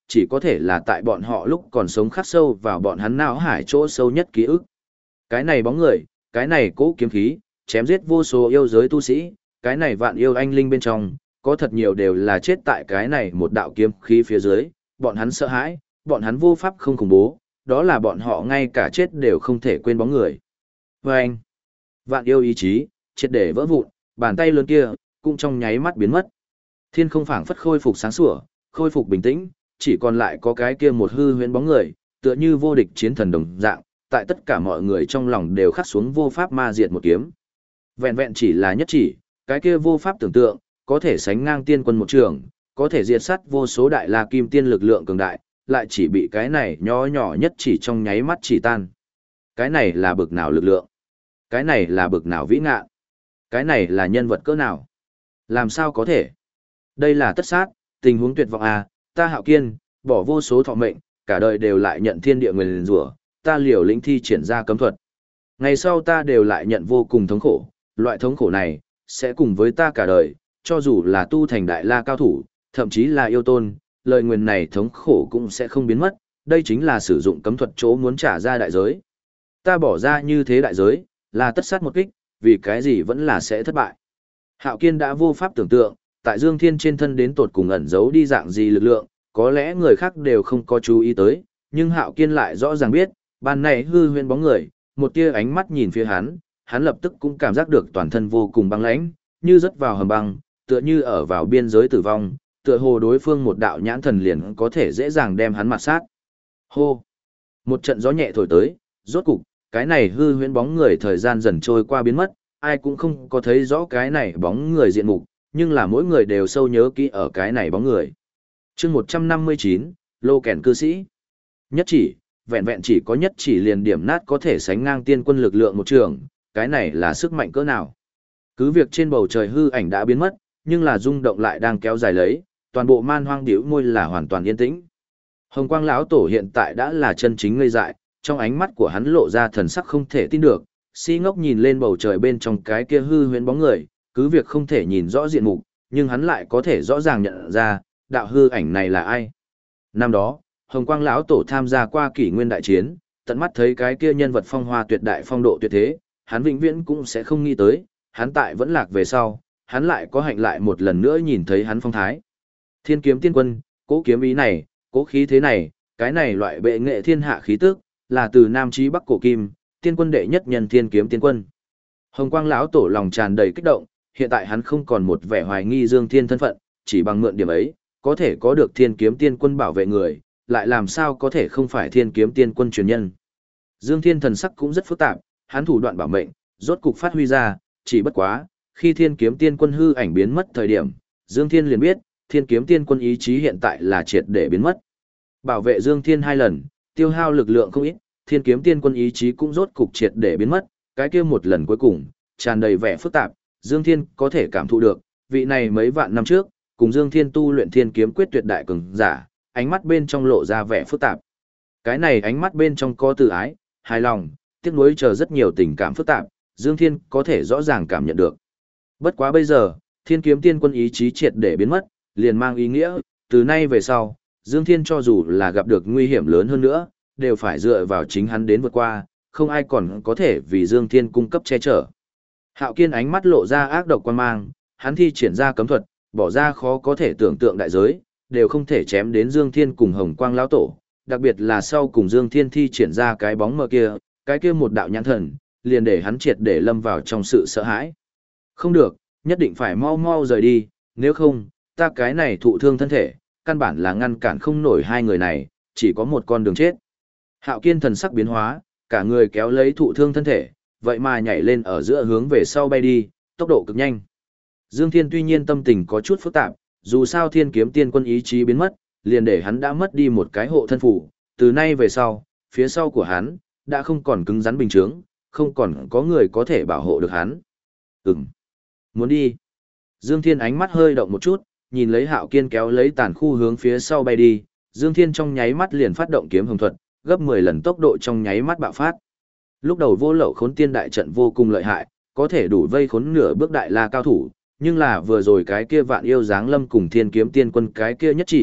chỉ có thể là tại bọn họ lúc còn sống khắc sâu vào bọn hắn não hải chỗ sâu nhất ký ức. Cái này bóng người, cái này cỗ kiếm khí, chém giết vô số yêu giới tu sĩ, cái này vạn yêu anh linh bên trong, có thật nhiều đều là chết tại cái này một đạo kiếm khí phía dưới, bọn hắn sợ hãi, bọn hắn vô pháp không khủng bố, đó là bọn họ ngay cả chết đều không thể quên bóng người. Và anh, vạn yêu ý chí, triệt để vỡ vụn, bàn tay lớn kia, cũng trong nháy mắt biến mất. Thiên không phảng phất khôi phục sáng sủa, khôi phục bình tĩnh, chỉ còn lại có cái kia một hư huyễn bóng người, tựa như vô địch chiến thần đồng dạng, tại tất cả mọi người trong lòng đều khắc xuống vô pháp ma diệt một kiếm. Vẹn vẹn chỉ là nhất chỉ, cái kia vô pháp tưởng tượng, có thể sánh ngang tiên quân một trường, có thể diệt sát vô số đại la kim tiên lực lượng cường đại, lại chỉ bị cái này nhỏ nhỏ nhất chỉ trong nháy mắt chỉ tan. Cái này là bực nào lực lượng? Cái này là bực nào vĩ ngạn? Cái này là nhân vật cỡ nào? Làm sao có thể? Đây là tất sát, tình huống tuyệt vọng à, ta Hạo Kiên, bỏ vô số thọ mệnh, cả đời đều lại nhận thiên địa nguyền rủa, ta liều lĩnh thi triển ra cấm thuật. Ngày sau ta đều lại nhận vô cùng thống khổ, loại thống khổ này, sẽ cùng với ta cả đời, cho dù là tu thành đại la cao thủ, thậm chí là yêu tôn, lời nguyền này thống khổ cũng sẽ không biến mất, đây chính là sử dụng cấm thuật chỗ muốn trả ra đại giới. Ta bỏ ra như thế đại giới, là tất sát một kích, vì cái gì vẫn là sẽ thất bại. Hạo Kiên đã vô pháp tưởng tượng, tại Dương Thiên trên thân đến tột cùng ẩn giấu đi dạng gì lực lượng, có lẽ người khác đều không có chú ý tới, nhưng Hạo Kiên lại rõ ràng biết, ban này hư huyễn bóng người, một tia ánh mắt nhìn phía hắn lập tức cũng cảm giác được toàn thân vô cùng băng lãnh, như rớt vào hầm băng, tựa như ở vào biên giới tử vong, tựa hồ đối phương một đạo nhãn thần liền có thể dễ dàng đem hắn mặt sát. Hô! Một trận gió nhẹ thổi tới, rốt cục, cái này hư huyễn bóng người thời gian dần trôi qua biến mất, ai cũng không có thấy rõ cái này bóng người diện mục, nhưng là mỗi người đều sâu nhớ kỹ ở cái này bóng người. Chương 159, Lô Kèn cư sĩ. Nhất chỉ, vẹn vẹn chỉ có nhất chỉ liền điểm nát có thể sánh ngang tiên quân lực lượng một trường, cái này là sức mạnh cỡ nào. Cứ việc trên bầu trời hư ảnh đã biến mất, nhưng là rung động lại đang kéo dài lấy, toàn bộ man hoang điểu môi là hoàn toàn yên tĩnh. Hồng Quang lão tổ hiện tại đã là chân chính ngây dại, trong ánh mắt của hắn lộ ra thần sắc không thể tin được, si ngốc nhìn lên bầu trời bên trong cái kia hư huyễn bóng người, cứ việc không thể nhìn rõ diện mục, nhưng hắn lại có thể rõ ràng nhận ra, đạo hư ảnh này là ai. Năm đó, Hồng Quang lão tổ tham gia qua kỷ nguyên đại chiến, tận mắt thấy cái kia nhân vật phong hoa tuyệt đại phong độ tuyệt thế, hắn vĩnh viễn cũng sẽ không nghĩ tới, hắn tại vẫn lạc về sau, hắn lại có hạnh lại một lần nữa nhìn thấy hắn phong thái. Thiên kiếm tiên quân, cố kiếm ý này, cố khí thế này, cái này loại bệ nghệ thiên hạ khí tức, là từ Nam chí Bắc cổ kim, tiên quân đệ nhất nhân thiên kiếm tiên quân. Hồng Quang lão tổ lòng tràn đầy kích động, hiện tại hắn không còn một vẻ hoài nghi Dương Thiên thân phận, chỉ bằng mượn điểm ấy, có thể có được thiên kiếm tiên quân bảo vệ người, lại làm sao có thể không phải thiên kiếm tiên quân truyền nhân. Dương Thiên thần sắc cũng rất phức tạp, hắn thủ đoạn bảo mệnh, rốt cục phát huy ra, chỉ bất quá, khi thiên kiếm tiên quân hư ảnh biến mất thời điểm, Dương Thiên liền biết, thiên kiếm tiên quân ý chí hiện tại là triệt để biến mất. Bảo vệ Dương Thiên 2 lần, tiêu hao lực lượng không ít, thiên kiếm tiên quân ý chí cũng rốt cục triệt để biến mất, cái kia một lần cuối cùng, tràn đầy vẻ phức tạp, Dương Thiên có thể cảm thụ được, vị này mấy vạn năm trước, cùng Dương Thiên tu luyện thiên kiếm quyết tuyệt đại cường giả, ánh mắt bên trong lộ ra vẻ phức tạp. Cái này ánh mắt bên trong có từ ái, hài lòng, tiếc nuối chờ rất nhiều tình cảm phức tạp, Dương Thiên có thể rõ ràng cảm nhận được. Bất quá bây giờ, thiên kiếm tiên quân ý chí triệt để biến mất, liền mang ý nghĩa, từ nay về sau, Dương Thiên cho dù là gặp được nguy hiểm lớn hơn nữa, đều phải dựa vào chính hắn đến vượt qua, không ai còn có thể vì Dương Thiên cung cấp che chở. Hạo Kiên ánh mắt lộ ra ác độc quan mang, hắn thi triển ra cấm thuật, bỏ ra khó có thể tưởng tượng đại giới, đều không thể chém đến Dương Thiên cùng Hồng Quang lão tổ, đặc biệt là sau cùng Dương Thiên thi triển ra cái bóng mờ kia, cái kia một đạo nhãn thần, liền để hắn triệt để lâm vào trong sự sợ hãi. Không được, nhất định phải mau mau rời đi, nếu không, ta cái này thụ thương thân thể, căn bản là ngăn cản không nổi hai người này, chỉ có một con đường chết. Hạo Kiên thần sắc biến hóa, cả người kéo lấy thụ thương thân thể, vậy mà nhảy lên ở giữa hướng về sau bay đi, tốc độ cực nhanh. Dương Thiên tuy nhiên tâm tình có chút phức tạp, dù sao thiên kiếm tiên quân ý chí biến mất, liền để hắn đã mất đi một cái hộ thân phủ, từ nay về sau, phía sau của hắn, đã không còn cứng rắn bình chướng, không còn có người có thể bảo hộ được hắn. Muốn đi. Dương Thiên ánh mắt hơi động một chút, nhìn lấy Hạo Kiên kéo lấy tàn khu hướng phía sau bay đi, Dương Thiên trong nháy mắt liền phát động kiếm hồng thuật, gấp 10 lần tốc độ trong nháy mắt bạo phát. Lúc đầu vô lậu khốn tiên đại trận vô cùng lợi hại, có thể đủ vây khốn nửa bước đại la cao thủ, nhưng là vừa rồi cái kia vạn yêu dáng lâm cùng thiên kiếm tiên quân cái kia nhất chỉ,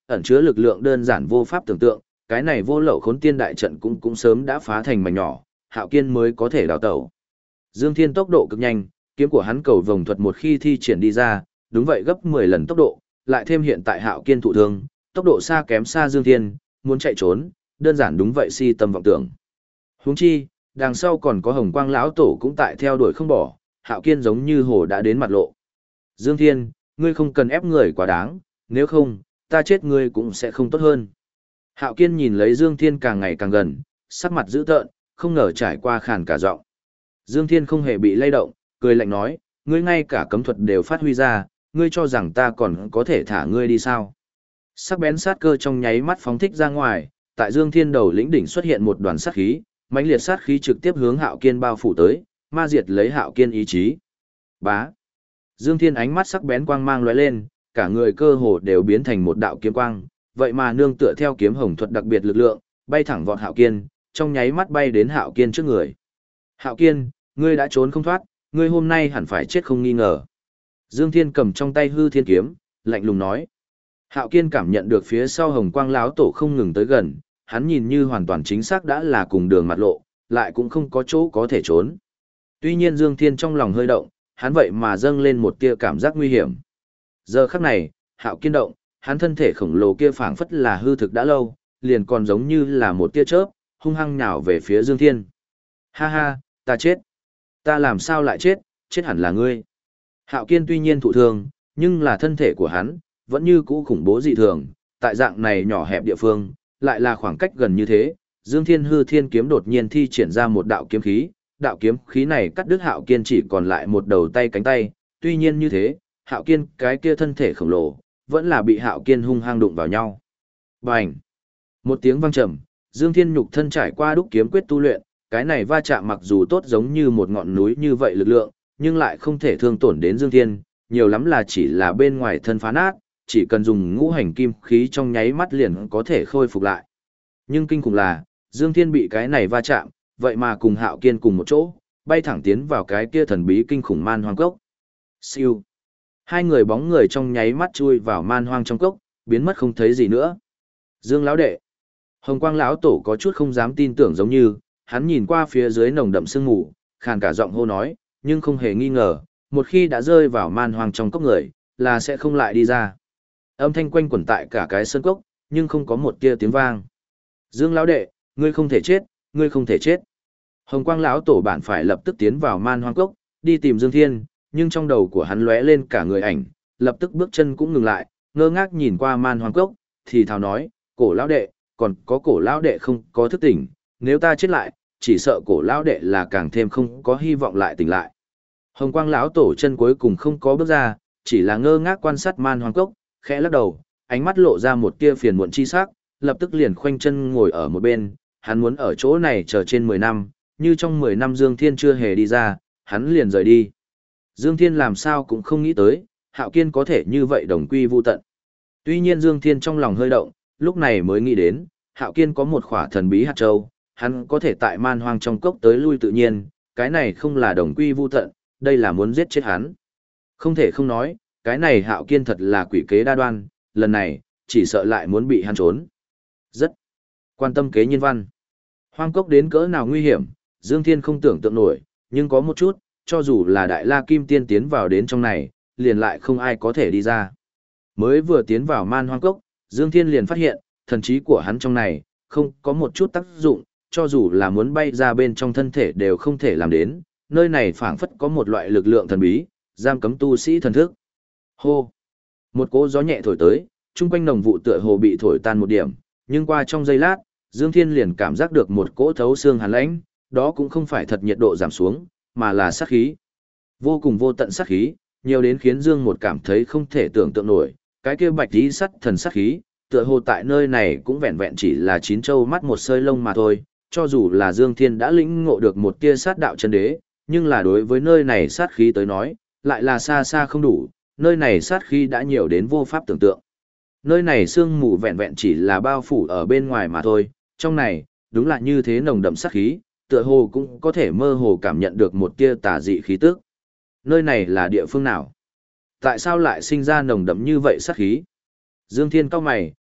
ẩn chứa lực lượng đơn giản vô pháp tưởng tượng, cái này vô lậu khốn tiên đại trận cũng sớm đã phá thành mảnh nhỏ, Hạo Kiên mới có thể đào tẩu. Dương Thiên tốc độ cực nhanh, kiếm của hắn cầu vồng thuật một khi thi triển đi ra, đúng vậy gấp 10 lần tốc độ, lại thêm hiện tại Hạo Kiên thụ thương, tốc độ xa kém xa Dương Thiên, muốn chạy trốn, đơn giản đúng vậy si tâm vọng tưởng. Huống chi, đằng sau còn có Hồng Quang lão tổ cũng tại theo đuổi không bỏ, Hạo Kiên giống như hồ đã đến mặt lộ. Dương Thiên, ngươi không cần ép người quá đáng, nếu không, ta chết ngươi cũng sẽ không tốt hơn. Hạo Kiên nhìn lấy Dương Thiên càng ngày càng gần, sắc mặt dữ tợn, không ngờ trải qua khàn cả giọng. Dương Thiên không hề bị lay động, cười lạnh nói, ngươi ngay cả cấm thuật đều phát huy ra, ngươi cho rằng ta còn có thể thả ngươi đi sao? Sắc bén sát cơ trong nháy mắt phóng thích ra ngoài, tại Dương Thiên đầu lĩnh đỉnh xuất hiện một đoàn sát khí, mãnh liệt sát khí trực tiếp hướng Hạo Kiên bao phủ tới, ma diệt lấy Hạo Kiên ý chí. Bá. Dương Thiên ánh mắt sắc bén quang mang lóe lên, cả người cơ hồ đều biến thành một đạo kiếm quang, vậy mà nương tựa theo kiếm hồng thuật đặc biệt lực lượng, bay thẳng vọt Hạo Kiên, trong nháy mắt bay đến Hạo Kiên trước người. Hạo Kiên, ngươi đã trốn không thoát, ngươi hôm nay hẳn phải chết không nghi ngờ. Dương Thiên cầm trong tay hư thiên kiếm, lạnh lùng nói. Hạo Kiên cảm nhận được phía sau Hồng Quang lão tổ không ngừng tới gần, hắn nhìn như hoàn toàn chính xác đã là cùng đường mặt lộ, lại cũng không có chỗ có thể trốn. Tuy nhiên Dương Thiên trong lòng hơi động, hắn vậy mà dâng lên một tia cảm giác nguy hiểm. Giờ khắc này, Hạo Kiên động, hắn thân thể khổng lồ kia phảng phất là hư thực đã lâu, liền còn giống như là một tia chớp, hung hăng nhào về phía Dương Thiên. Ha ha, ta chết. Ta làm sao lại chết, chết hẳn là ngươi. Hạo Kiên tuy nhiên thụ thương, nhưng là thân thể của hắn, vẫn như cũ khủng bố dị thường, tại dạng này nhỏ hẹp địa phương, lại là khoảng cách gần như thế, Dương Thiên hư thiên kiếm đột nhiên thi triển ra một đạo kiếm khí này cắt đứt Hạo Kiên chỉ còn lại một đầu tay cánh tay, tuy nhiên như thế, Hạo Kiên cái kia thân thể khổng lồ, vẫn là bị Hạo Kiên hung hăng đụng vào nhau. Bành! Một tiếng vang trầm, Dương Thiên nhục thân trải qua đúc kiếm quyết tu luyện, cái này va chạm mặc dù tốt giống như một ngọn núi như vậy lực lượng, nhưng lại không thể thương tổn đến Dương Thiên, nhiều lắm là chỉ là bên ngoài thân phá nát, chỉ cần dùng ngũ hành kim khí trong nháy mắt liền có thể khôi phục lại. Nhưng kinh khủng là, Dương Thiên bị cái này va chạm, vậy mà cùng Hạo Kiên cùng một chỗ, bay thẳng tiến vào cái kia thần bí kinh khủng man hoang cốc. Siêu. Hai người bóng người trong nháy mắt chui vào man hoang trong cốc, biến mất không thấy gì nữa. Dương lão đệ. Hồng Quang lão tổ có chút không dám tin tưởng giống như, hắn nhìn qua phía dưới nồng đậm sương mù, khàn cả giọng hô nói, nhưng không hề nghi ngờ, một khi đã rơi vào man hoang trong cốc người, là sẽ không lại đi ra. Âm thanh quanh quẩn tại cả cái sân cốc, nhưng không có một tia tiếng vang. Dương lão đệ, ngươi không thể chết, ngươi không thể chết. Hồng Quang lão tổ bản phải lập tức tiến vào man hoang cốc, đi tìm Dương Thiên, nhưng trong đầu của hắn lóe lên cả người ảnh, lập tức bước chân cũng ngừng lại, ngơ ngác nhìn qua man hoang cốc, thì thào nói, cổ lão đệ, còn có cổ lão đệ không có thức tỉnh, nếu ta chết lại, chỉ sợ cổ lão đệ là càng thêm không có hy vọng lại tỉnh lại. Hồng Quang lão tổ chân cuối cùng không có bước ra, chỉ là ngơ ngác quan sát man hoang cốc, khẽ lắc đầu, ánh mắt lộ ra một tia phiền muộn chi sắc, lập tức liền khoanh chân ngồi ở một bên, hắn muốn ở chỗ này chờ trên 10 năm, như trong 10 năm Dương Thiên chưa hề đi ra, hắn liền rời đi. Dương Thiên làm sao cũng không nghĩ tới, Hạo Kiên có thể như vậy đồng quy vu tận. Tuy nhiên Dương Thiên trong lòng hơi động, lúc này mới nghĩ đến, Hạo Kiên có một khỏa thần bí hạt châu, hắn có thể tại man hoang trong cốc tới lui tự nhiên, cái này không là đồng quy vu tận, đây là muốn giết chết hắn. Không thể không nói, cái này Hạo Kiên thật là quỷ kế đa đoan, lần này, chỉ sợ lại muốn bị hắn trốn. Rất quan tâm kế nhân văn. Hoang cốc đến cỡ nào nguy hiểm, Dương Thiên không tưởng tượng nổi, nhưng có một chút, cho dù là Đại La Kim Tiên tiến vào đến trong này, liền lại không ai có thể đi ra. Mới vừa tiến vào man hoang cốc, Dương Thiên liền phát hiện, thần trí của hắn trong này, không có một chút tác dụng, cho dù là muốn bay ra bên trong thân thể đều không thể làm đến, nơi này phảng phất có một loại lực lượng thần bí, giam cấm tu sĩ thần thức. Hô! Một cỗ gió nhẹ thổi tới, chung quanh nồng vụ tựa hồ bị thổi tan một điểm, nhưng qua trong giây lát, Dương Thiên liền cảm giác được một cỗ thấu xương hàn lãnh, đó cũng không phải thật nhiệt độ giảm xuống, mà là sát khí. Vô cùng vô tận sát khí, nhiều đến khiến Dương một cảm thấy không thể tưởng tượng nổi, cái kia bạch tí sắt thần sát khí, tựa hồ tại nơi này cũng vẹn vẹn chỉ là chín châu mắt một sơi lông mà thôi, cho dù là Dương Thiên đã lĩnh ngộ được một tia sát đạo chân đế, nhưng là đối với nơi này sát khí tới nói, lại là xa xa không đủ, nơi này sát khí đã nhiều đến vô pháp tưởng tượng. Nơi này sương mù vẹn vẹn chỉ là bao phủ ở bên ngoài mà thôi, trong này, đúng là như thế nồng đậm sát khí, tựa hồ cũng có thể mơ hồ cảm nhận được một tia tà dị khí tức. Nơi này là địa phương nào? Tại sao lại sinh ra nồng đậm như vậy sát khí? Dương Thiên cau mày,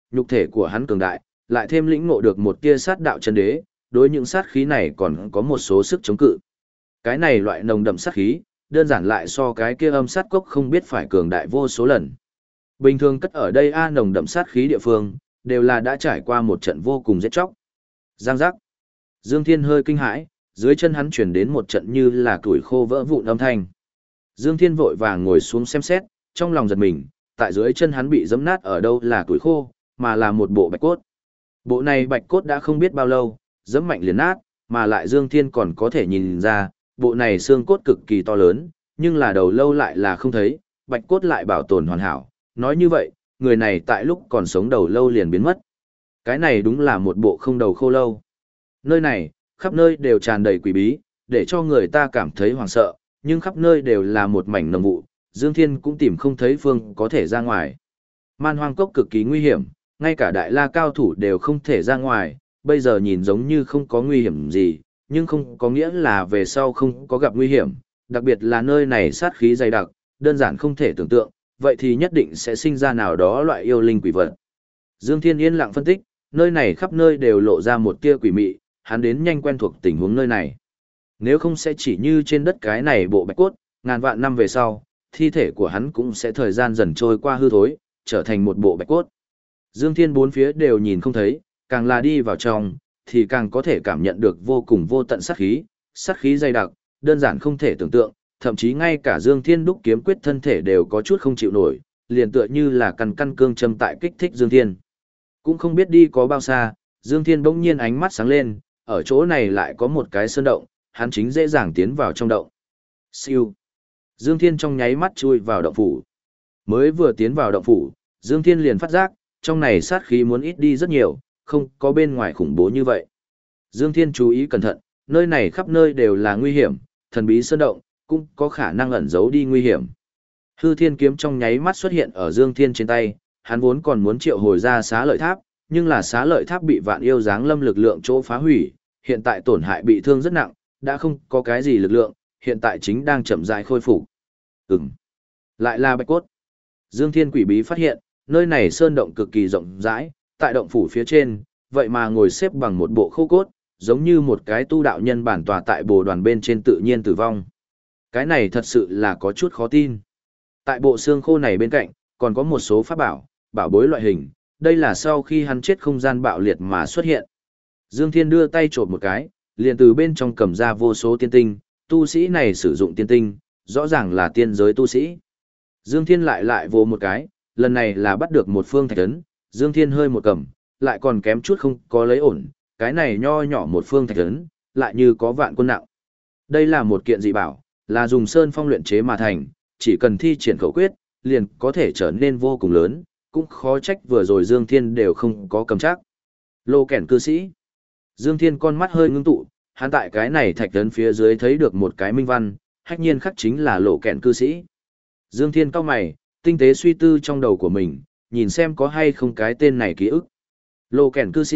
nhục thể của hắn cường đại, lại thêm lĩnh ngộ được một tia sát đạo chân đế, đối những sát khí này còn có một số sức chống cự. Cái này loại nồng đậm sát khí, đơn giản lại so cái kia âm sát cốc không biết phải cường đại vô số lần. Bình thường cất ở đây nồng đậm sát khí địa phương, đều là đã trải qua một trận vô cùng giết chóc. Giang giác. Dương Thiên hơi kinh hãi, dưới chân hắn chuyển đến một trận như là củi khô vỡ vụn âm thanh. Dương Thiên vội vàng ngồi xuống xem xét, trong lòng giật mình, tại dưới chân hắn bị giẫm nát ở đâu là củi khô, mà là một bộ bạch cốt. Bộ này bạch cốt đã không biết bao lâu, giẫm mạnh liền nát, mà lại Dương Thiên còn có thể nhìn ra, bộ này xương cốt cực kỳ to lớn, nhưng là đầu lâu lại là không thấy, bạch cốt lại bảo tồn hoàn hảo. Nói như vậy, người này tại lúc còn sống đầu lâu liền biến mất. Cái này đúng là một bộ không đầu khô lâu. Nơi này, khắp nơi đều tràn đầy quỷ bí, để cho người ta cảm thấy hoảng sợ, nhưng khắp nơi đều là một mảnh nồng vụ, Dương Thiên cũng tìm không thấy phương có thể ra ngoài. Man hoang cốc cực kỳ nguy hiểm, ngay cả đại la cao thủ đều không thể ra ngoài, bây giờ nhìn giống như không có nguy hiểm gì, nhưng không có nghĩa là về sau không có gặp nguy hiểm, đặc biệt là nơi này sát khí dày đặc, đơn giản không thể tưởng tượng, vậy thì nhất định sẽ sinh ra nào đó loại yêu linh quỷ vật. Dương Thiên yên lặng phân tích, nơi này khắp nơi đều lộ ra một tia quỷ mị, hắn đến nhanh quen thuộc tình huống nơi này. Nếu không sẽ chỉ như trên đất cái này bộ bạch cốt, ngàn vạn năm về sau, thi thể của hắn cũng sẽ thời gian dần trôi qua hư thối, trở thành một bộ bạch cốt. Dương Thiên bốn phía đều nhìn không thấy, càng là đi vào trong, thì càng có thể cảm nhận được vô cùng vô tận sát khí dày đặc, đơn giản không thể tưởng tượng, thậm chí ngay cả Dương Thiên đúc kiếm quyết thân thể đều có chút không chịu nổi, liền tựa như là căn cương châm tại kích thích Dương Thiên. Cũng không biết đi có bao xa, Dương Thiên bỗng nhiên ánh mắt sáng lên, ở chỗ này lại có một cái sơn động, hắn chính dễ dàng tiến vào trong động. Siêu. Dương Thiên trong nháy mắt chui vào động phủ. Mới vừa tiến vào động phủ, Dương Thiên liền phát giác, trong này sát khí muốn ít đi rất nhiều, không có bên ngoài khủng bố như vậy. Dương Thiên chú ý cẩn thận, nơi này khắp nơi đều là nguy hiểm, thần bí sơn động, cũng có khả năng ẩn giấu đi nguy hiểm. Hư Thiên kiếm trong nháy mắt xuất hiện ở Dương Thiên trên tay, hắn vốn còn muốn triệu hồi ra Xá Lợi Tháp, nhưng là Xá Lợi Tháp bị Vạn Yêu Giáng Lâm lực lượng chỗ phá hủy, hiện tại tổn hại bị thương rất nặng, đã không có cái gì lực lượng, hiện tại chính đang chậm rãi khôi phục. Lại là bạch cốt. Dương Thiên quỷ bí phát hiện, nơi này sơn động cực kỳ rộng rãi, tại động phủ phía trên, vậy mà ngồi xếp bằng một bộ khô cốt, giống như một cái tu đạo nhân bản tòa tại bồ đoàn bên trên tự nhiên tử vong. Cái này thật sự là có chút khó tin. Tại bộ xương khô này bên cạnh, còn có một số pháp bảo, bảo bối loại hình, đây là sau khi hắn chết không gian bạo liệt mà xuất hiện. Dương Thiên đưa tay trộm một cái, liền từ bên trong cầm ra vô số tiên tinh, tu sĩ này sử dụng tiên tinh, rõ ràng là tiên giới tu sĩ. Dương Thiên lại vồ một cái, lần này là bắt được một phương thạch ấn, Dương Thiên hơi một cầm, lại còn kém chút không có lấy ổn, cái này nho nhỏ một phương thạch ấn, lại như có vạn quân nặng. Đây là một kiện dị bảo, là dùng sơn phong luyện chế mà thành, chỉ cần thi triển khẩu quyết, liền có thể trở nên vô cùng lớn, cũng khó trách vừa rồi Dương Thiên đều không có cầm chắc. Lô kẻn cư sĩ. Dương Thiên con mắt hơi ngưng tụ, hắn tại cái này thạch ấn phía dưới thấy được một cái minh văn, hách nhiên khắc chính là lộ kẻn cư sĩ. Dương Thiên cau mày, tinh tế suy tư trong đầu của mình, nhìn xem có hay không cái tên này ký ức. Lộ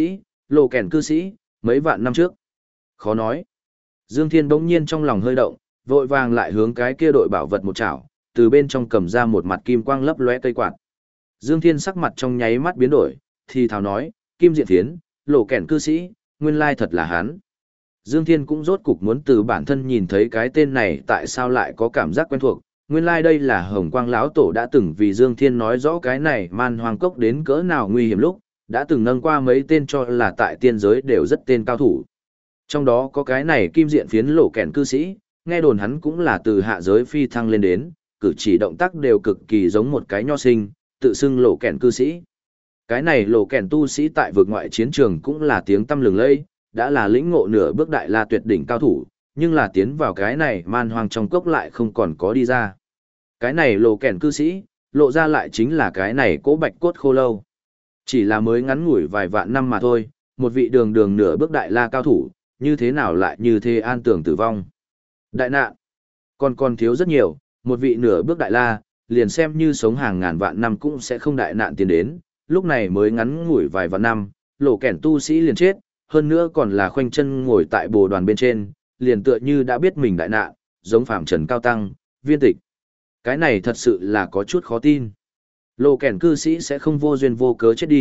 kẻn cư sĩ, mấy vạn năm trước. Khó nói. Dương Thiên bỗng nhiên trong lòng hơi động, vội vàng lại hướng cái kia đội bảo vật một chảo, từ bên trong cầm ra một mặt kim quang lấp lóe cây quạt. Dương Thiên sắc mặt trong nháy mắt biến đổi, thì thào nói, kim diện thiến, lộ kẻn cư sĩ, nguyên lai thật là hắn. Dương Thiên cũng rốt cục muốn từ bản thân nhìn thấy cái tên này tại sao lại có cảm giác quen thuộc, nguyên lai đây là Hồng Quang lão tổ đã từng vì Dương Thiên nói rõ cái này man hoang cốc đến cỡ nào nguy hiểm lúc, đã từng nâng qua mấy tên cho là tại tiên giới đều rất tên cao thủ. Trong đó có cái này kim diện phiến lộ kẻn cư sĩ, nghe đồn hắn cũng là từ hạ giới phi thăng lên đến, cử chỉ động tác đều cực kỳ giống một cái nho sinh, tự xưng lộ kẻn cư sĩ. Cái này lộ kẻn tu sĩ tại vực ngoại chiến trường cũng là tiếng tăm lừng lẫy, đã là lĩnh ngộ nửa bước đại la tuyệt đỉnh cao thủ, nhưng là tiến vào cái này man hoang trong cốc lại không còn có đi ra. Cái này lộ kẻn cư sĩ, lộ ra lại chính là cái này cỗ bạch cốt khô lâu. Chỉ là mới ngắn ngủi vài vạn năm mà thôi, một vị đường nửa bước đại la cao thủ, như thế nào lại như thế an tưởng tử vong. Đại nạn, còn thiếu rất nhiều, một vị nửa bước đại la, liền xem như sống hàng ngàn vạn năm cũng sẽ không đại nạn tiến đến, lúc này mới ngắn ngủi vài vạn năm, lộ kẻn tu sĩ liền chết, hơn nữa còn là khoanh chân ngồi tại bồ đoàn bên trên, liền tựa như đã biết mình đại nạn, giống phàm trần cao tăng, viên tịch. Cái này thật sự là có chút khó tin. Lộ kẻn cư sĩ sẽ không vô duyên vô cớ chết đi,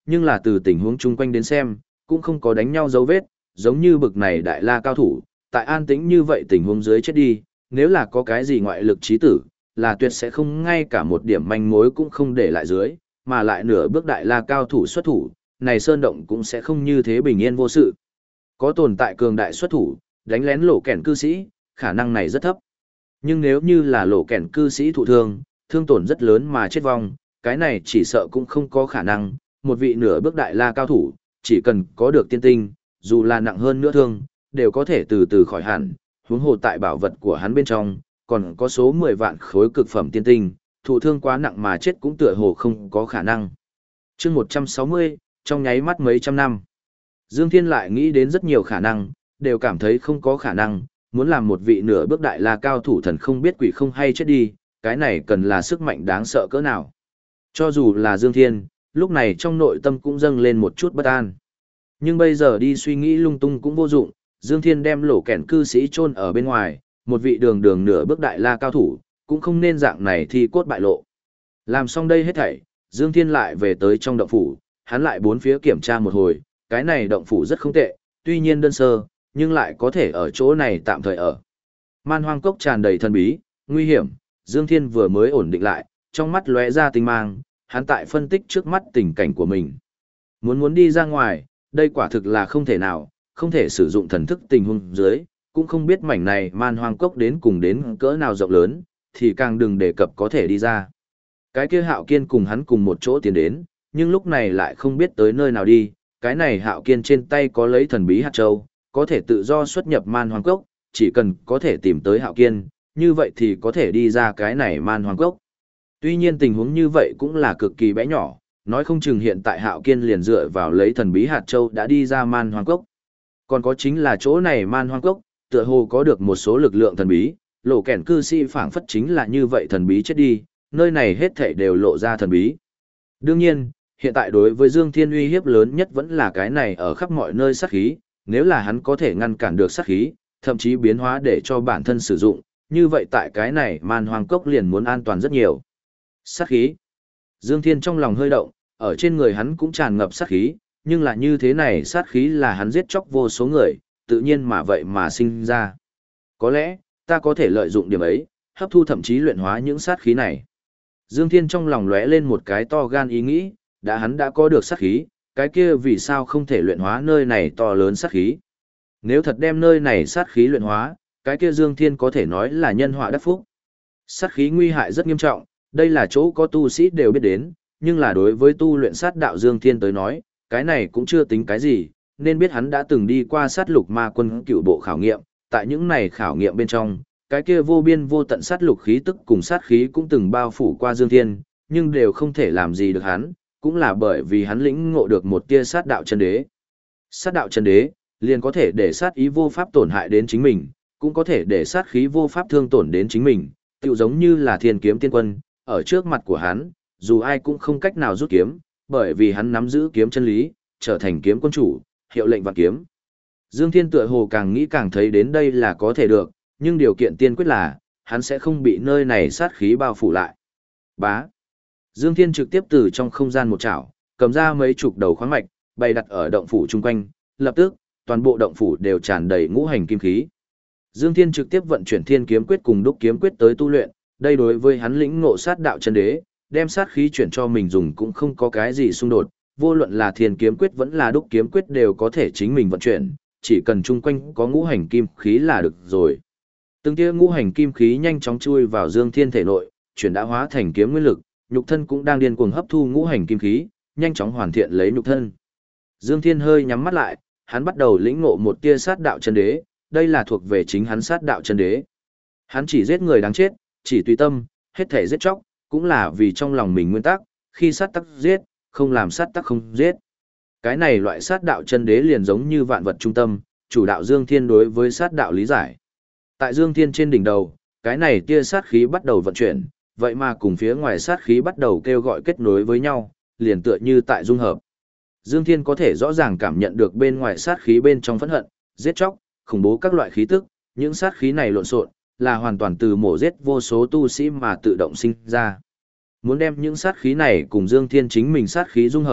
nhưng là từ tình huống chung quanh đến xem, cũng không có đánh nhau dấu vết, giống như bực này đại la cao thủ, tại an tĩnh như vậy tình huống dưới chết đi, nếu là có cái gì ngoại lực chí tử, là tuyệt sẽ không ngay cả một điểm manh mối cũng không để lại dưới, mà lại nửa bước đại la cao thủ xuất thủ, này sơn động cũng sẽ không như thế bình yên vô sự. Có tồn tại cường đại xuất thủ, đánh lén lộ kẻn cư sĩ, khả năng này rất thấp. Nhưng nếu như là lộ kẻn cư sĩ thụ thương, thương tổn rất lớn mà chết vong, cái này chỉ sợ cũng không có khả năng, một vị nửa bước đại la cao thủ, chỉ cần có được tiên tinh, dù là nặng hơn nữa thương, đều có thể từ từ khỏi hẳn, huống hồ tại bảo vật của hắn bên trong, còn có số 10 vạn khối cực phẩm tiên tinh, thụ thương quá nặng mà chết cũng tựa hồ không có khả năng. Chương 160, trong nháy mắt mấy trăm năm. Dương Thiên lại nghĩ đến rất nhiều khả năng, đều cảm thấy không có khả năng, muốn làm một vị nửa bước đại la cao thủ thần không biết quỷ không hay chết đi, cái này cần là sức mạnh đáng sợ cỡ nào. Cho dù là Dương Thiên, lúc này trong nội tâm cũng dâng lên một chút bất an. Nhưng bây giờ đi suy nghĩ lung tung cũng vô dụng, Dương Thiên đem lỗ kẻn cư sĩ chôn ở bên ngoài, một vị đường đường nửa bước đại la cao thủ, cũng không nên dạng này thì cốt bại lộ. Làm xong đây hết thảy, Dương Thiên lại về tới trong động phủ, hắn lại bốn phía kiểm tra một hồi, cái này động phủ rất không tệ, tuy nhiên đơn sơ, nhưng lại có thể ở chỗ này tạm thời ở. Man hoang cốc tràn đầy thần bí, nguy hiểm, Dương Thiên vừa mới ổn định lại, trong mắt lóe ra tinh mang, hắn tại phân tích trước mắt tình cảnh của mình. Muốn đi ra ngoài, đây quả thực là không thể nào, không thể sử dụng thần thức tình huống dưới, cũng không biết mảnh này man hoang cốc đến cùng đến cỡ nào rộng lớn, thì càng đừng đề cập có thể đi ra. Cái kia Hạo Kiên cùng hắn cùng một chỗ tiến đến, nhưng lúc này lại không biết tới nơi nào đi, cái này Hạo Kiên trên tay có lấy thần bí hạt châu, có thể tự do xuất nhập man hoang cốc, chỉ cần có thể tìm tới Hạo Kiên, như vậy thì có thể đi ra cái này man hoang cốc. Tuy nhiên tình huống như vậy cũng là cực kỳ bé nhỏ, nói không chừng hiện tại Hạo Kiên liền dựa vào lấy thần bí hạt châu đã đi ra man hoang cốc. Còn có chính là chỗ này man hoang cốc, tựa hồ có được một số lực lượng thần bí, lộ kẻn cư sĩ phảng phất chính là như vậy thần bí chết đi, nơi này hết thảy đều lộ ra thần bí. Đương nhiên, hiện tại đối với Dương Thiên uy hiếp lớn nhất vẫn là cái này ở khắp mọi nơi sát khí, nếu là hắn có thể ngăn cản được sát khí, thậm chí biến hóa để cho bản thân sử dụng, như vậy tại cái này man hoang cốc liền muốn an toàn rất nhiều. Sát khí. Dương Thiên trong lòng hơi động, ở trên người hắn cũng tràn ngập sát khí, nhưng là như thế này sát khí là hắn giết chóc vô số người, tự nhiên mà vậy mà sinh ra. Có lẽ, ta có thể lợi dụng điểm ấy, hấp thu thậm chí luyện hóa những sát khí này. Dương Thiên trong lòng lóe lên một cái to gan ý nghĩ, hắn đã có được sát khí, cái kia vì sao không thể luyện hóa nơi này to lớn sát khí. Nếu thật đem nơi này sát khí luyện hóa, cái kia Dương Thiên có thể nói là nhân họa đắc phúc. Sát khí nguy hại rất nghiêm trọng, đây là chỗ có tu sĩ đều biết đến, nhưng là đối với tu luyện sát đạo Dương Thiên tới nói, cái này cũng chưa tính cái gì, nên biết hắn đã từng đi qua sát lục ma quân cựu bộ khảo nghiệm, tại những này khảo nghiệm bên trong, cái kia vô biên vô tận sát lục khí tức cùng sát khí cũng từng bao phủ qua Dương Thiên, nhưng đều không thể làm gì được hắn, cũng là bởi vì hắn lĩnh ngộ được một tia sát đạo chân đế. Sát đạo chân đế, liền có thể để sát ý vô pháp tổn hại đến chính mình, cũng có thể để sát khí vô pháp thương tổn đến chính mình, tựu giống như là thiên kiếm tiên quân, ở trước mặt của hắn, dù ai cũng không cách nào rút kiếm, bởi vì hắn nắm giữ kiếm chân lý, trở thành kiếm quân chủ, hiệu lệnh vạn kiếm. Dương Thiên tựa hồ càng nghĩ càng thấy đến đây là có thể được, nhưng điều kiện tiên quyết là, hắn sẽ không bị nơi này sát khí bao phủ lại. Bá. Dương Thiên trực tiếp từ trong không gian một chảo, cầm ra mấy chục đầu khoáng mạch, bày đặt ở động phủ chung quanh, lập tức, toàn bộ động phủ đều tràn đầy ngũ hành kim khí. Dương Thiên trực tiếp vận chuyển Thiên Kiếm Quyết cùng Đúc Kiếm Quyết tới tu luyện, đây đối với hắn lĩnh ngộ sát đạo chân đế, đem sát khí chuyển cho mình dùng cũng không có cái gì xung đột, vô luận là Thiên Kiếm Quyết vẫn là Đúc Kiếm Quyết đều có thể chính mình vận chuyển, chỉ cần chung quanh có ngũ hành kim khí là được rồi. Từng tia ngũ hành kim khí nhanh chóng chui vào Dương Thiên thể nội, chuyển đã hóa thành kiếm nguyên lực, nhục thân cũng đang điên cuồng hấp thu ngũ hành kim khí, nhanh chóng hoàn thiện lấy nhục thân. Dương Thiên hơi nhắm mắt lại, hắn bắt đầu lĩnh ngộ một tia sát đạo chân đế, đây là thuộc về chính hắn sát đạo chân đế. Hắn chỉ giết người đáng chết, chỉ tùy tâm, hết thể giết chóc, cũng là vì trong lòng mình nguyên tắc, khi sát tắc giết, không làm sát tắc không giết. Cái này loại sát đạo chân đế liền giống như vạn vật trung tâm, chủ đạo Dương Thiên đối với sát đạo lý giải. Tại Dương Thiên trên đỉnh đầu, cái này tia sát khí bắt đầu vận chuyển, vậy mà cùng phía ngoài sát khí bắt đầu kêu gọi kết nối với nhau, liền tựa như tại dung hợp. Dương Thiên có thể rõ ràng cảm nhận được bên ngoài sát khí bên trong phẫn hận, giết chóc, khủng bố các loại khí tức, những sát khí này lộn xộn, là hoàn toàn từ mổ giết vô số tu sĩ mà tự động sinh ra. Muốn đem những sát khí này cùng Dương Thiên chính mình sát khí dung hợp,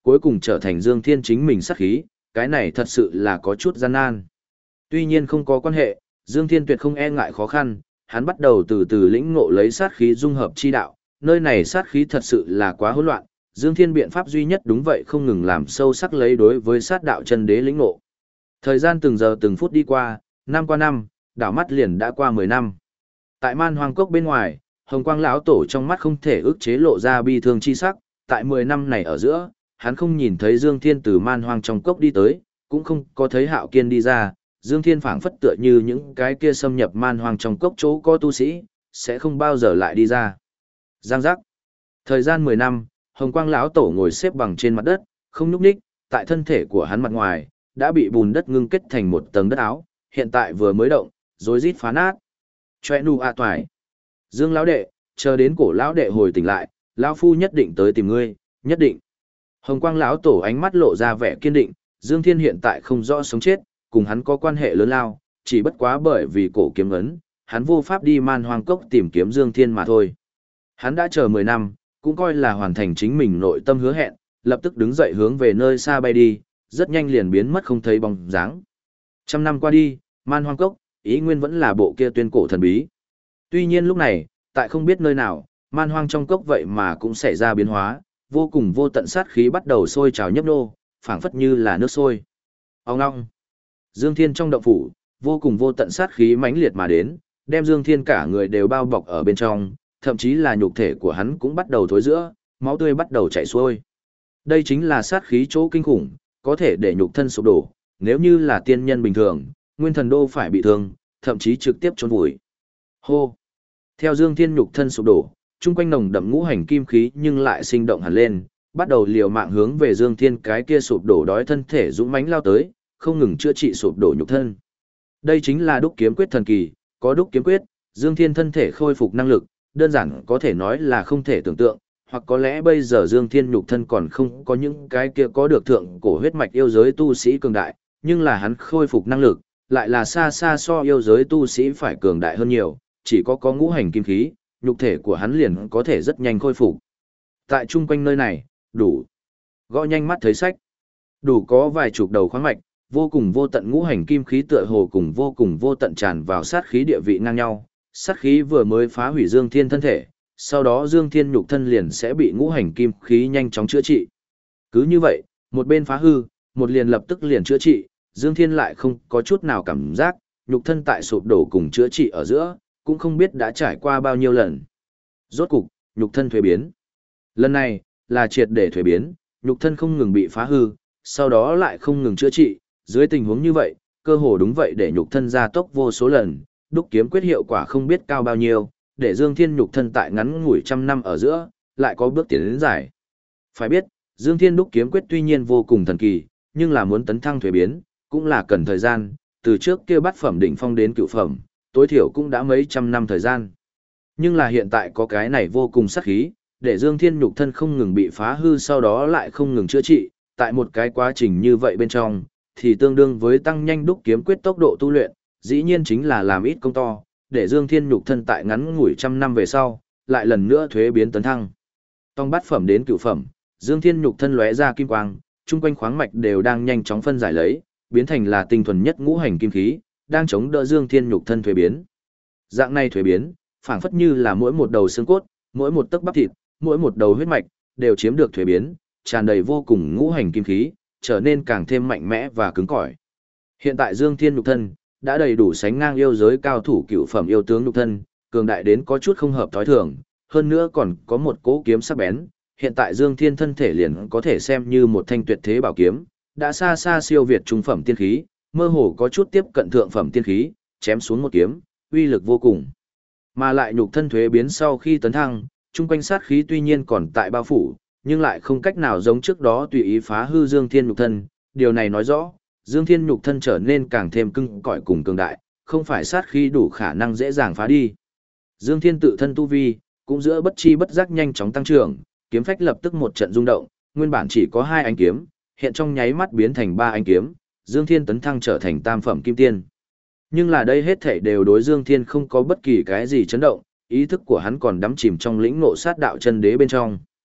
cuối cùng trở thành Dương Thiên chính mình sát khí, cái này thật sự là có chút gian nan. Tuy nhiên không có quan hệ, Dương Thiên tuyệt không e ngại khó khăn, hắn bắt đầu từ từ lĩnh ngộ lấy sát khí dung hợp chi đạo, nơi này sát khí thật sự là quá hỗn loạn, Dương Thiên biện pháp duy nhất đúng vậy không ngừng làm sâu sắc lấy đối với sát đạo chân đế lĩnh ngộ. Thời gian từng giờ từng phút đi qua, năm qua năm, đảo mắt liền đã qua 10 năm. Tại Man Hoang Cốc bên ngoài, Hồng Quang lão tổ trong mắt không thể ức chế lộ ra bi thương chi sắc, tại 10 năm này ở giữa, hắn không nhìn thấy Dương Thiên từ Man Hoang trong cốc đi tới, cũng không có thấy Hạo Kiên đi ra, Dương Thiên phảng phất tựa như những cái kia xâm nhập Man Hoang trong cốc chỗ có tu sĩ, sẽ không bao giờ lại đi ra. Giang giác. Thời gian 10 năm, Hồng Quang lão tổ ngồi xếp bằng trên mặt đất, không nhúc nhích, tại thân thể của hắn mặt ngoài đã bị bùn đất ngưng kết thành một tầng đất áo, hiện tại vừa mới động, rối rít phá nát. Choe nu a toại. Dương lão đệ, chờ đến cổ lão đệ hồi tỉnh lại, lão phu nhất định tới tìm ngươi, nhất định. Hồng Quang lão tổ ánh mắt lộ ra vẻ kiên định, Dương Thiên hiện tại không rõ sống chết, cùng hắn có quan hệ lớn lao, chỉ bất quá bởi vì cổ kiếm ấn, hắn vô pháp đi Man Hoang Cốc tìm kiếm Dương Thiên mà thôi. Hắn đã chờ 10 năm, cũng coi là hoàn thành chính mình nội tâm hứa hẹn, lập tức đứng dậy hướng về nơi xa bay đi, rất nhanh liền biến mất không thấy bóng dáng. Trăm năm qua đi, Man Hoang Cốc, ý nguyên vẫn là bộ kia tuyên cổ thần bí. Tuy nhiên lúc này, tại không biết nơi nào, Man Hoang trong cốc vậy mà cũng xảy ra biến hóa, vô cùng vô tận sát khí bắt đầu sôi trào nhấp nô, phảng phất như là nước sôi. Ông ngong. Dương Thiên trong động phủ, vô cùng vô tận sát khí mãnh liệt mà đến, đem Dương Thiên cả người đều bao bọc ở bên trong, thậm chí là nhục thể của hắn cũng bắt đầu thối rữa, máu tươi bắt đầu chảy xuôi. Đây chính là sát khí chỗ kinh khủng, có thể để nhục thân sụp đổ, nếu như là tiên nhân bình thường, nguyên thần đô phải bị thương, thậm chí trực tiếp chôn vùi. Hô. Theo Dương Thiên nhục thân sụp đổ, chung quanh nồng đậm ngũ hành kim khí nhưng lại sinh động hẳn lên, bắt đầu liều mạng hướng về Dương Thiên cái kia sụp đổ đói thân thể dũng mãnh lao tới, không ngừng chữa trị sụp đổ nhục thân. Đây chính là đúc kiếm quyết thần kỳ, có đúc kiếm quyết, Dương Thiên thân thể khôi phục năng lực, đơn giản có thể nói là không thể tưởng tượng, hoặc có lẽ bây giờ Dương Thiên nhục thân còn không có những cái kia có được thượng cổ huyết mạch yêu giới tu sĩ cường đại, nhưng là hắn khôi phục năng lực, lại là xa xa so yêu giới tu sĩ phải cường đại hơn nhiều, chỉ có ngũ hành kim khí, nhục thể của hắn liền có thể rất nhanh khôi phục. Tại chung quanh nơi này, đủ. Gõ nhanh mắt thấy sách. Đủ có vài chục đầu khoáng mạch, vô cùng vô tận ngũ hành kim khí tựa hồ cùng vô tận tràn vào sát khí địa vị ngang nhau. Sát khí vừa mới phá hủy Dương Thiên thân thể, sau đó Dương Thiên nhục thân liền sẽ bị ngũ hành kim khí nhanh chóng chữa trị. Cứ như vậy, một bên phá hư, một liền lập tức liền chữa trị, Dương Thiên lại không có chút nào cảm giác, nhục thân tại sụp đổ cùng chữa trị ở giữa, cũng không biết đã trải qua bao nhiêu lần. Rốt cục, nhục thân thuế biến. Lần này, là triệt để thuế biến, nhục thân không ngừng bị phá hư, sau đó lại không ngừng chữa trị, dưới tình huống như vậy, cơ hồ đúng vậy để nhục thân gia tốc vô số lần, đúc kiếm quyết hiệu quả không biết cao bao nhiêu, để Dương Thiên nhục thân tại ngắn ngủi trăm năm ở giữa, lại có bước tiến đến giải. Phải biết, Dương Thiên đúc kiếm quyết tuy nhiên vô cùng thần kỳ, nhưng là muốn tấn thăng thuế biến, cũng là cần thời gian, từ trước kia bát phẩm đỉnh phong đến cựu phẩm, tối thiểu cũng đã mấy trăm năm thời gian. Nhưng là hiện tại có cái này vô cùng sát khí, để Dương Thiên nhục thân không ngừng bị phá hư sau đó lại không ngừng chữa trị, tại một cái quá trình như vậy bên trong, thì tương đương với tăng nhanh đúc kiếm quyết tốc độ tu luyện, dĩ nhiên chính là làm ít công to, để Dương Thiên nhục thân tại ngắn ngủi trăm năm về sau, lại lần nữa thuế biến tấn thăng. Tông bát phẩm đến cửu phẩm, Dương Thiên nhục thân lóe ra kim quang, chung quanh khoáng mạch đều đang nhanh chóng phân giải lấy, biến thành là tinh thuần nhất ngũ hành kim khí, đang chống đỡ Dương Thiên nhục thân thuế biến. Dạng này thuế biến, phảng phất như là mỗi một đầu xương cốt, mỗi một tấc bắp thịt, mỗi một đầu huyết mạch đều chiếm được thuế biến, tràn đầy vô cùng ngũ hành kim khí, trở nên càng thêm mạnh mẽ và cứng cỏi. Hiện tại Dương Thiên nhục thân đã đầy đủ sánh ngang yêu giới cao thủ cựu phẩm yêu tướng nhục thân, cường đại đến có chút không hợp thói thường, hơn nữa còn có một cỗ kiếm sắc bén. Hiện tại Dương Thiên thân thể liền có thể xem như một thanh tuyệt thế bảo kiếm, đã xa xa siêu việt trung phẩm tiên khí, mơ hồ có chút tiếp cận thượng phẩm tiên khí, chém xuống một kiếm, uy lực vô cùng. Mà lại nhục thân thuế biến sau khi tấn thăng, trung quanh sát khí tuy nhiên còn tại bao phủ, nhưng lại không cách nào giống trước đó tùy ý phá hư Dương Thiên nhục thân, điều này nói rõ, Dương Thiên nhục thân trở nên càng thêm cứng cỏi cùng cường đại, không phải sát khí đủ khả năng dễ dàng phá đi. Dương Thiên tự thân tu vi, cũng giữa bất chi bất giác nhanh chóng tăng trưởng, kiếm phách lập tức một trận rung động, nguyên bản chỉ có 2 ánh kiếm, hiện trong nháy mắt biến thành 3 ánh kiếm, Dương Thiên tấn thăng trở thành tam phẩm kim tiên. Nhưng là đây hết thảy đều đối Dương Thiên không có bất kỳ cái gì chấn động, ý thức của hắn còn đắm chìm trong lĩnh ngộ sát đạo chân đế bên trong.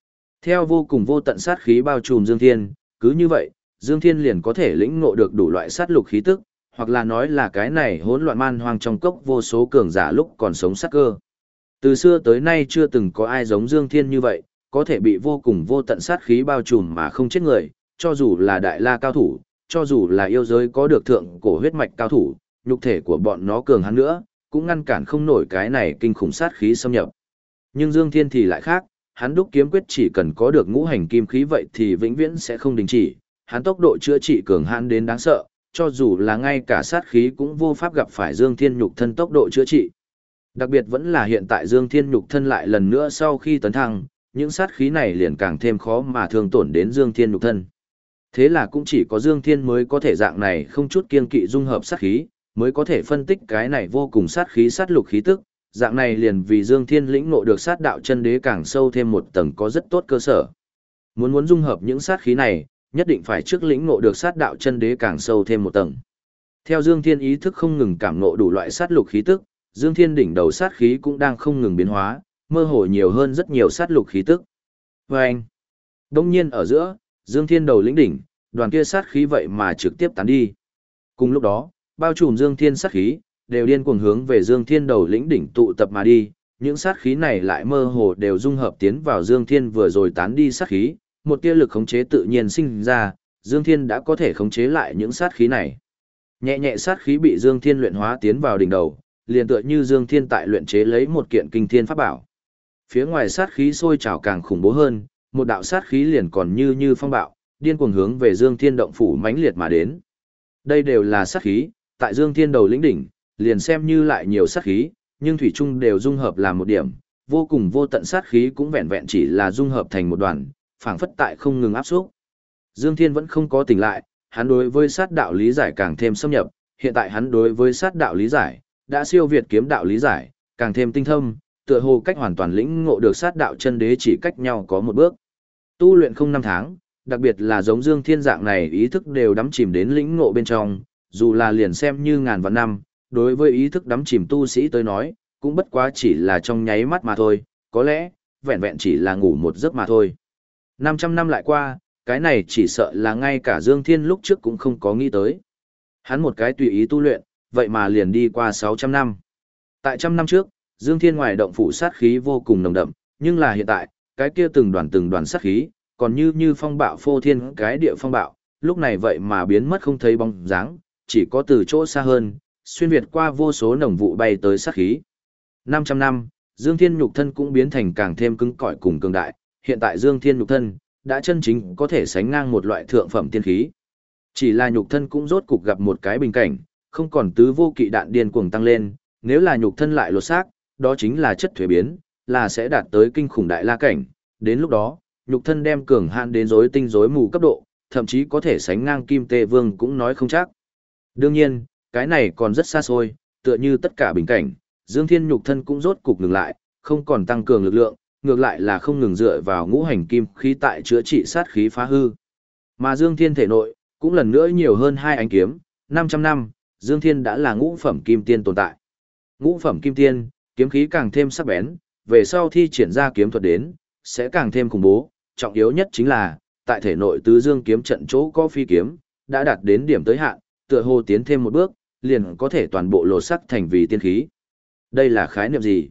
Theo vô cùng vô tận sát khí bao trùm Dương Thiên, cứ như vậy, Dương Thiên liền có thể lĩnh ngộ được đủ loại sát lục khí tức, hoặc là nói là cái này hỗn loạn man hoang trong cốc vô số cường giả lúc còn sống sát cơ. Từ xưa tới nay chưa từng có ai giống Dương Thiên như vậy, có thể bị vô cùng vô tận sát khí bao trùm mà không chết người, cho dù là đại la cao thủ, cho dù là yêu giới có được thượng cổ huyết mạch cao thủ, nhục thể của bọn nó cường hắn nữa, cũng ngăn cản không nổi cái này kinh khủng sát khí xâm nhập. Nhưng Dương Thiên thì lại khác, hắn đúc kiếm quyết chỉ cần có được ngũ hành kim khí vậy thì vĩnh viễn sẽ không đình chỉ, hắn tốc độ chữa trị cường hãn đến đáng sợ, cho dù là ngay cả sát khí cũng vô pháp gặp phải Dương Thiên nhục thân tốc độ chữa trị. Đặc biệt vẫn là hiện tại Dương Thiên nhục thân lại lần nữa sau khi tấn thăng, những sát khí này liền càng thêm khó mà thương tổn đến Dương Thiên nhục thân. Thế là cũng chỉ có Dương Thiên mới có thể dạng này không chút kiêng kỵ dung hợp sát khí, mới có thể phân tích cái này vô cùng sát khí sát lục khí tức, dạng này liền vì Dương Thiên lĩnh ngộ được sát đạo chân đế càng sâu thêm một tầng có rất tốt cơ sở. Muốn dung hợp những sát khí này, nhất định phải trước lĩnh ngộ được sát đạo chân đế càng sâu thêm một tầng. Theo Dương Thiên ý thức không ngừng cảm ngộ đủ loại sát lục khí tức, Dương Thiên đỉnh đầu sát khí cũng đang không ngừng biến hóa, mơ hồ nhiều hơn rất nhiều sát lục khí tức. Và anh, đông nhiên ở giữa, Dương Thiên đầu lĩnh đỉnh, đoàn kia sát khí vậy mà trực tiếp tán đi. Cùng lúc đó, bao trùm Dương Thiên sát khí, đều điên cuồng hướng về Dương Thiên đầu lĩnh đỉnh tụ tập mà đi, những sát khí này lại mơ hồ đều dung hợp tiến vào Dương Thiên vừa rồi tán đi sát khí, một tia lực khống chế tự nhiên sinh ra, Dương Thiên đã có thể khống chế lại những sát khí này. Nhẹ nhẹ sát khí bị Dương Thiên luyện hóa tiến vào đỉnh đầu, liền tựa như Dương Thiên tại luyện chế lấy một kiện kinh thiên pháp bảo. Phía ngoài sát khí sôi trào càng khủng bố hơn, một đạo sát khí liền còn như phong bạo, điên cuồng hướng về Dương Thiên động phủ mãnh liệt mà đến. Đây đều là sát khí, tại Dương Thiên đầu lĩnh đỉnh, liền xem như lại nhiều sát khí, nhưng thủy chung đều dung hợp làm một điểm, vô cùng vô tận sát khí cũng vẹn vẹn chỉ là dung hợp thành một đoàn, phảng phất tại không ngừng áp xúc. Dương Thiên vẫn không có tỉnh lại, hắn đối với sát đạo lý giải càng thêm xâm nhập, hiện tại hắn đối với sát đạo lý giải đã siêu việt kiếm đạo lý giải, càng thêm tinh thâm, tựa hồ cách hoàn toàn lĩnh ngộ được sát đạo chân đế chỉ cách nhau có một bước. Tu luyện không năm tháng, đặc biệt là giống Dương Thiên dạng này ý thức đều đắm chìm đến lĩnh ngộ bên trong, dù là liền xem như ngàn vạn năm, đối với ý thức đắm chìm tu sĩ tới nói, cũng bất quá chỉ là trong nháy mắt mà thôi, có lẽ, vẹn vẹn chỉ là ngủ một giấc mà thôi. 500 năm lại qua, cái này chỉ sợ là ngay cả Dương Thiên lúc trước cũng không có nghĩ tới. Hắn một cái tùy ý tu luyện, vậy mà liền đi qua 600 năm. Tại trăm năm trước, Dương Thiên ngoài động phủ sát khí vô cùng nồng đậm, nhưng là hiện tại, cái kia từng đoàn sát khí, còn như phong bạo phô thiên cái địa phong bạo, lúc này vậy mà biến mất không thấy bóng dáng, chỉ có từ chỗ xa hơn, xuyên việt qua vô số nồng vụ bay tới sát khí. 500 năm, Dương Thiên nhục thân cũng biến thành càng thêm cứng cỏi cùng cường đại, hiện tại Dương Thiên nhục thân đã chân chính có thể sánh ngang một loại thượng phẩm tiên khí. Chỉ là nhục thân cũng rốt cục gặp một cái bình cảnh, không còn tứ vô kỵ đạn điên cuồng tăng lên, nếu là nhục thân lại lột xác, đó chính là chất thuế biến, là sẽ đạt tới kinh khủng đại la cảnh, đến lúc đó, nhục thân đem cường hạn đến rối tinh rối mù cấp độ, thậm chí có thể sánh ngang Kim Tê Vương cũng nói không chắc. Đương nhiên, cái này còn rất xa xôi, tựa như tất cả bình cảnh, Dương Thiên nhục thân cũng rốt cục ngừng lại, không còn tăng cường lực lượng, ngược lại là không ngừng dựa vào ngũ hành kim khí tại chữa trị sát khí phá hư. Mà Dương Thiên thể nội, cũng lần nữa nhiều hơn hai ánh kiếm, 500 năm, Dương Thiên đã là ngũ phẩm kim tiên tồn tại. Ngũ phẩm kim tiên, kiếm khí càng thêm sắc bén, về sau thi triển ra kiếm thuật đến, sẽ càng thêm khủng bố, trọng yếu nhất chính là, tại thể nội tứ dương kiếm trận chỗ có phi kiếm, đã đạt đến điểm tới hạn, tựa hồ tiến thêm một bước, liền có thể toàn bộ lột sắc thành vì tiên khí. Đây là khái niệm gì?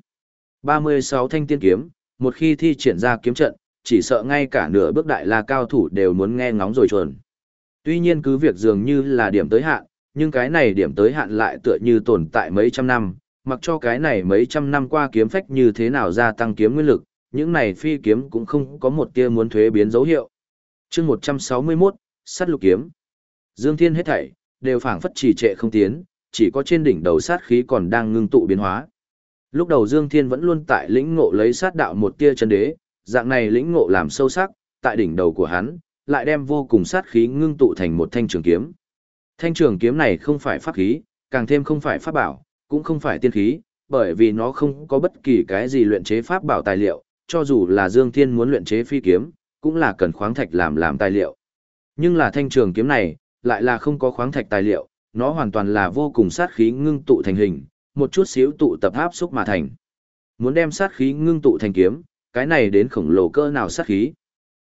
36 thanh tiên kiếm, một khi thi triển ra kiếm trận, chỉ sợ ngay cả nửa bước đại la cao thủ đều muốn nghe ngóng rồi chuồn. Tuy nhiên cứ việc dường như là điểm tới hạn, nhưng cái này điểm tới hạn lại tựa như tồn tại mấy trăm năm, mặc cho cái này mấy trăm năm qua kiếm phách như thế nào gia tăng kiếm nguyên lực, những này phi kiếm cũng không có một tia muốn thuế biến dấu hiệu. Chương 161, sát lục kiếm. Dương Thiên hết thảy đều phảng phất trì trệ không tiến, chỉ có trên đỉnh đầu sát khí còn đang ngưng tụ biến hóa. Lúc đầu Dương Thiên vẫn luôn tại lĩnh ngộ lấy sát đạo một tia chân đế, dạng này lĩnh ngộ làm sâu sắc, tại đỉnh đầu của hắn, lại đem vô cùng sát khí ngưng tụ thành một thanh trường kiếm. Thanh trường kiếm này không phải pháp khí, càng thêm không phải pháp bảo, cũng không phải tiên khí, bởi vì nó không có bất kỳ cái gì luyện chế pháp bảo tài liệu, cho dù là Dương Thiên muốn luyện chế phi kiếm, cũng là cần khoáng thạch làm tài liệu. Nhưng là thanh trường kiếm này, lại là không có khoáng thạch tài liệu, nó hoàn toàn là vô cùng sát khí ngưng tụ thành hình, một chút xíu tụ tập áp xúc mà thành. Muốn đem sát khí ngưng tụ thành kiếm, cái này đến khổng lồ cỡ nào sát khí.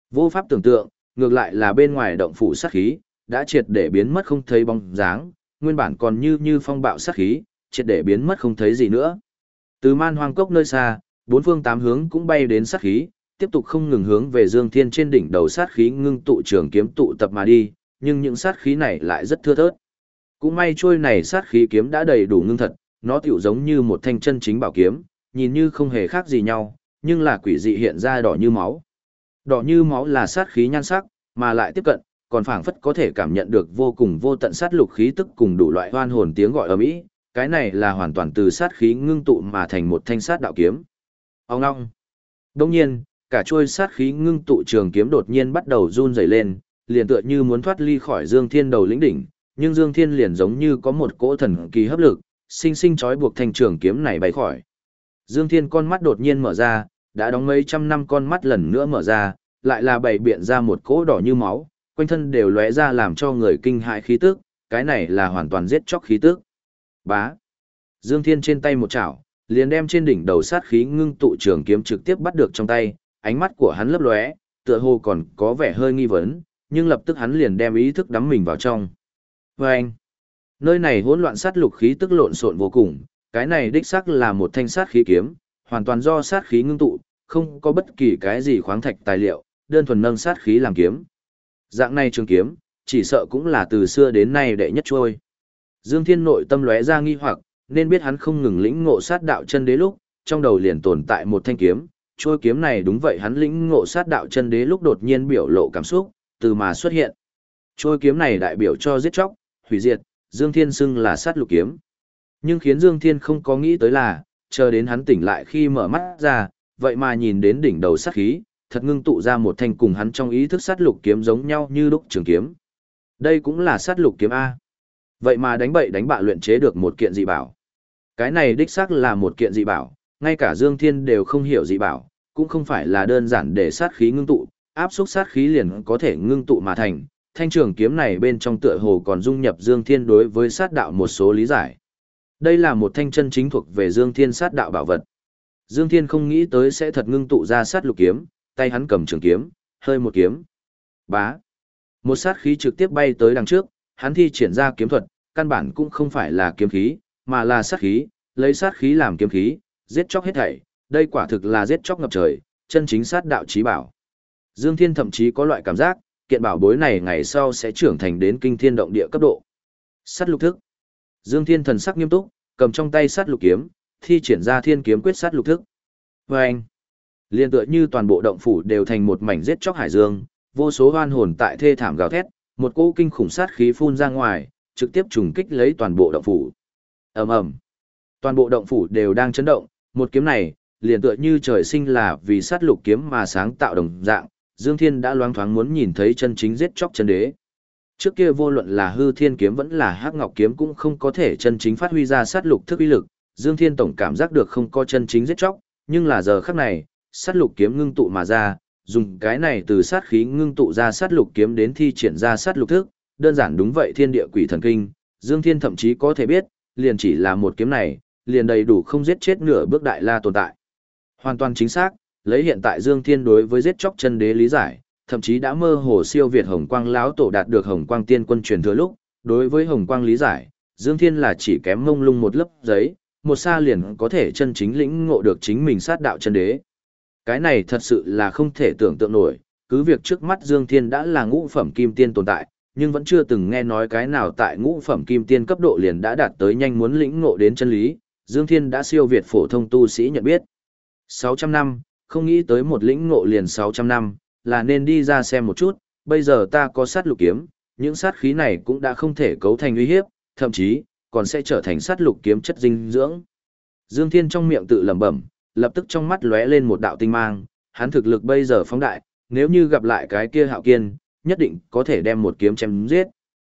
Vô pháp tưởng tượng, ngược lại là bên ngoài động phủ sát khí, đã triệt để biến mất không thấy bóng dáng, nguyên bản còn như phong bạo sát khí, triệt để biến mất không thấy gì nữa. Từ man hoang cốc nơi xa, bốn phương tám hướng cũng bay đến sát khí, tiếp tục không ngừng hướng về Dương Thiên trên đỉnh đầu sát khí ngưng tụ trường kiếm tụ tập mà đi, nhưng những sát khí này lại rất thưa thớt. Cũng may trôi này sát khí kiếm đã đầy đủ ngưng thật, nó tựu giống như một thanh chân chính bảo kiếm, nhìn như không hề khác gì nhau, nhưng là quỷ dị hiện ra đỏ như máu. Đỏ như máu là sát khí nhan sắc, mà lại tiếp cận, còn phảng phất có thể cảm nhận được vô cùng vô tận sát lục khí tức cùng đủ loại hoan hồn tiếng gọi ầm ĩ, cái này là hoàn toàn từ sát khí ngưng tụ mà thành một thanh sát đạo kiếm. Ông ngoong. Đương nhiên, cả chuôi sát khí ngưng tụ trường kiếm đột nhiên bắt đầu run rẩy lên, liền tựa như muốn thoát ly khỏi Dương Thiên đầu lĩnh đỉnh, nhưng Dương Thiên liền giống như có một cỗ thần kỳ hấp lực, sinh sinh trói buộc thanh trường kiếm này bay khỏi. Dương Thiên con mắt đột nhiên mở ra, đã đóng mấy trăm năm con mắt lần nữa mở ra, lại là bày biện ra một cỗ đỏ như máu, quanh thân đều lóe ra làm cho người kinh hãi khí tức, cái này là hoàn toàn giết chóc khí tức. Bá. Dương Thiên trên tay một chảo, liền đem trên đỉnh đầu sát khí ngưng tụ trường kiếm trực tiếp bắt được trong tay, ánh mắt của hắn lấp lóe, tựa hồ còn có vẻ hơi nghi vấn, nhưng lập tức hắn liền đem ý thức đắm mình vào trong. Và anh, nơi này hỗn loạn sát lục khí tức lộn xộn vô cùng, cái này đích xác là một thanh sát khí kiếm, hoàn toàn do sát khí ngưng tụ, không có bất kỳ cái gì khoáng thạch tài liệu, đơn thuần nâng sát khí làm kiếm. Dạng này trường kiếm, chỉ sợ cũng là từ xưa đến nay đệ nhất trôi. Dương Thiên nội tâm lóe ra nghi hoặc, nên biết hắn không ngừng lĩnh ngộ sát đạo chân đế lúc, trong đầu liền tồn tại một thanh kiếm, trôi kiếm này đúng vậy hắn lĩnh ngộ sát đạo chân đế lúc đột nhiên biểu lộ cảm xúc, từ mà xuất hiện. Trôi kiếm này đại biểu cho giết chóc, hủy diệt, Dương Thiên xưng là sát lục kiếm. Nhưng khiến Dương Thiên không có nghĩ tới là, chờ đến hắn tỉnh lại khi mở mắt ra, vậy mà nhìn đến đỉnh đầu sát khí, thật ngưng tụ ra một thanh cùng hắn trong ý thức sát lục kiếm giống nhau như lúc trường kiếm. Đây cũng là sát lục kiếm A. Vậy mà đánh bậy đánh bạ luyện chế được một kiện dị bảo. Cái này đích xác là một kiện dị bảo, ngay cả Dương Thiên đều không hiểu dị bảo, cũng không phải là đơn giản để sát khí ngưng tụ, áp xúc sát khí liền có thể ngưng tụ mà thành. Thanh trường kiếm này bên trong tựa hồ còn dung nhập Dương Thiên đối với sát đạo một số lý giải. Đây là một thanh chân chính thuộc về Dương Thiên sát đạo bảo vật. Dương Thiên không nghĩ tới sẽ thật ngưng tụ ra sát lục kiếm, tay hắn cầm trường kiếm, hơi một kiếm. Bá. Một sát khí trực tiếp bay tới đằng trước, hắn thi triển ra kiếm thuật, căn bản cũng không phải là kiếm khí, mà là sát khí, lấy sát khí làm kiếm khí, giết chóc hết thảy, đây quả thực là giết chóc ngập trời, chân chính sát đạo chí bảo. Dương Thiên thậm chí có loại cảm giác, kiện bảo bối này ngày sau sẽ trưởng thành đến kinh thiên động địa cấp độ. Sát lục thức. Dương Thiên thần sắc nghiêm túc, cầm trong tay sát lục kiếm, thi triển ra thiên kiếm quyết sát lục thức. Và anh, liên tựa như toàn bộ động phủ đều thành một mảnh giết chóc hải dương, vô số oan hồn tại thê thảm gào thét, một cỗ kinh khủng sát khí phun ra ngoài, trực tiếp trùng kích lấy toàn bộ động phủ. Ầm ầm, toàn bộ động phủ đều đang chấn động, một kiếm này, liền tựa như trời sinh là vì sát lục kiếm mà sáng tạo đồng dạng, Dương Thiên đã loáng thoáng muốn nhìn thấy chân chính giết chóc chân đế. Trước kia vô luận là hư thiên kiếm vẫn là hắc ngọc kiếm cũng không có thể chân chính phát huy ra sát lục thức uy lực, Dương Thiên tổng cảm giác được không có chân chính giết chóc, nhưng là giờ khắc này, sát lục kiếm ngưng tụ mà ra, dùng cái này từ sát khí ngưng tụ ra sát lục kiếm đến thi triển ra sát lục thức, đơn giản đúng vậy thiên địa quỷ thần kinh, Dương Thiên thậm chí có thể biết, liền chỉ là một kiếm này, liền đầy đủ không giết chết nửa bước đại la tồn tại. Hoàn toàn chính xác, lấy hiện tại Dương Thiên đối với giết chóc chân đế lý giải, thậm chí đã mơ hồ siêu việt Hồng Quang lão tổ đạt được Hồng Quang tiên quân truyền thừa lúc, đối với Hồng Quang lý giải, Dương Thiên là chỉ kém mông lung một lớp giấy, một sa liền có thể chân chính lĩnh ngộ được chính mình sát đạo chân đế. Cái này thật sự là không thể tưởng tượng nổi, cứ việc trước mắt Dương Thiên đã là ngũ phẩm kim tiên tồn tại, nhưng vẫn chưa từng nghe nói cái nào tại ngũ phẩm kim tiên cấp độ liền đã đạt tới nhanh muốn lĩnh ngộ đến chân lý, Dương Thiên đã siêu việt phổ thông tu sĩ nhận biết. 600 năm, không nghĩ tới một lĩnh ngộ liền 600 năm, là nên đi ra xem một chút, bây giờ ta có sát lục kiếm, những sát khí này cũng đã không thể cấu thành uy hiếp, thậm chí, còn sẽ trở thành sát lục kiếm chất dinh dưỡng. Dương Thiên trong miệng tự lẩm bẩm, lập tức trong mắt lóe lên một đạo tinh mang, hắn thực lực bây giờ phóng đại, nếu như gặp lại cái kia Hạo Kiên, nhất định có thể đem một kiếm chém giết.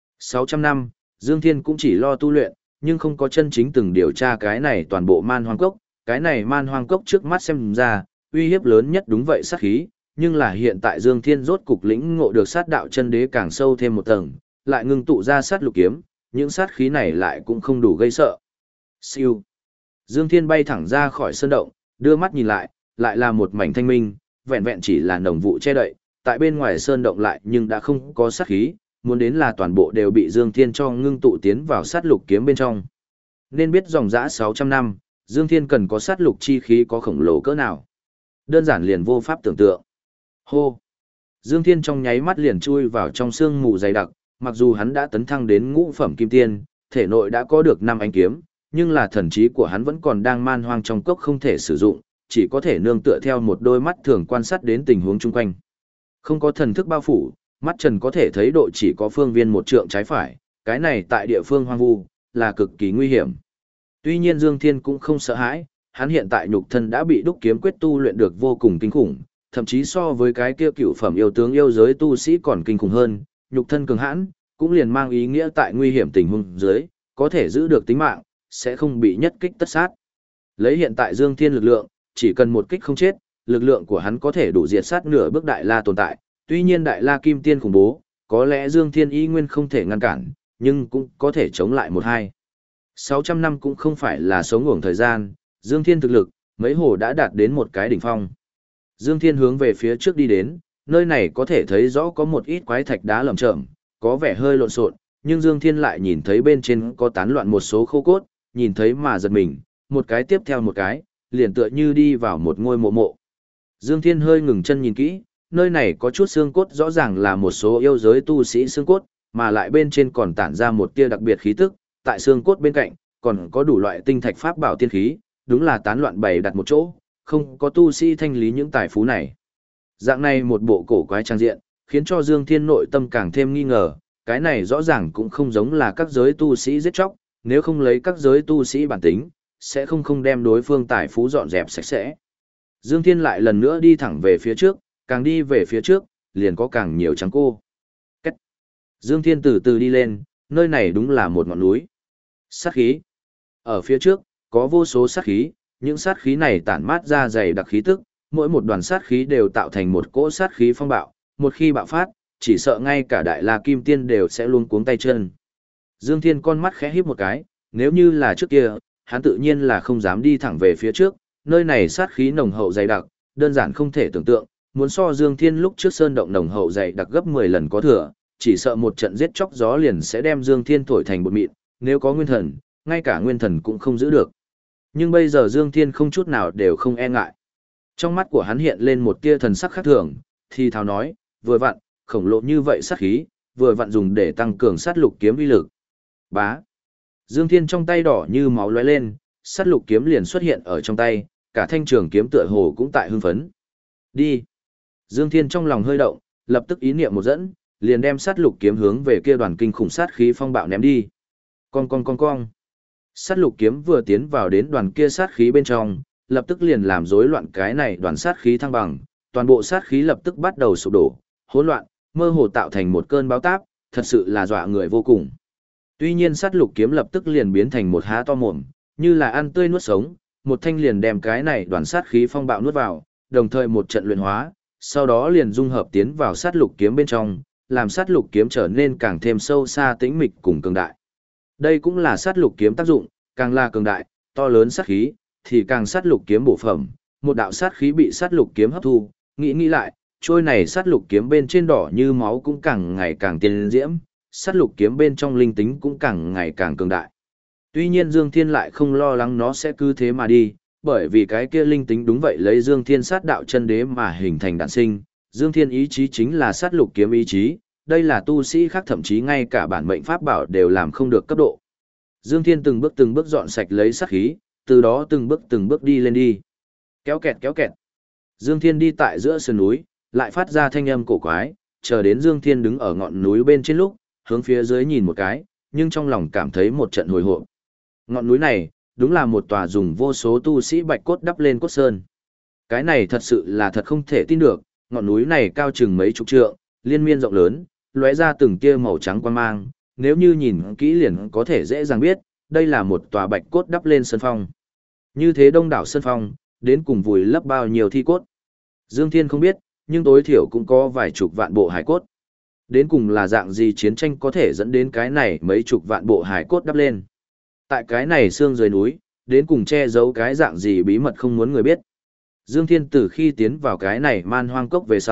600 năm, Dương Thiên cũng chỉ lo tu luyện, nhưng không có chân chính từng điều tra cái này toàn bộ man hoang cốc, cái này man hoang cốc trước mắt xem ra, uy hiếp lớn nhất đúng vậy sát khí, nhưng là hiện tại Dương Thiên rốt cục lĩnh ngộ được sát đạo chân đế càng sâu thêm một tầng, lại ngưng tụ ra sát lục kiếm, những sát khí này lại cũng không đủ gây sợ. Siêu. Dương Thiên bay thẳng ra khỏi sơn động, đưa mắt nhìn lại, lại là một mảnh thanh minh, vẹn vẹn chỉ là nồng vụ che đậy, tại bên ngoài sơn động lại nhưng đã không có sát khí, muốn đến là toàn bộ đều bị Dương Thiên cho ngưng tụ tiến vào sát lục kiếm bên trong. Nên biết dòng dã 600 năm, Dương Thiên cần có sát lục chi khí có khổng lồ cỡ nào. Đơn giản liền vô pháp tưởng tượng. Hô! Dương Thiên trong nháy mắt liền chui vào trong sương mù dày đặc, mặc dù hắn đã tấn thăng đến ngũ phẩm kim tiên, thể nội đã có được 5 ánh kiếm, nhưng là thần trí của hắn vẫn còn đang man hoang trong cốc không thể sử dụng, chỉ có thể nương tựa theo một đôi mắt thường quan sát đến tình huống chung quanh. Không có thần thức bao phủ, mắt trần có thể thấy độ chỉ có phương viên một trượng trái phải, cái này tại địa phương hoang vu, là cực kỳ nguy hiểm. Tuy nhiên Dương Thiên cũng không sợ hãi, hắn hiện tại nhục thân đã bị đúc kiếm quyết tu luyện được vô cùng kinh khủng, thậm chí so với cái kia cựu phẩm yêu tướng yêu giới tu sĩ còn kinh khủng hơn, nhục thân cường hãn, cũng liền mang ý nghĩa tại nguy hiểm tình huống dưới, có thể giữ được tính mạng, sẽ không bị nhất kích tất sát. Lấy hiện tại Dương Thiên lực lượng, chỉ cần một kích không chết, lực lượng của hắn có thể đủ diệt sát nửa bước Đại La tồn tại, tuy nhiên Đại La Kim Tiên khủng bố, có lẽ Dương Thiên y nguyên không thể ngăn cản, nhưng cũng có thể chống lại một hai. 600 năm cũng không phải là sống ngủng thời gian, Dương Thiên thực lực, mấy hồ đã đạt đến một cái đỉnh phong. Dương Thiên hướng về phía trước đi đến, nơi này có thể thấy rõ có một ít quái thạch đá lởm chởm, có vẻ hơi lộn xộn, nhưng Dương Thiên lại nhìn thấy bên trên có tán loạn một số khô cốt, nhìn thấy mà giật mình, một cái tiếp theo một cái, liền tựa như đi vào một ngôi mộ mộ. Dương Thiên hơi ngừng chân nhìn kỹ, nơi này có chút xương cốt rõ ràng là một số yêu giới tu sĩ xương cốt, mà lại bên trên còn tản ra một tia đặc biệt khí tức, tại xương cốt bên cạnh, còn có đủ loại tinh thạch pháp bảo tiên khí, đúng là tán loạn bày đặt một chỗ, không có tu sĩ thanh lý những tài phú này. Dạng này một bộ cổ quái trang diện, khiến cho Dương Thiên nội tâm càng thêm nghi ngờ, cái này rõ ràng cũng không giống là các giới tu sĩ giết chóc, nếu không lấy các giới tu sĩ bản tính, sẽ không đem đối phương tài phú dọn dẹp sạch sẽ. Dương Thiên lại lần nữa đi thẳng về phía trước, càng đi về phía trước, liền có càng nhiều trắng cô. Cách. Dương Thiên từ từ đi lên, nơi này đúng là một ngọn núi. Sát khí. Ở phía trước, có vô số sát khí, những sát khí này tản mát ra dày đặc khí tức, mỗi một đoàn sát khí đều tạo thành một cỗ sát khí phong bạo, một khi bạo phát, chỉ sợ ngay cả Đại La Kim Tiên đều sẽ luống cuống tay chân. Dương Thiên con mắt khẽ híp một cái, nếu như là trước kia, hắn tự nhiên là không dám đi thẳng về phía trước, nơi này sát khí nồng hậu dày đặc, đơn giản không thể tưởng tượng, muốn so Dương Thiên lúc trước sơn động nồng hậu dày đặc gấp 10 lần có thừa, chỉ sợ một trận giết chóc gió liền sẽ đem Dương Thiên thổi thành bột mịn, nếu có nguyên thần, ngay cả nguyên thần cũng không giữ được. Nhưng bây giờ Dương Thiên không chút nào đều không e ngại. Trong mắt của hắn hiện lên một tia thần sắc khác thường, thì thào nói, vừa vặn, khổng lồ như vậy sát khí, vừa vặn dùng để tăng cường sát lục kiếm uy lực. Bá. Dương Thiên trong tay đỏ như máu lóe lên, sát lục kiếm liền xuất hiện ở trong tay, cả thanh trường kiếm tựa hồ cũng tại hưng phấn. Đi. Dương Thiên trong lòng hơi động, lập tức ý niệm một dẫn, liền đem sát lục kiếm hướng về kia đoàn kinh khủng sát khí phong bạo ném đi. Con. Sát lục kiếm vừa tiến vào đến đoàn kia sát khí bên trong, lập tức liền làm rối loạn cái này đoàn sát khí thăng bằng, toàn bộ sát khí lập tức bắt đầu sụp đổ, hỗn loạn, mơ hồ tạo thành một cơn bão táp, thật sự là dọa người vô cùng. Tuy nhiên sát lục kiếm lập tức liền biến thành một há to mồm, như là ăn tươi nuốt sống, một thanh liền đem cái này đoàn sát khí phong bạo nuốt vào, đồng thời một trận luyện hóa, sau đó liền dung hợp tiến vào sát lục kiếm bên trong, làm sát lục kiếm trở nên càng thêm sâu xa tĩnh mịch cùng cường đại. Đây cũng là sát lục kiếm tác dụng, càng là cường đại, to lớn sát khí, thì càng sát lục kiếm bổ phẩm, một đạo sát khí bị sát lục kiếm hấp thu, nghĩ lại, trôi này sát lục kiếm bên trên đỏ như máu cũng càng ngày càng tiên diễm, sát lục kiếm bên trong linh tính cũng càng ngày càng cường đại. Tuy nhiên Dương Thiên lại không lo lắng nó sẽ cứ thế mà đi, bởi vì cái kia linh tính đúng vậy lấy Dương Thiên sát đạo chân đế mà hình thành đản sinh, Dương Thiên ý chí chính là sát lục kiếm ý chí, đây là tu sĩ khác thậm chí ngay cả bản mệnh pháp bảo đều làm không được cấp độ. Dương Thiên từng bước dọn sạch lấy sát khí, từ đó từng bước đi lên đi. Kéo kẹt. Dương Thiên đi tại giữa sườn núi, lại phát ra thanh âm cổ quái, chờ đến Dương Thiên đứng ở ngọn núi bên trên lúc, hướng phía dưới nhìn một cái, nhưng trong lòng cảm thấy một trận hồi hộp. Ngọn núi này, đúng là một tòa dùng vô số tu sĩ bạch cốt đắp lên cốt sơn. Cái này thật sự là thật không thể tin được, ngọn núi này cao chừng mấy chục trượng, liên miên rộng lớn, lóe ra từng tia màu trắng quang mang, nếu như nhìn kỹ liền có thể dễ dàng biết, đây là một tòa bạch cốt đắp lên sơn phong. Như thế đông đảo sơn phong, đến cùng vùi lấp bao nhiêu thi cốt. Dương Thiên không biết, nhưng tối thiểu cũng có vài chục vạn bộ hải cốt. Đến cùng là dạng gì chiến tranh có thể dẫn đến cái này mấy chục vạn bộ hải cốt đắp lên. Tại cái này xương dưới núi, đến cùng che giấu cái dạng gì bí mật không muốn người biết. Dương Thiên từ khi tiến vào cái này man hoang cốc về sau,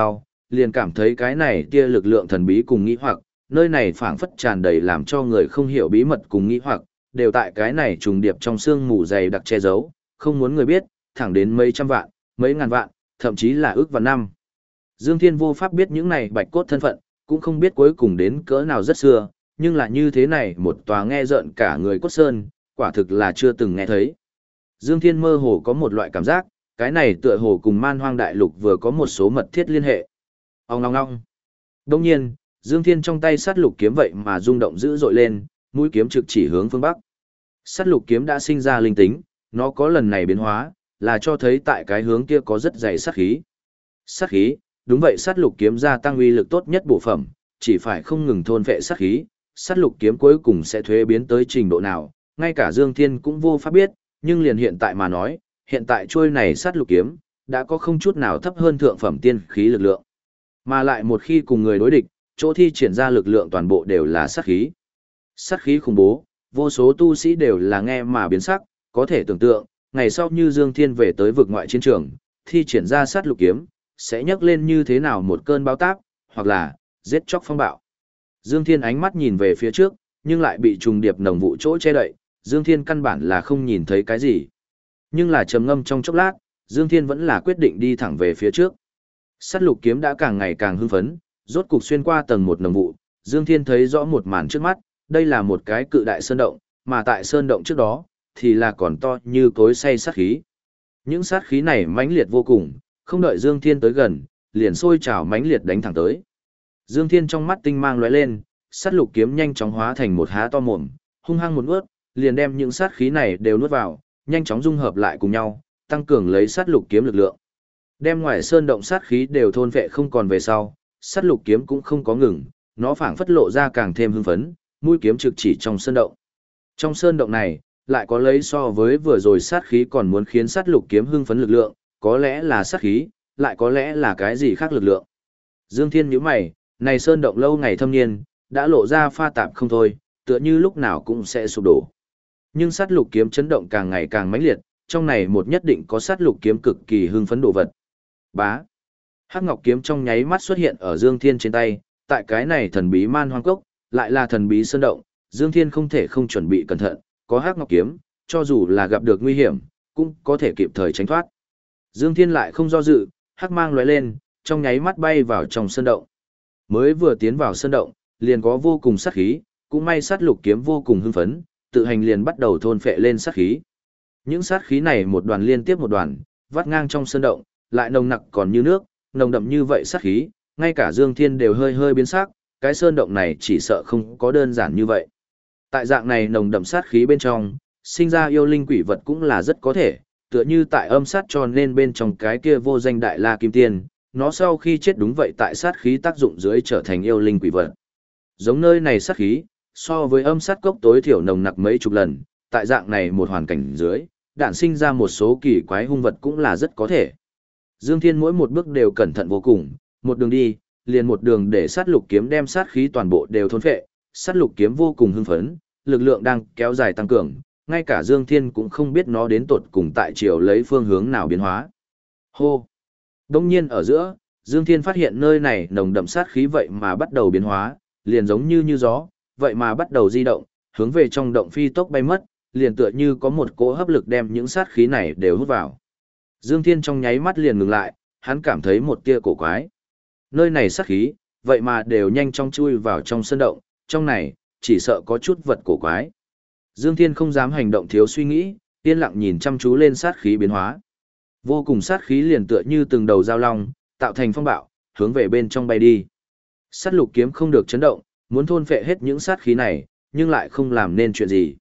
liền cảm thấy cái này tia lực lượng thần bí cùng nghĩ hoặc, nơi này phảng phất tràn đầy làm cho người không hiểu bí mật cùng nghĩ hoặc, đều tại cái này trùng điệp trong xương mù dày đặc che giấu, không muốn người biết, thẳng đến mấy trăm vạn, mấy ngàn vạn, thậm chí là ước vạn năm. Dương Thiên vô pháp biết những này bạch cốt thân phận, cũng không biết cuối cùng đến cỡ nào rất xưa, nhưng là như thế này một tòa nghe rợn cả người cốt sơn, quả thực là chưa từng nghe thấy. Dương Thiên mơ hồ có một loại cảm giác, cái này tựa hồ cùng man hoang đại lục vừa có một số mật thiết liên hệ. Ông ngong ngong. Đồng nhiên, Dương Thiên trong tay sát lục kiếm vậy mà rung động dữ dội lên, mũi kiếm trực chỉ hướng phương Bắc. Sát lục kiếm đã sinh ra linh tính, nó có lần này biến hóa, là cho thấy tại cái hướng kia có rất dày sát khí. Sát khí, đúng vậy, sát lục kiếm gia tăng uy lực tốt nhất bổ phẩm, chỉ phải không ngừng thôn phệ sát khí, sát lục kiếm cuối cùng sẽ thuế biến tới trình độ nào, ngay cả Dương Thiên cũng vô pháp biết, nhưng liền hiện tại mà nói, hiện tại chuôi này sát lục kiếm, đã có không chút nào thấp hơn thượng phẩm tiên khí lực lượng. Mà lại một khi cùng người đối địch, chỗ thi triển ra lực lượng toàn bộ đều là sát khí. Sát khí khủng bố, vô số tu sĩ đều là nghe mà biến sắc, có thể tưởng tượng, ngày sau như Dương Thiên về tới vực ngoại chiến trường, thi triển ra sát lục kiếm, sẽ nhấc lên như thế nào một cơn bão táp, hoặc là giết chóc phong bạo. Dương Thiên ánh mắt nhìn về phía trước, nhưng lại bị trùng điệp nồng vụ chỗ che đậy, Dương Thiên căn bản là không nhìn thấy cái gì. Nhưng là trầm ngâm trong chốc lát, Dương Thiên vẫn là quyết định đi thẳng về phía trước. Sát lục kiếm đã càng ngày càng hưng phấn, rốt cục xuyên qua tầng một nồng vụ, Dương Thiên thấy rõ một màn trước mắt, đây là một cái cự đại sơn động, mà tại sơn động trước đó, thì là còn to như cối xay sát khí. Những sát khí này mãnh liệt vô cùng, không đợi Dương Thiên tới gần, liền sôi trào mãnh liệt đánh thẳng tới. Dương Thiên trong mắt tinh mang lóe lên, sát lục kiếm nhanh chóng hóa thành một há to mồm, hung hăng một nuốt, liền đem những sát khí này đều nuốt vào, nhanh chóng dung hợp lại cùng nhau, tăng cường lấy sát lục kiếm lực lượng. Đem ngoài sơn động sát khí đều thôn vệ không còn về sau, sát lục kiếm cũng không có ngừng, nó phảng phất lộ ra càng thêm hưng phấn, mũi kiếm trực chỉ trong sơn động. Trong sơn động này, lại có lấy so với vừa rồi sát khí còn muốn khiến sát lục kiếm hưng phấn lực lượng, có lẽ là sát khí, lại có lẽ là cái gì khác lực lượng. Dương Thiên nhíu mày, này sơn động lâu ngày thâm niên, đã lộ ra pha tạp không thôi, tựa như lúc nào cũng sẽ sụp đổ. Nhưng sát lục kiếm chấn động càng ngày càng mãnh liệt, trong này một nhất định có sát lục kiếm cực kỳ hưng phấn đồ vật. Bá. Hắc ngọc kiếm trong nháy mắt xuất hiện ở Dương Thiên trên tay, tại cái này thần bí man hoang cốc, lại là thần bí sơn động, Dương Thiên không thể không chuẩn bị cẩn thận, có hắc ngọc kiếm, cho dù là gặp được nguy hiểm, cũng có thể kịp thời tránh thoát. Dương Thiên lại không do dự, hắc mang lóe lên, trong nháy mắt bay vào trong sơn động. Mới vừa tiến vào sơn động, liền có vô cùng sát khí, cũng may sát lục kiếm vô cùng hưng phấn, tự hành liền bắt đầu thôn phệ lên sát khí. Những sát khí này một đoàn liên tiếp một đoàn, vắt ngang trong sơn động, lại nồng nặc còn như nước, nồng đậm như vậy sát khí, ngay cả Dương Thiên đều hơi hơi biến sắc, cái sơn động này chỉ sợ không có đơn giản như vậy. Tại dạng này nồng đậm sát khí bên trong, sinh ra yêu linh quỷ vật cũng là rất có thể, tựa như tại âm sát cho nên bên trong cái kia vô danh đại la kim tiên, nó sau khi chết đúng vậy tại sát khí tác dụng dưới trở thành yêu linh quỷ vật. Giống nơi này sát khí, so với âm sát cốc tối thiểu nồng nặc mấy chục lần, tại dạng này một hoàn cảnh dưới, đạn sinh ra một số kỳ quái hung vật cũng là rất có thể. Dương Thiên mỗi một bước đều cẩn thận vô cùng, một đường đi, liền một đường để sát lục kiếm đem sát khí toàn bộ đều thôn phệ, sát lục kiếm vô cùng hưng phấn, lực lượng đang kéo dài tăng cường, ngay cả Dương Thiên cũng không biết nó đến tột cùng tại chiều lấy phương hướng nào biến hóa. Hô! Đông nhiên ở giữa, Dương Thiên phát hiện nơi này nồng đậm sát khí vậy mà bắt đầu biến hóa, liền giống như gió, vậy mà bắt đầu di động, hướng về trong động phi tốc bay mất, liền tựa như có một cỗ hấp lực đem những sát khí này đều hút vào. Dương Thiên trong nháy mắt liền ngừng lại, hắn cảm thấy một tia cổ quái. Nơi này sát khí, vậy mà đều nhanh chóng chui vào trong sơn động, trong này, chỉ sợ có chút vật cổ quái. Dương Thiên không dám hành động thiếu suy nghĩ, yên lặng nhìn chăm chú lên sát khí biến hóa. Vô cùng sát khí liền tựa như từng đầu dao long, tạo thành phong bạo, hướng về bên trong bay đi. Sát lục kiếm không được chấn động, muốn thôn phệ hết những sát khí này, nhưng lại không làm nên chuyện gì.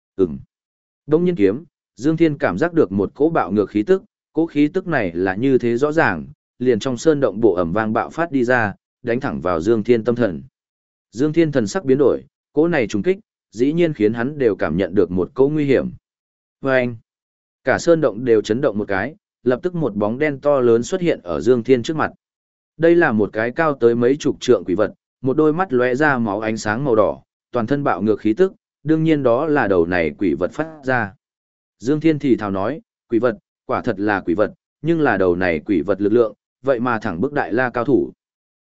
Đông nhiên kiếm, Dương Thiên cảm giác được một cỗ bạo ngược khí tức, cỗ khí tức này là như thế rõ ràng, liền trong sơn động bộ ẩm vang bạo phát đi ra, đánh thẳng vào Dương Thiên tâm thần. Dương Thiên thần sắc biến đổi, cỗ này trùng kích, dĩ nhiên khiến hắn đều cảm nhận được một cỗ nguy hiểm. Vâng! Cả sơn động đều chấn động một cái, lập tức một bóng đen to lớn xuất hiện ở Dương Thiên trước mặt. Đây là một cái cao tới mấy chục trượng quỷ vật, một đôi mắt lóe ra máu ánh sáng màu đỏ, toàn thân bạo ngược khí tức, đương nhiên đó là đầu này quỷ vật phát ra. Dương Thiên thì thào nói, quỷ vật, quả thật là quỷ vật, nhưng là đầu này quỷ vật lực lượng, vậy mà thẳng bức đại la cao thủ.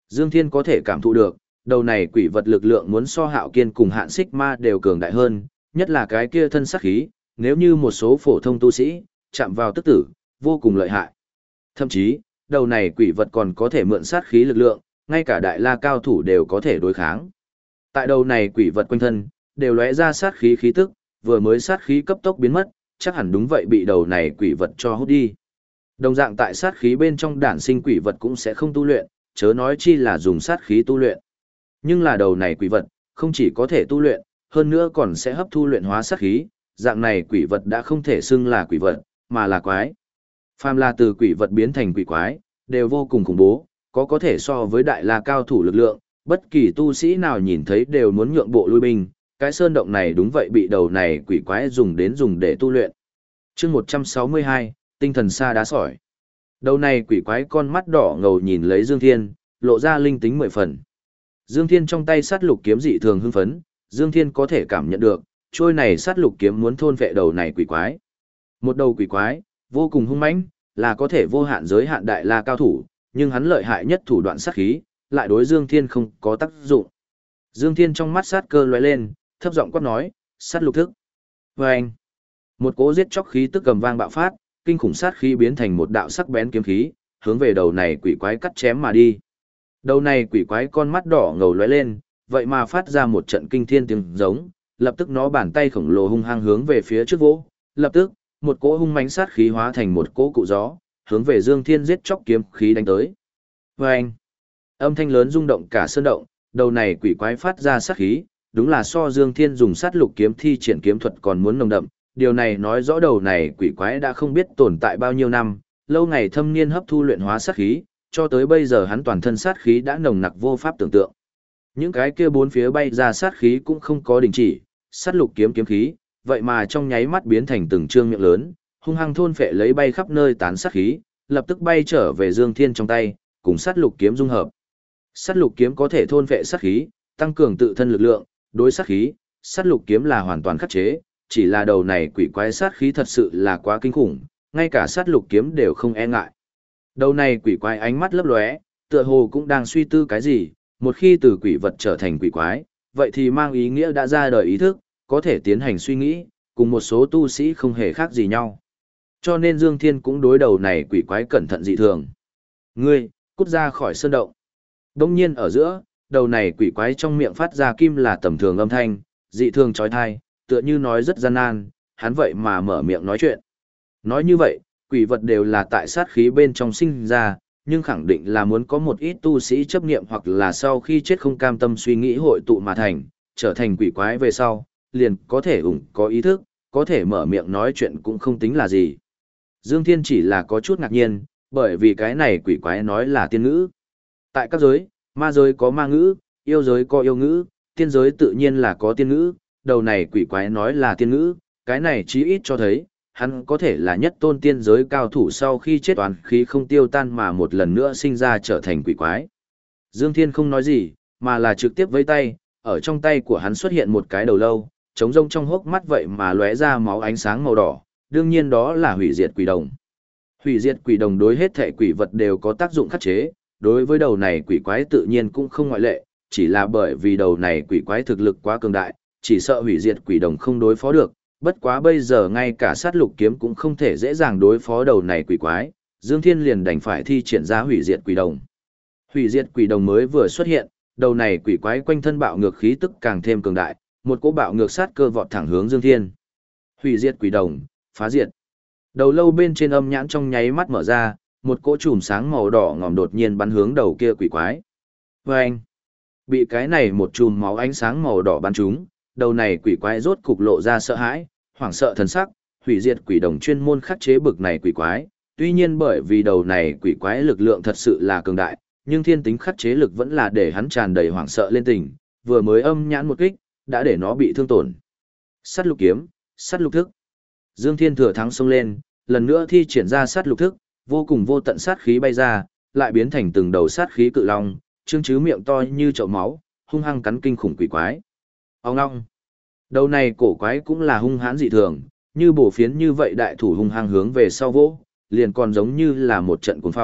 Dương Thiên có thể cảm thụ được, đầu này quỷ vật lực lượng muốn so Hạo Kiên cùng Hạn Xích Ma đều cường đại hơn, nhất là cái kia thân sát khí, nếu như một số phổ thông tu sĩ chạm vào tức tử, vô cùng lợi hại. Thậm chí, đầu này quỷ vật còn có thể mượn sát khí lực lượng, ngay cả đại la cao thủ đều có thể đối kháng. Tại đầu này quỷ vật quanh thân, đều lóe ra sát khí khí tức, vừa mới sát khí cấp tốc biến mất, chắc hẳn đúng vậy bị đầu này quỷ vật cho hút đi. Đồng dạng tại sát khí bên trong đản sinh quỷ vật cũng sẽ không tu luyện, chớ nói chi là dùng sát khí tu luyện. Nhưng là đầu này quỷ vật, không chỉ có thể tu luyện, hơn nữa còn sẽ hấp thu luyện hóa sát khí, dạng này quỷ vật đã không thể xưng là quỷ vật, mà là quái. Phàm là từ quỷ vật biến thành quỷ quái, đều vô cùng khủng bố, có thể so với đại la cao thủ lực lượng, bất kỳ tu sĩ nào nhìn thấy đều muốn nhượng bộ lui binh, cái sơn động này đúng vậy bị đầu này quỷ quái dùng để tu luyện. Chương 162, tinh thần sa đá sỏi. Đầu này quỷ quái con mắt đỏ ngầu nhìn lấy Dương Thiên, lộ ra linh tính 10 phần. Dương Thiên trong tay sát lục kiếm dị thường hưng phấn, Dương Thiên có thể cảm nhận được, trôi này sát lục kiếm muốn thôn vệ đầu này quỷ quái. Một đầu quỷ quái, vô cùng hung mãnh, là có thể vô hạn giới hạn đại la cao thủ, nhưng hắn lợi hại nhất thủ đoạn sát khí, lại đối Dương Thiên không có tác dụng. Dương Thiên trong mắt sát cơ lóe lên, thấp giọng quát nói, sát lục thức. Vâng! Một cỗ giết chóc khí tức cầm vang bạo phát, kinh khủng sát khí biến thành một đạo sắc bén kiếm khí, hướng về đầu này quỷ quái cắt chém mà đi. Đầu này quỷ quái con mắt đỏ ngầu lóe lên, vậy mà phát ra một trận kinh thiên tiếng giống, lập tức nó bàn tay khổng lồ hung hăng hướng về phía trước vỗ, lập tức, một cỗ hung mãnh sát khí hóa thành một cỗ cụ gió, hướng về Dương Thiên giết chóc kiếm khí đánh tới. Vâng! Âm thanh lớn rung động cả sơn động, đầu này quỷ quái phát ra sát khí, đúng là so Dương Thiên dùng sát lục kiếm thi triển kiếm thuật còn muốn nồng đậm, điều này nói rõ đầu này quỷ quái đã không biết tồn tại bao nhiêu năm, lâu ngày thâm niên hấp thu luyện hóa sát khí, cho tới bây giờ hắn toàn thân sát khí đã nồng nặc vô pháp tưởng tượng. Những cái kia bốn phía bay ra sát khí cũng không có đình chỉ, sát lục kiếm kiếm khí, vậy mà trong nháy mắt biến thành từng trương miệng lớn, hung hăng thôn phệ lấy bay khắp nơi tán sát khí, lập tức bay trở về Dương Thiên trong tay, cùng sát lục kiếm dung hợp. Sát lục kiếm có thể thôn phệ sát khí, tăng cường tự thân lực lượng, đối sát khí, sát lục kiếm là hoàn toàn khắc chế, chỉ là đầu này quỷ quái sát khí thật sự là quá kinh khủng, ngay cả sát lục kiếm đều không e ngại. Đầu này quỷ quái ánh mắt lấp lóe, tựa hồ cũng đang suy tư cái gì, một khi từ quỷ vật trở thành quỷ quái, vậy thì mang ý nghĩa đã ra đời ý thức, có thể tiến hành suy nghĩ, cùng một số tu sĩ không hề khác gì nhau. Cho nên Dương Thiên cũng đối đầu này quỷ quái cẩn thận dị thường. Ngươi, cút ra khỏi sơn động. Đông nhiên ở giữa, đầu này quỷ quái trong miệng phát ra kim là tầm thường âm thanh, dị thường trói thai, tựa như nói rất gian nan, hắn vậy mà mở miệng nói chuyện. Nói như vậy, quỷ vật đều là tại sát khí bên trong sinh ra, nhưng khẳng định là muốn có một ít tu sĩ chấp niệm hoặc là sau khi chết không cam tâm suy nghĩ hội tụ mà thành, trở thành quỷ quái về sau, liền có thể có ý thức, có thể mở miệng nói chuyện cũng không tính là gì. Dương Thiên chỉ là có chút ngạc nhiên, bởi vì cái này quỷ quái nói là tiên ngữ. Tại các giới, ma giới có ma ngữ, yêu giới có yêu ngữ, tiên giới tự nhiên là có tiên ngữ, đầu này quỷ quái nói là tiên ngữ, cái này chí ít cho thấy, hắn có thể là nhất tôn tiên giới cao thủ sau khi chết toàn khí không tiêu tan mà một lần nữa sinh ra trở thành quỷ quái. Dương Thiên không nói gì, mà là trực tiếp vẫy tay, ở trong tay của hắn xuất hiện một cái đầu lâu, trống rông trong hốc mắt vậy mà lóe ra máu ánh sáng màu đỏ, đương nhiên đó là hủy diệt quỷ đồng. Hủy diệt quỷ đồng đối hết thảy quỷ vật đều có tác dụng khắc chế, đối với đầu này quỷ quái tự nhiên cũng không ngoại lệ, chỉ là bởi vì đầu này quỷ quái thực lực quá cường đại, chỉ sợ hủy diệt quỷ đồng không đối phó được, bất quá bây giờ ngay cả sát lục kiếm cũng không thể dễ dàng đối phó đầu này quỷ quái, Dương Thiên liền đành phải thi triển ra hủy diệt quỷ đồng. Hủy diệt quỷ đồng mới vừa xuất hiện, đầu này quỷ quái quanh thân bạo ngược khí tức càng thêm cường đại, một cỗ bạo ngược sát cơ vọt thẳng hướng Dương Thiên. Hủy diệt quỷ đồng, phá diệt. Đầu lâu bên trên âm nhãn trong nháy mắt mở ra, một cỗ chùm sáng màu đỏ ngòm đột nhiên bắn hướng đầu kia quỷ quái. Vâng! Bị cái này một chùm máu ánh sáng màu đỏ bắn trúng, đầu này quỷ quái rốt cục lộ ra sợ hãi, hoảng sợ thần sắc, hủy diệt quỷ đồng chuyên môn khắc chế bực này quỷ quái. Tuy nhiên bởi vì đầu này quỷ quái lực lượng thật sự là cường đại, nhưng thiên tính khắc chế lực vẫn là để hắn tràn đầy hoảng sợ lên tình, vừa mới âm nhãn một kích, đã để nó bị thương tổn. Sát lục kiếm, sát lục thức. Dương Thiên thừa thắng xông lên, lần nữa thi triển ra sát lục thức, vô cùng vô tận sát khí bay ra, lại biến thành từng đầu sát khí cự long, trương chứ miệng to như chậu máu, hung hăng cắn kinh khủng quỷ quái. Ông ngong. Đầu này cổ quái cũng là hung hãn dị thường, như bổ phiến như vậy đại thủ hung hăng hướng về sau vỗ, liền còn giống như là một trận cuồng phong,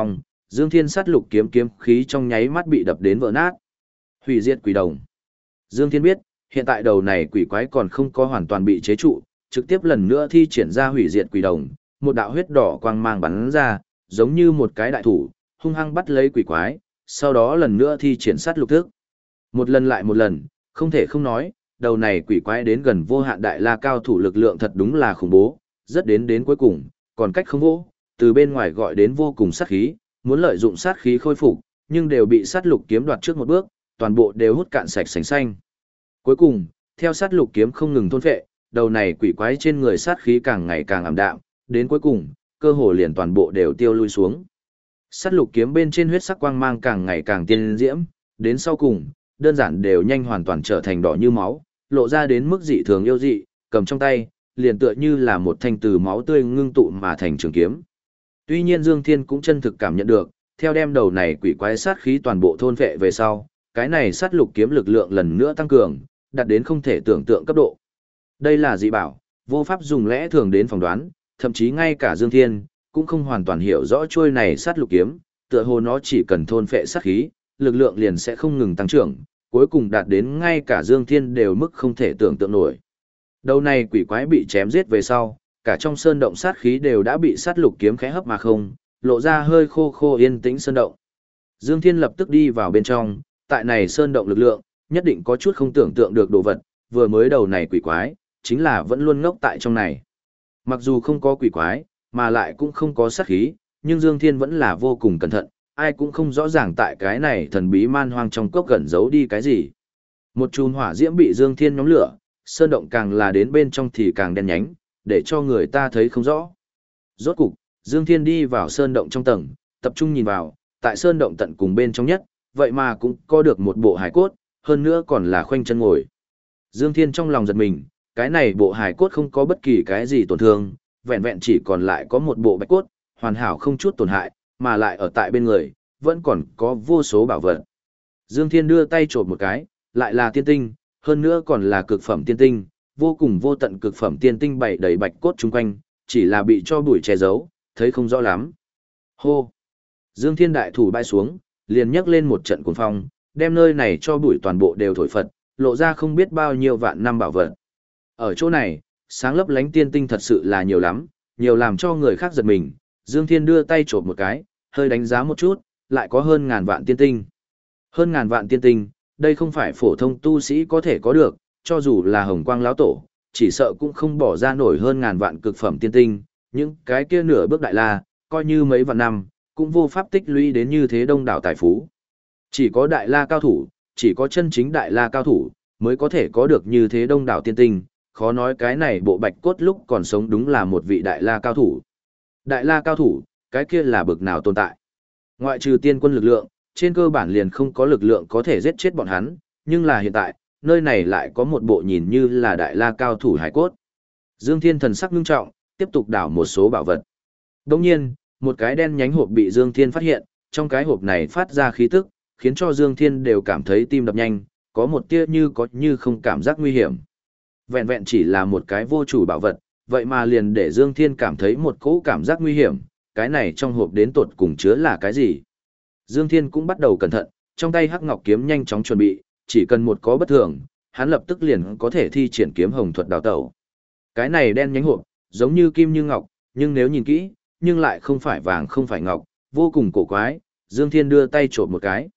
Dương Thiên sát lục kiếm kiếm khí trong nháy mắt bị đập đến vỡ nát. Hủy diệt quỷ đồng. Dương Thiên biết, hiện tại đầu này quỷ quái còn không có hoàn toàn bị chế trụ, trực tiếp lần nữa thi triển ra hủy diệt quỷ đồng, một đạo huyết đỏ quang mang bắn ra, giống như một cái đại thủ, hung hăng bắt lấy quỷ quái, sau đó lần nữa thi triển sát lục thức. Một lần lại một lần, không thể không nói, đầu này quỷ quái đến gần vô hạn đại la cao thủ lực lượng thật đúng là khủng bố, rất đến cuối cùng, còn cách không vô, từ bên ngoài gọi đến vô cùng sát khí, muốn lợi dụng sát khí khôi phục, nhưng đều bị sát lục kiếm đoạt trước một bước, toàn bộ đều hút cạn sạch sành xanh. Cuối cùng, theo sát lục kiếm không ngừng thôn phệ, đầu này quỷ quái trên người sát khí càng ngày càng ảm đạm, đến cuối cùng, cơ hồ liền toàn bộ đều tiêu lui xuống. Sát lục kiếm bên trên huyết sắc quang mang càng ngày càng tiên diễm, đến sau cùng, đơn giản đều nhanh hoàn toàn trở thành đỏ như máu, lộ ra đến mức dị thường yêu dị, cầm trong tay, liền tựa như là một thanh từ máu tươi ngưng tụ mà thành trường kiếm. Tuy nhiên Dương Thiên cũng chân thực cảm nhận được, theo đem đầu này quỷ quái sát khí toàn bộ thôn phệ về sau, cái này sát lục kiếm lực lượng lần nữa tăng cường, đạt đến không thể tưởng tượng cấp độ. Đây là dị bảo, vô pháp dùng lẽ thường đến phỏng đoán, thậm chí ngay cả Dương Thiên cũng không hoàn toàn hiểu rõ trôi này sát lục kiếm, tựa hồ nó chỉ cần thôn phệ sát khí, lực lượng liền sẽ không ngừng tăng trưởng, cuối cùng đạt đến ngay cả Dương Thiên đều mức không thể tưởng tượng nổi. Đầu này quỷ quái bị chém giết về sau, cả trong sơn động sát khí đều đã bị sát lục kiếm khẽ hấp mà không, lộ ra hơi khô khô yên tĩnh sơn động. Dương Thiên lập tức đi vào bên trong, tại này sơn động lực lượng, nhất định có chút không tưởng tượng được đồ vật, vừa mới đầu này quỷ quái, chính là vẫn luôn ngốc tại trong này. Mặc dù không có quỷ quái, mà lại cũng không có sát khí, nhưng Dương Thiên vẫn là vô cùng cẩn thận, ai cũng không rõ ràng tại cái này thần bí man hoang trong cốc gần giấu đi cái gì. Một chùm hỏa diễm bị Dương Thiên nhóm lửa, sơn động càng là đến bên trong thì càng đen nhánh, để cho người ta thấy không rõ. Rốt cục, Dương Thiên đi vào sơn động trong tầng, tập trung nhìn vào, tại sơn động tận cùng bên trong nhất, vậy mà cũng có được một bộ hài cốt, hơn nữa còn là khoanh chân ngồi. Dương Thiên trong lòng giật mình, cái này bộ hài cốt không có bất kỳ cái gì tổn thương, vẹn vẹn chỉ còn lại có một bộ bạch cốt, hoàn hảo không chút tổn hại, mà lại ở tại bên người, vẫn còn có vô số bảo vật. Dương Thiên đưa tay chộp một cái, lại là tiên tinh, hơn nữa còn là cực phẩm tiên tinh, vô cùng vô tận cực phẩm tiên tinh bày đầy bạch cốt chung quanh, chỉ là bị cho bụi che giấu, thấy không rõ lắm. Hô! Dương Thiên đại thủ bay xuống, liền nhấc lên một trận cuồng phong, đem nơi này cho bụi toàn bộ đều thổi phật, lộ ra không biết bao nhiêu vạn năm bảo vật. Ở chỗ này, sáng lấp lánh tiên tinh thật sự là nhiều lắm, nhiều làm cho người khác giật mình. Dương Thiên đưa tay chộp một cái, hơi đánh giá một chút, lại có hơn ngàn vạn tiên tinh. Hơn ngàn vạn tiên tinh, đây không phải phổ thông tu sĩ có thể có được, cho dù là Hồng Quang lão tổ, chỉ sợ cũng không bỏ ra nổi hơn ngàn vạn cực phẩm tiên tinh, những cái kia nửa bước đại la, coi như mấy vạn năm, cũng vô pháp tích lũy đến như thế đông đảo tài phú. Chỉ có đại la cao thủ, chỉ có chân chính đại la cao thủ, mới có thể có được như thế đông đảo tiên tinh, khó nói cái này bộ bạch cốt lúc còn sống đúng là một vị đại la cao thủ. Đại la cao thủ, cái kia là bực nào tồn tại? Ngoại trừ tiên quân lực lượng, trên cơ bản liền không có lực lượng có thể giết chết bọn hắn, nhưng là hiện tại, nơi này lại có một bộ nhìn như là đại la cao thủ hải cốt. Dương Thiên thần sắc ngưng trọng, tiếp tục đảo một số bảo vật. Đồng nhiên, một cái đen nhánh hộp bị Dương Thiên phát hiện, trong cái hộp này phát ra khí tức, khiến cho Dương Thiên đều cảm thấy tim đập nhanh, có một tia như có như không cảm giác nguy hiểm. Vẹn vẹn chỉ là một cái vô chủ bảo vật, vậy mà liền để Dương Thiên cảm thấy một cỗ cảm giác nguy hiểm, cái này trong hộp đến tột cùng chứa là cái gì? Dương Thiên cũng bắt đầu cẩn thận, trong tay hắc ngọc kiếm nhanh chóng chuẩn bị, chỉ cần một có bất thường, hắn lập tức liền có thể thi triển kiếm hồng thuật đào tẩu. Cái này đen nhánh hộp, giống như kim như ngọc, nhưng nếu nhìn kỹ, nhưng lại không phải vàng không phải ngọc, vô cùng cổ quái. Dương Thiên đưa tay trộm một cái.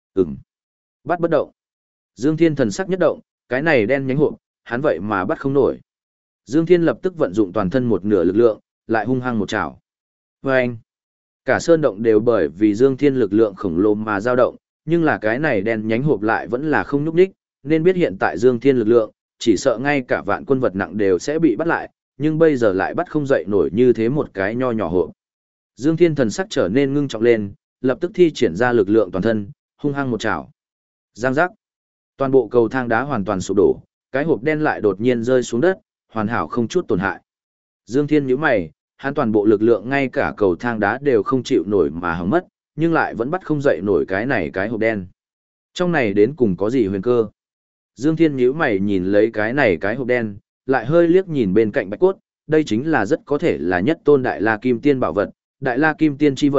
Bắt bất động. Dương Thiên thần sắc nhất động, cái này đen nhánh hộp, hắn vậy mà bắt không nổi. Dương Thiên lập tức vận dụng toàn thân một nửa lực lượng, lại hung hăng một chảo. Vâng! Cả sơn động đều bởi vì Dương Thiên lực lượng khổng lồ mà dao động, nhưng là cái này đen nhánh hộp lại vẫn là không nhúc nhích, nên biết hiện tại Dương Thiên lực lượng, chỉ sợ ngay cả vạn quân vật nặng đều sẽ bị bắt lại, nhưng bây giờ lại bắt không dậy nổi như thế một cái nho nhỏ hộp. Dương Thiên thần sắc trở nên ngưng trọng lên, lập tức thi triển ra lực lượng toàn thân, hung hăng một chảo. Giang giác! Toàn bộ cầu thang đá hoàn toàn sụp đổ, cái hộp đen lại đột nhiên rơi xuống đất, hoàn hảo không chút tổn hại. Dương Thiên nhíu mày, hắn toàn bộ lực lượng ngay cả cầu thang đá đều không chịu nổi mà hỏng mất, nhưng lại vẫn bắt không dậy nổi cái này cái hộp đen. Trong này đến cùng có gì huyền cơ? Dương Thiên nhíu mày nhìn lấy cái này cái hộp đen, lại hơi liếc nhìn bên cạnh bạch cốt, đây chính là rất có thể là nhất tôn đại la kim tiên bảo vật, đại la kim tiên chi vật,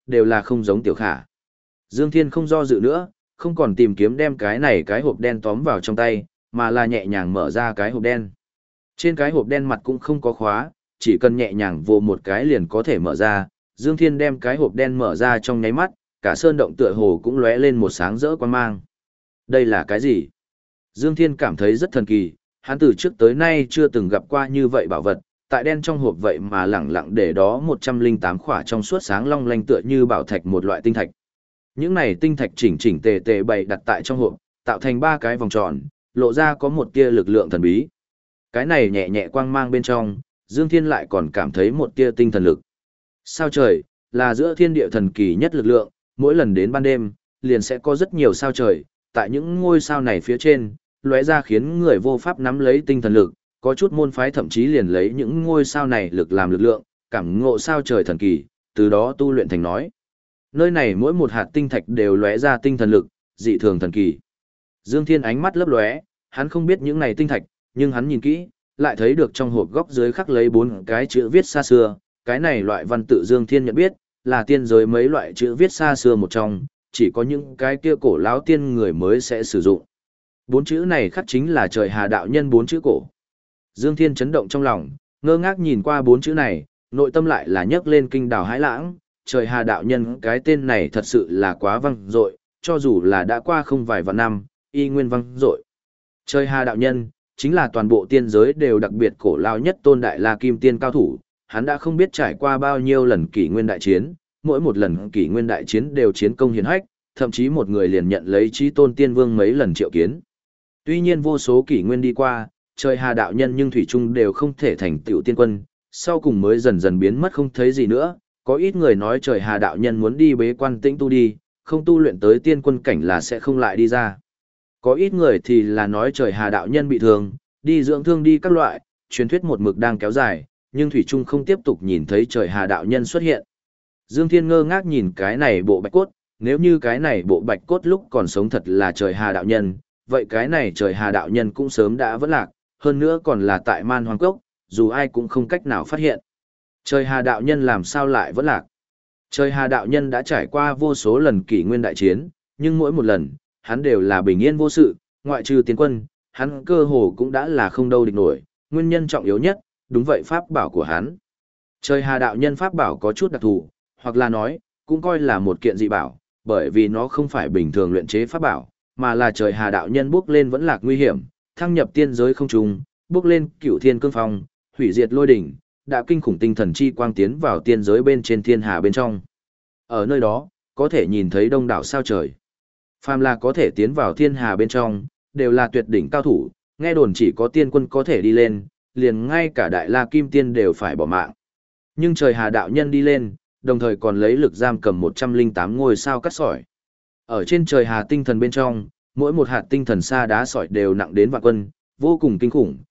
đều là không giống Tiểu Khả. Dương Thiên không do dự nữa, không còn tìm kiếm đem cái hộp đen tóm vào trong tay, mà là nhẹ nhàng mở ra cái hộp đen. Trên cái hộp đen mặt cũng không có khóa, chỉ cần nhẹ nhàng vồ một cái liền có thể mở ra. Dương Thiên đem cái hộp đen mở ra trong nháy mắt, cả sơn động tựa hồ cũng lóe lên một sáng rỡ quang mang. Đây là cái gì? Dương Thiên cảm thấy rất thần kỳ, hắn từ trước tới nay chưa từng gặp qua như vậy bảo vật, tại đen trong hộp vậy mà lẳng lặng để đó 108 khỏa trong suốt sáng long lanh tựa như bảo thạch một loại tinh thạch. Những này tinh thạch chỉnh chỉnh tề tề bày đặt tại trong hộp, tạo thành 3 cái vòng tròn, lộ ra có một tia lực lượng thần bí. Cái này nhẹ nhẹ quang mang bên trong, Dương Thiên lại còn cảm thấy một tia tinh thần lực. Sao trời, là giữa thiên địa thần kỳ nhất lực lượng, mỗi lần đến ban đêm, liền sẽ có rất nhiều sao trời, tại những ngôi sao này phía trên, lóe ra khiến người vô pháp nắm lấy tinh thần lực, có chút môn phái thậm chí liền lấy những ngôi sao này lực làm lực lượng, cảm ngộ sao trời thần kỳ, từ đó tu luyện thành nói. Nơi này mỗi một hạt tinh thạch đều lóe ra tinh thần lực, dị thường thần kỳ. Dương Thiên ánh mắt lấp lóe, hắn không biết những này tinh thạch, nhưng hắn nhìn kỹ, lại thấy được trong hộp góc dưới khắc lấy 4 cái chữ viết xa xưa, cái này loại văn tự Dương Thiên nhận biết, là tiên giới mấy loại chữ viết xa xưa một trong, chỉ có những cái kia cổ lão tiên người mới sẽ sử dụng. 4 chữ này khắc chính là trời hà đạo nhân 4 chữ cổ. Dương Thiên chấn động trong lòng, ngơ ngác nhìn qua 4 chữ này, nội tâm lại là nhấc lên kinh đào hãi lãng, trời hà đạo nhân cái tên này thật sự là quá vang dội, cho dù là đã qua không vài vạn năm, y nguyên vang dội. Trời hà đạo nhân, chính là toàn bộ tiên giới đều đặc biệt cổ lão nhất tôn đại la kim tiên cao thủ, hắn đã không biết trải qua bao nhiêu lần kỷ nguyên đại chiến, mỗi một lần kỷ nguyên đại chiến đều chiến công hiển hách, thậm chí một người liền nhận lấy chí tôn tiên vương mấy lần triệu kiến. Tuy nhiên vô số kỷ nguyên đi qua, trời hà đạo nhân nhưng thủy chung đều không thể thành tựu tiên quân, sau cùng mới dần dần biến mất không thấy gì nữa. Có ít người nói trời hà đạo nhân muốn đi bế quan tĩnh tu đi, không tu luyện tới tiên quân cảnh là sẽ không lại đi ra. Có ít người thì là nói trời hà đạo nhân bị thương, đi dưỡng thương đi các loại, truyền thuyết một mực đang kéo dài, nhưng thủy trung không tiếp tục nhìn thấy trời hà đạo nhân xuất hiện. Dương Thiên ngơ ngác nhìn cái này bộ bạch cốt, nếu như cái này bộ bạch cốt lúc còn sống thật là trời hà đạo nhân, vậy cái này trời hà đạo nhân cũng sớm đã vẫn lạc, hơn nữa còn là tại Man Hoang Cốc, dù ai cũng không cách nào phát hiện. Trời hà đạo nhân làm sao lại vẫn lạc? Trời hà đạo nhân đã trải qua vô số lần kỷ nguyên đại chiến, nhưng mỗi một lần, hắn đều là bình yên vô sự, ngoại trừ tiến quân, hắn cơ hồ cũng đã là không đâu địch nổi, nguyên nhân trọng yếu nhất, đúng vậy pháp bảo của hắn. Trời hà đạo nhân pháp bảo có chút đặc thù, hoặc là nói, cũng coi là một kiện dị bảo, bởi vì nó không phải bình thường luyện chế pháp bảo, mà là trời hà đạo nhân bước lên vẫn lạc nguy hiểm, thăng nhập tiên giới không trùng, bước lên cửu thiên cương phong, hủy diệt lôi đỉnh, đã kinh khủng tinh thần chi quang tiến vào tiên giới bên trên thiên hà bên trong. Ở nơi đó, có thể nhìn thấy đông đảo sao trời. Phàm là có thể tiến vào thiên hà bên trong, đều là tuyệt đỉnh cao thủ, nghe đồn chỉ có tiên quân có thể đi lên, liền ngay cả đại la kim tiên đều phải bỏ mạng. Nhưng trời hà đạo nhân đi lên, đồng thời còn lấy lực giam cầm 108 ngôi sao cắt sỏi. Ở trên trời hà tinh thần bên trong, mỗi một hạt tinh thần sa đá sỏi đều nặng đến vạn quân, vô cùng kinh khủng,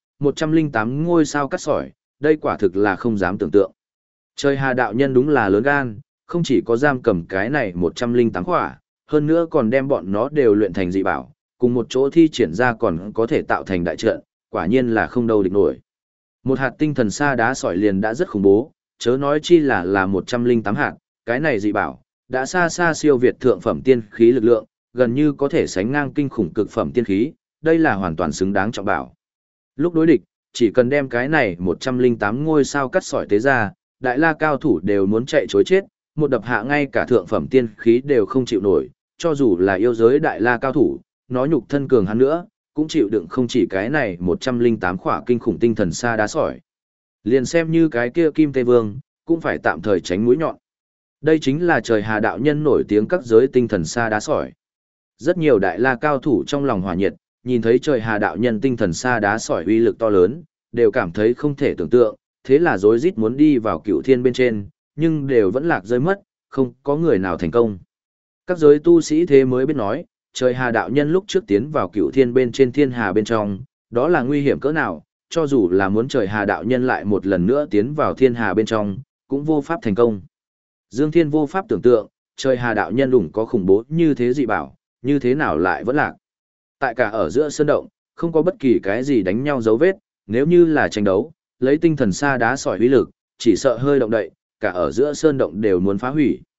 108 ngôi sao cắt sỏi, đây quả thực là không dám tưởng tượng. Trời hà đạo nhân đúng là lớn gan, không chỉ có giam cầm cái này 108 khỏa, hơn nữa còn đem bọn nó đều luyện thành dị bảo, cùng một chỗ thi triển ra còn có thể tạo thành đại trận, quả nhiên là không đâu địch nổi. Một hạt tinh thần sa đá sỏi liền đã rất khủng bố, chớ nói chi là 108 hạt, cái này dị bảo, đã xa xa siêu việt thượng phẩm tiên khí lực lượng, gần như có thể sánh ngang kinh khủng cực phẩm tiên khí, đây là hoàn toàn xứng đáng trọng bảo. Lúc đối địch, chỉ cần đem cái này 108 ngôi sao cắt sỏi tế ra, đại la cao thủ đều muốn chạy chối chết, một đập hạ ngay cả thượng phẩm tiên khí đều không chịu nổi, cho dù là yêu giới đại la cao thủ, nó nhục thân cường hắn nữa, cũng chịu đựng không chỉ cái này 108 khỏa kinh khủng tinh thần sa đá sỏi. Liền xem như cái kia Kim Tây Vương, cũng phải tạm thời tránh mũi nhọn. Đây chính là trời hà đạo nhân nổi tiếng các giới tinh thần sa đá sỏi. Rất nhiều đại la cao thủ trong lòng hỏa nhiệt, nhìn thấy trời hà đạo nhân tinh thần sa đá sỏi uy lực to lớn, đều cảm thấy không thể tưởng tượng, thế là rối rít muốn đi vào cựu thiên bên trên, nhưng đều vẫn lạc rơi mất, không có người nào thành công. Các giới tu sĩ thế mới biết nói, trời hà đạo nhân lúc trước tiến vào cựu thiên bên trên thiên hà bên trong, đó là nguy hiểm cỡ nào, cho dù là muốn trời hà đạo nhân lại một lần nữa tiến vào thiên hà bên trong, cũng vô pháp thành công. Dương Thiên vô pháp tưởng tượng, trời hà đạo nhân đủng có khủng bố như thế dị bảo, như thế nào lại vẫn lạc. Tại cả ở giữa sơn động, không có bất kỳ cái gì đánh nhau dấu vết, nếu như là tranh đấu, lấy tinh thần sa đá sỏi uy lực, chỉ sợ hơi động đậy, cả ở giữa sơn động đều muốn phá hủy.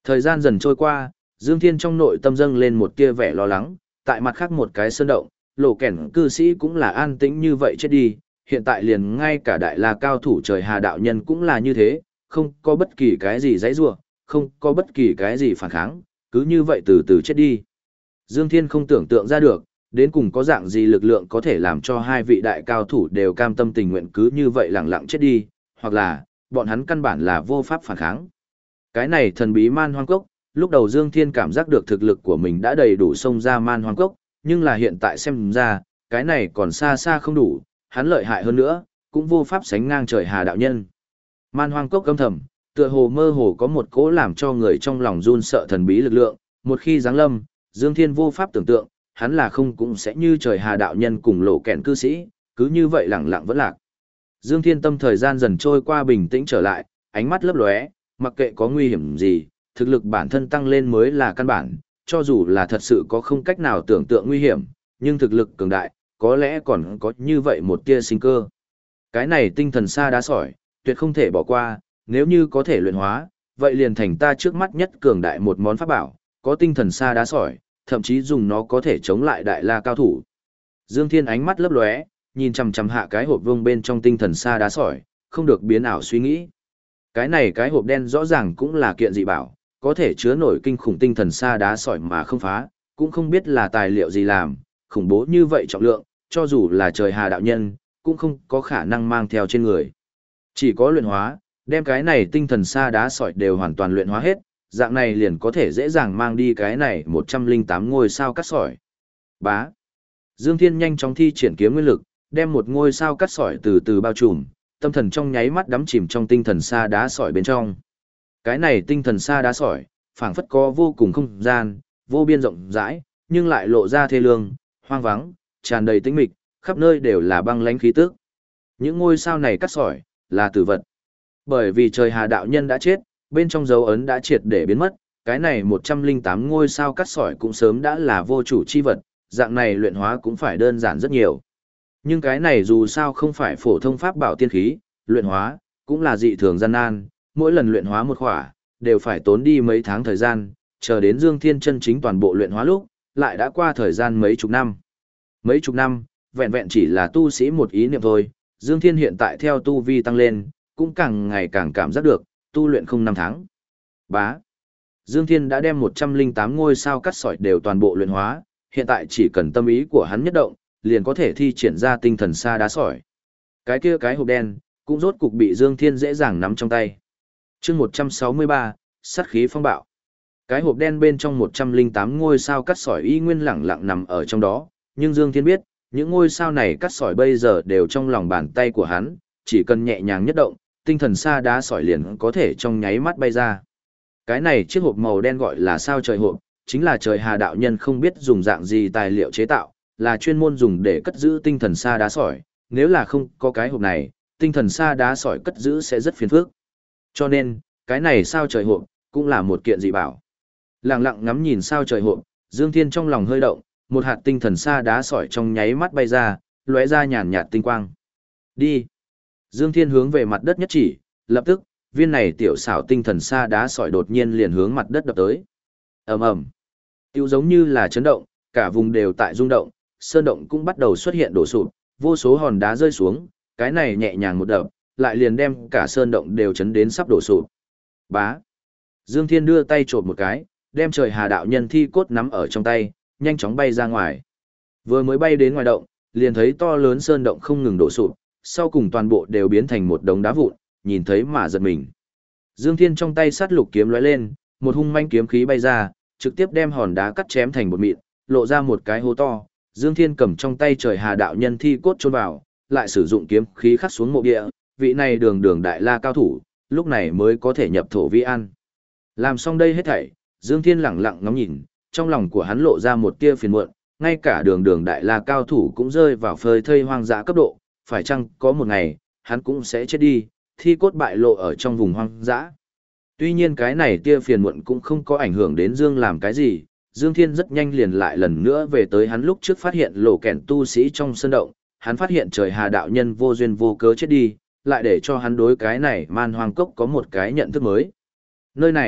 Thời gian dần trôi qua, Dương Thiên trong nội tâm dâng lên một tia vẻ lo lắng, tại mặt khác một cái sơn động, lộ kẻn cư sĩ cũng là an tĩnh như vậy chết đi, hiện tại liền ngay cả đại la cao thủ trời hà đạo nhân cũng là như thế, không có bất kỳ cái gì giãy giụa, không có bất kỳ cái gì phản kháng, cứ như vậy từ từ chết đi. Dương Thiên không tưởng tượng ra được, đến cùng có dạng gì lực lượng có thể làm cho hai vị đại cao thủ đều cam tâm tình nguyện cứ như vậy lẳng lặng chết đi, hoặc là, bọn hắn căn bản là vô pháp phản kháng. Cái này thần bí man hoang cốc, lúc đầu Dương Thiên cảm giác được thực lực của mình đã đầy đủ xông ra man hoang cốc, nhưng là hiện tại xem ra, cái này còn xa xa không đủ, hắn lợi hại hơn nữa, cũng vô pháp sánh ngang trời hà đạo nhân. Man hoang cốc âm thầm, tựa hồ mơ hồ có một cỗ làm cho người trong lòng run sợ thần bí lực lượng, một khi giáng lâm, Dương Thiên vô pháp tưởng tượng, hắn là không cũng sẽ như trời hà đạo nhân cùng lộ kẹn cư sĩ, cứ như vậy lẳng lặng vẫn lạc. Dương Thiên tâm thời gian dần trôi qua bình tĩnh trở lại, ánh mắt lấp lóe, mặc kệ có nguy hiểm gì, thực lực bản thân tăng lên mới là căn bản, cho dù là thật sự có không cách nào tưởng tượng nguy hiểm, nhưng thực lực cường đại, có lẽ còn có như vậy một tia sinh cơ. Cái này tinh thần sa đá sỏi, tuyệt không thể bỏ qua, nếu như có thể luyện hóa, vậy liền thành ta trước mắt nhất cường đại một món pháp bảo, có tinh thần sa đá sỏi, thậm chí dùng nó có thể chống lại đại la cao thủ. Dương Thiên ánh mắt lấp lóe, nhìn chằm chằm hạ cái hộp vương bên trong tinh thần sa đá sỏi, không được biến ảo suy nghĩ. Cái này cái hộp đen rõ ràng cũng là kiện dị bảo, có thể chứa nổi kinh khủng tinh thần sa đá sỏi mà không phá, cũng không biết là tài liệu gì làm, khủng bố như vậy trọng lượng, cho dù là trời hà đạo nhân, cũng không có khả năng mang theo trên người. Chỉ có luyện hóa, đem cái này tinh thần sa đá sỏi đều hoàn toàn luyện hóa hết, dạng này liền có thể dễ dàng mang đi cái này 108 ngôi sao cắt sỏi. Bá. Dương Thiên nhanh chóng thi triển kiếm nguyên lực, đem một ngôi sao cắt sỏi từ từ bao trùm, tâm thần trong nháy mắt đắm chìm trong tinh thần sa đá sỏi bên trong. Cái này tinh thần sa đá sỏi, phảng phất có vô cùng không gian, vô biên rộng rãi, nhưng lại lộ ra thê lương, hoang vắng, tràn đầy tĩnh mịch, khắp nơi đều là băng lãnh khí tức. Những ngôi sao này cắt sỏi, là tử vật. Bởi vì trời hà đạo nhân đã chết, bên trong dấu ấn đã triệt để biến mất, cái này 108 ngôi sao cắt sỏi cũng sớm đã là vô chủ chi vật, dạng này luyện hóa cũng phải đơn giản rất nhiều. Nhưng cái này dù sao không phải phổ thông pháp bảo tiên khí, luyện hóa, cũng là dị thường gian nan, mỗi lần luyện hóa một khỏa, đều phải tốn đi mấy tháng thời gian, chờ đến Dương Thiên chân chính toàn bộ luyện hóa lúc, lại đã qua thời gian mấy chục năm. Mấy chục năm, vẹn vẹn chỉ là tu sĩ một ý niệm thôi, Dương Thiên hiện tại theo tu vi tăng lên, cũng càng ngày càng cảm giác được, tu luyện không năm tháng. Bá. Dương Thiên đã đem 108 ngôi sao cắt sỏi đều toàn bộ luyện hóa, hiện tại chỉ cần tâm ý của hắn nhất động, liền có thể thi triển ra tinh thần sa đá sỏi. Cái kia cái hộp đen, cũng rốt cục bị Dương Thiên dễ dàng nắm trong tay. Chương 163, sát khí phong bạo. Cái hộp đen bên trong 108 ngôi sao cắt sỏi y nguyên lẳng lặng nằm ở trong đó, nhưng Dương Thiên biết, những ngôi sao này cắt sỏi bây giờ đều trong lòng bàn tay của hắn, chỉ cần nhẹ nhàng nhất động, tinh thần sa đá sỏi liền có thể trong nháy mắt bay ra. Cái này chiếc hộp màu đen gọi là sao trời hộp, chính là trời hà đạo nhân không biết dùng dạng gì tài liệu chế tạo, là chuyên môn dùng để cất giữ tinh thần sa đá sỏi, nếu là không có cái hộp này, tinh thần sa đá sỏi cất giữ sẽ rất phiền phức. Cho nên, cái này sao trời hộp, cũng là một kiện dị bảo. Lặng lặng ngắm nhìn sao trời hộp, Dương Thiên trong lòng hơi động, một hạt tinh thần sa đá sỏi trong nháy mắt bay ra, lóe ra nhàn nhạt tinh quang. Đi. Dương Thiên hướng về mặt đất nhất chỉ, lập tức, viên này tiểu xảo tinh thần sa đá sỏi đột nhiên liền hướng mặt đất đập tới. Ầm ầm. Tiêu giống như là chấn động, cả vùng đều tại rung động, sơn động cũng bắt đầu xuất hiện đổ sụp, vô số hòn đá rơi xuống, cái này nhẹ nhàng một đập, lại liền đem cả sơn động đều chấn đến sắp đổ sụp. Bá. Dương Thiên đưa tay chộp một cái, đem trời hà đạo nhân thi cốt nắm ở trong tay, nhanh chóng bay ra ngoài. Vừa mới bay đến ngoài động, liền thấy to lớn sơn động không ngừng đổ sụp, sau cùng toàn bộ đều biến thành một đống đá vụn, nhìn thấy mà giật mình. Dương Thiên trong tay sát lục kiếm lóe lên, một hung manh kiếm khí bay ra, trực tiếp đem hòn đá cắt chém thành bột mịn, lộ ra một cái hố to. Dương Thiên cầm trong tay trời hà đạo nhân thi cốt chôn vào, lại sử dụng kiếm khí khắc xuống mộ địa, vị này đường đường đại la cao thủ, lúc này mới có thể nhập thổ vi an. Làm xong đây hết thảy, Dương Thiên lẳng lặng ngắm nhìn, trong lòng của hắn lộ ra một tia phiền muộn, ngay cả đường đường đại la cao thủ cũng rơi vào phơi thây hoang dã cấp độ, phải chăng có một ngày, hắn cũng sẽ chết đi, thi cốt bại lộ ở trong vùng hoang dã. Tuy nhiên cái này tia phiền muộn cũng không có ảnh hưởng đến Dương làm cái gì, Dương Thiên rất nhanh liền lại lần nữa về tới hắn lúc trước phát hiện lộ kẻn tu sĩ trong sân động, hắn phát hiện trời hà đạo nhân vô duyên vô cớ chết đi, lại để cho hắn đối cái này man hoang cốc có một cái nhận thức mới. Nơi này,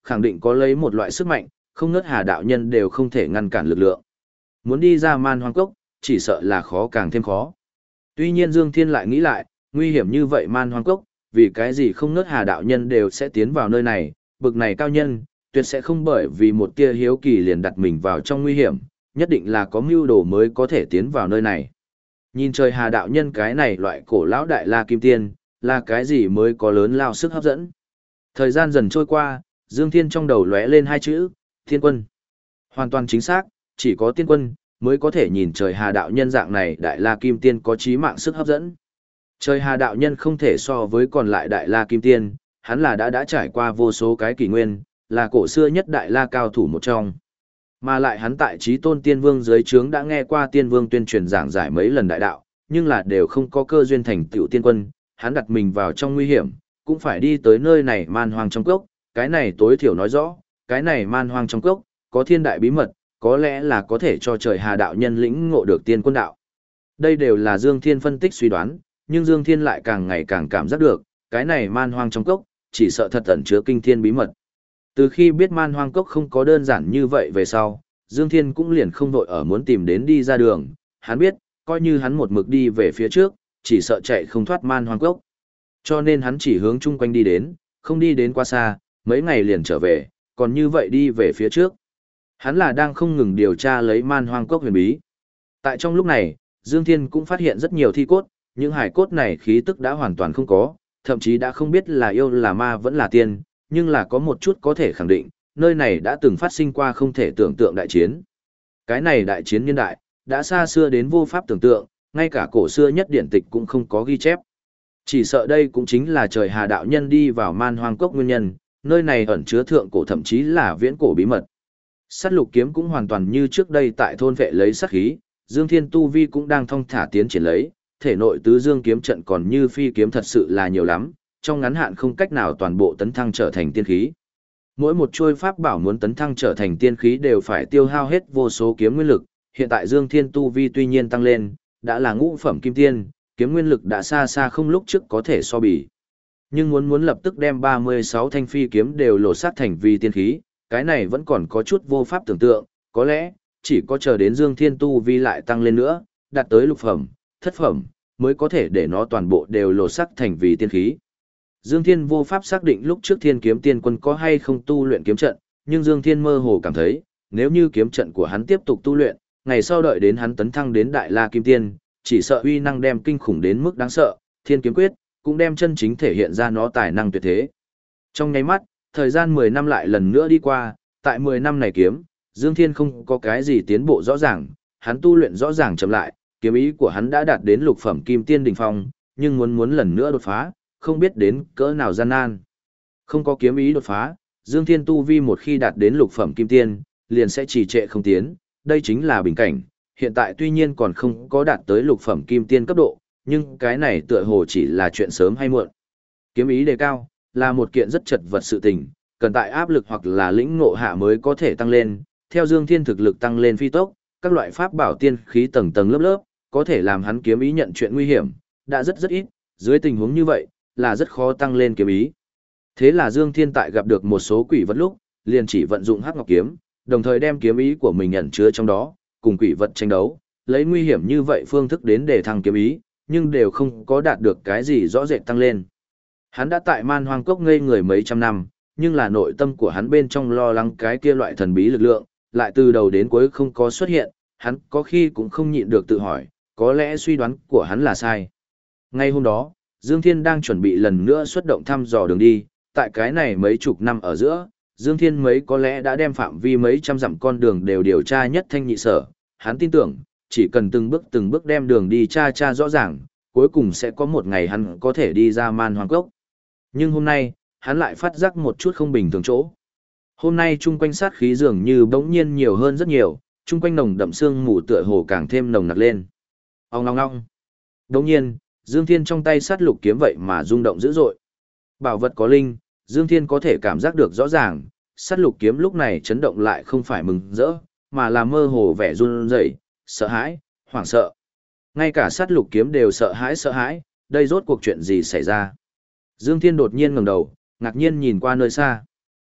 khẳng định có lấy một loại sức mạnh, không ngớt Hà đạo nhân đều không thể ngăn cản lực lượng. Muốn đi ra Man Hoang Cốc, chỉ sợ là khó càng thêm khó. Tuy nhiên Dương Thiên lại nghĩ lại, nguy hiểm như vậy Man Hoang Cốc, vì cái gì không ngớt Hà đạo nhân đều sẽ tiến vào nơi này, bực này cao nhân, tuyệt sẽ không bởi vì một tia hiếu kỳ liền đặt mình vào trong nguy hiểm, nhất định là có mưu đồ mới có thể tiến vào nơi này. Nhìn trời Hà đạo nhân cái này loại cổ lão đại la kim tiên, là cái gì mới có lớn lao sức hấp dẫn. Thời gian dần trôi qua, Dương Thiên trong đầu lóe lên hai chữ, Thiên Quân. Hoàn toàn chính xác, chỉ có Tiên Quân mới có thể nhìn trời Hà đạo nhân dạng này đại la kim tiên có chí mạng sức hấp dẫn. Trời Hà đạo nhân không thể so với còn lại đại la kim tiên, hắn là đã trải qua vô số cái kỷ nguyên, là cổ xưa nhất đại la cao thủ một trong. Mà lại hắn tại Chí Tôn Tiên Vương dưới trướng đã nghe qua Tiên Vương tuyên truyền giảng giải mấy lần đại đạo, nhưng là đều không có cơ duyên thành tựu tiên quân, hắn đặt mình vào trong nguy hiểm, cũng phải đi tới nơi này Man Hoang trong cốc, cái này tối thiểu nói rõ, cái này Man Hoang trong cốc có thiên đại bí mật, có lẽ là có thể cho trời Hà đạo nhân lĩnh ngộ được tiên quân đạo. Đây đều là Dương Thiên phân tích suy đoán, nhưng Dương Thiên lại càng ngày càng cảm giác được, cái này Man Hoang trong cốc chỉ sợ thật ẩn chứa kinh thiên bí mật. Từ khi biết Man Hoang cốc không có đơn giản như vậy về sau, Dương Thiên cũng liền không vội ở muốn tìm đến đi ra đường, hắn biết, coi như hắn một mực đi về phía trước, chỉ sợ chạy không thoát Man Hoang cốc. Cho nên hắn chỉ hướng chung quanh đi đến, không đi đến quá xa, mấy ngày liền trở về, còn như vậy đi về phía trước. Hắn là đang không ngừng điều tra lấy Man Hoang cốc huyền bí. Tại trong lúc này, Dương Thiên cũng phát hiện rất nhiều thi cốt, những hải cốt này khí tức đã hoàn toàn không có, thậm chí đã không biết là yêu là ma vẫn là tiên, nhưng là có một chút có thể khẳng định, nơi này đã từng phát sinh qua không thể tưởng tượng đại chiến. Cái này đại chiến niên đại, đã xa xưa đến vô pháp tưởng tượng, ngay cả cổ xưa nhất điển tịch cũng không có ghi chép. Chỉ sợ đây cũng chính là trời Hà đạo nhân đi vào Man Hoang cốc nguyên nhân, nơi này ẩn chứa thượng cổ thậm chí là viễn cổ bí mật. Sát lục kiếm cũng hoàn toàn như trước đây tại thôn vệ lấy sát khí, Dương Thiên tu vi cũng đang thong thả tiến triển lấy, thể nội tứ dương kiếm trận còn như phi kiếm thật sự là nhiều lắm, trong ngắn hạn không cách nào toàn bộ tấn thăng trở thành tiên khí. Mỗi một chuôi pháp bảo muốn tấn thăng trở thành tiên khí đều phải tiêu hao hết vô số kiếm nguyên lực, hiện tại Dương Thiên tu vi tuy nhiên tăng lên, đã là ngũ phẩm kim tiên, kiếm nguyên lực đã xa xa không lúc trước có thể so bì. Nhưng muốn lập tức đem 36 thanh phi kiếm đều lột xác thành vì tiên khí, cái này vẫn còn có chút vô pháp tưởng tượng, có lẽ chỉ có chờ đến Dương Thiên tu vi lại tăng lên nữa, đạt tới lục phẩm, thất phẩm, mới có thể để nó toàn bộ đều lột xác thành vì tiên khí. Dương Thiên vô pháp xác định lúc trước Thiên Kiếm Tiên Quân có hay không tu luyện kiếm trận, nhưng Dương Thiên mơ hồ cảm thấy, nếu như kiếm trận của hắn tiếp tục tu luyện, ngày sau đợi đến hắn tấn thăng đến Đại La Kim Tiên, chỉ sợ uy năng đem kinh khủng đến mức đáng sợ, Thiên Kiếm Quyết cũng đem chân chính thể hiện ra nó tài năng tuyệt thế. Trong nháy mắt, thời gian 10 năm lại lần nữa đi qua, tại 10 năm này kiếm, Dương Thiên không có cái gì tiến bộ rõ ràng, hắn tu luyện rõ ràng chậm lại, kiếm ý của hắn đã đạt đến lục phẩm Kim Tiên đỉnh phong, nhưng muốn lần nữa đột phá, không biết đến cỡ nào gian nan. Không có kiếm ý đột phá, Dương Thiên tu vi một khi đạt đến lục phẩm kim tiên, liền sẽ trì trệ không tiến, đây chính là bình cảnh. Hiện tại tuy nhiên còn không có đạt tới lục phẩm kim tiên cấp độ, nhưng cái này tựa hồ chỉ là chuyện sớm hay muộn. Kiếm ý đề cao, là một kiện rất chật vật sự tình, cần tại áp lực hoặc là lĩnh ngộ hạ mới có thể tăng lên. Theo Dương Thiên thực lực tăng lên phi tốc, các loại pháp bảo tiên khí tầng tầng lớp lớp, có thể làm hắn kiếm ý nhận chuyện nguy hiểm, đã rất ít, dưới tình huống như vậy, là rất khó tăng lên kiếm ý. Thế là Dương Thiên tại gặp được một số quỷ vật lúc, liền chỉ vận dụng Hắc Ngọc kiếm, đồng thời đem kiếm ý của mình ẩn chứa trong đó, cùng quỷ vật tranh đấu, lấy nguy hiểm như vậy phương thức đến để thăng kiếm ý, nhưng đều không có đạt được cái gì rõ rệt tăng lên. Hắn đã tại Man Hoang Cốc ngây người mấy trăm năm, nhưng là nội tâm của hắn bên trong lo lắng cái kia loại thần bí lực lượng, lại từ đầu đến cuối không có xuất hiện, hắn có khi cũng không nhịn được tự hỏi, có lẽ suy đoán của hắn là sai. Ngay hôm đó, Dương Thiên đang chuẩn bị lần nữa xuất động thăm dò đường đi, tại cái này mấy chục năm ở giữa, Dương Thiên mấy có lẽ đã đem phạm vi mấy trăm dặm con đường đều điều tra nhất thanh nhị sở, hắn tin tưởng, chỉ cần từng bước đem đường đi tra rõ ràng, cuối cùng sẽ có một ngày hắn có thể đi ra Man Hoang Cốc. Nhưng hôm nay, hắn lại phát giác một chút không bình thường chỗ. Hôm nay chung quanh sát khí dường như bỗng nhiên nhiều hơn rất nhiều, chung quanh nồng đậm sương mù tựa hồ càng thêm nồng nặc lên. Ong ong ong. Bỗng nhiên, Dương Thiên trong tay sát lục kiếm vậy mà rung động dữ dội. Bảo vật có linh, Dương Thiên có thể cảm giác được rõ ràng, sát lục kiếm lúc này chấn động lại không phải mừng rỡ, mà là mơ hồ vẻ run rẩy, sợ hãi, hoảng sợ. Ngay cả sát lục kiếm đều sợ hãi, đây rốt cuộc chuyện gì xảy ra. Dương Thiên đột nhiên ngẩng đầu, ngạc nhiên nhìn qua nơi xa.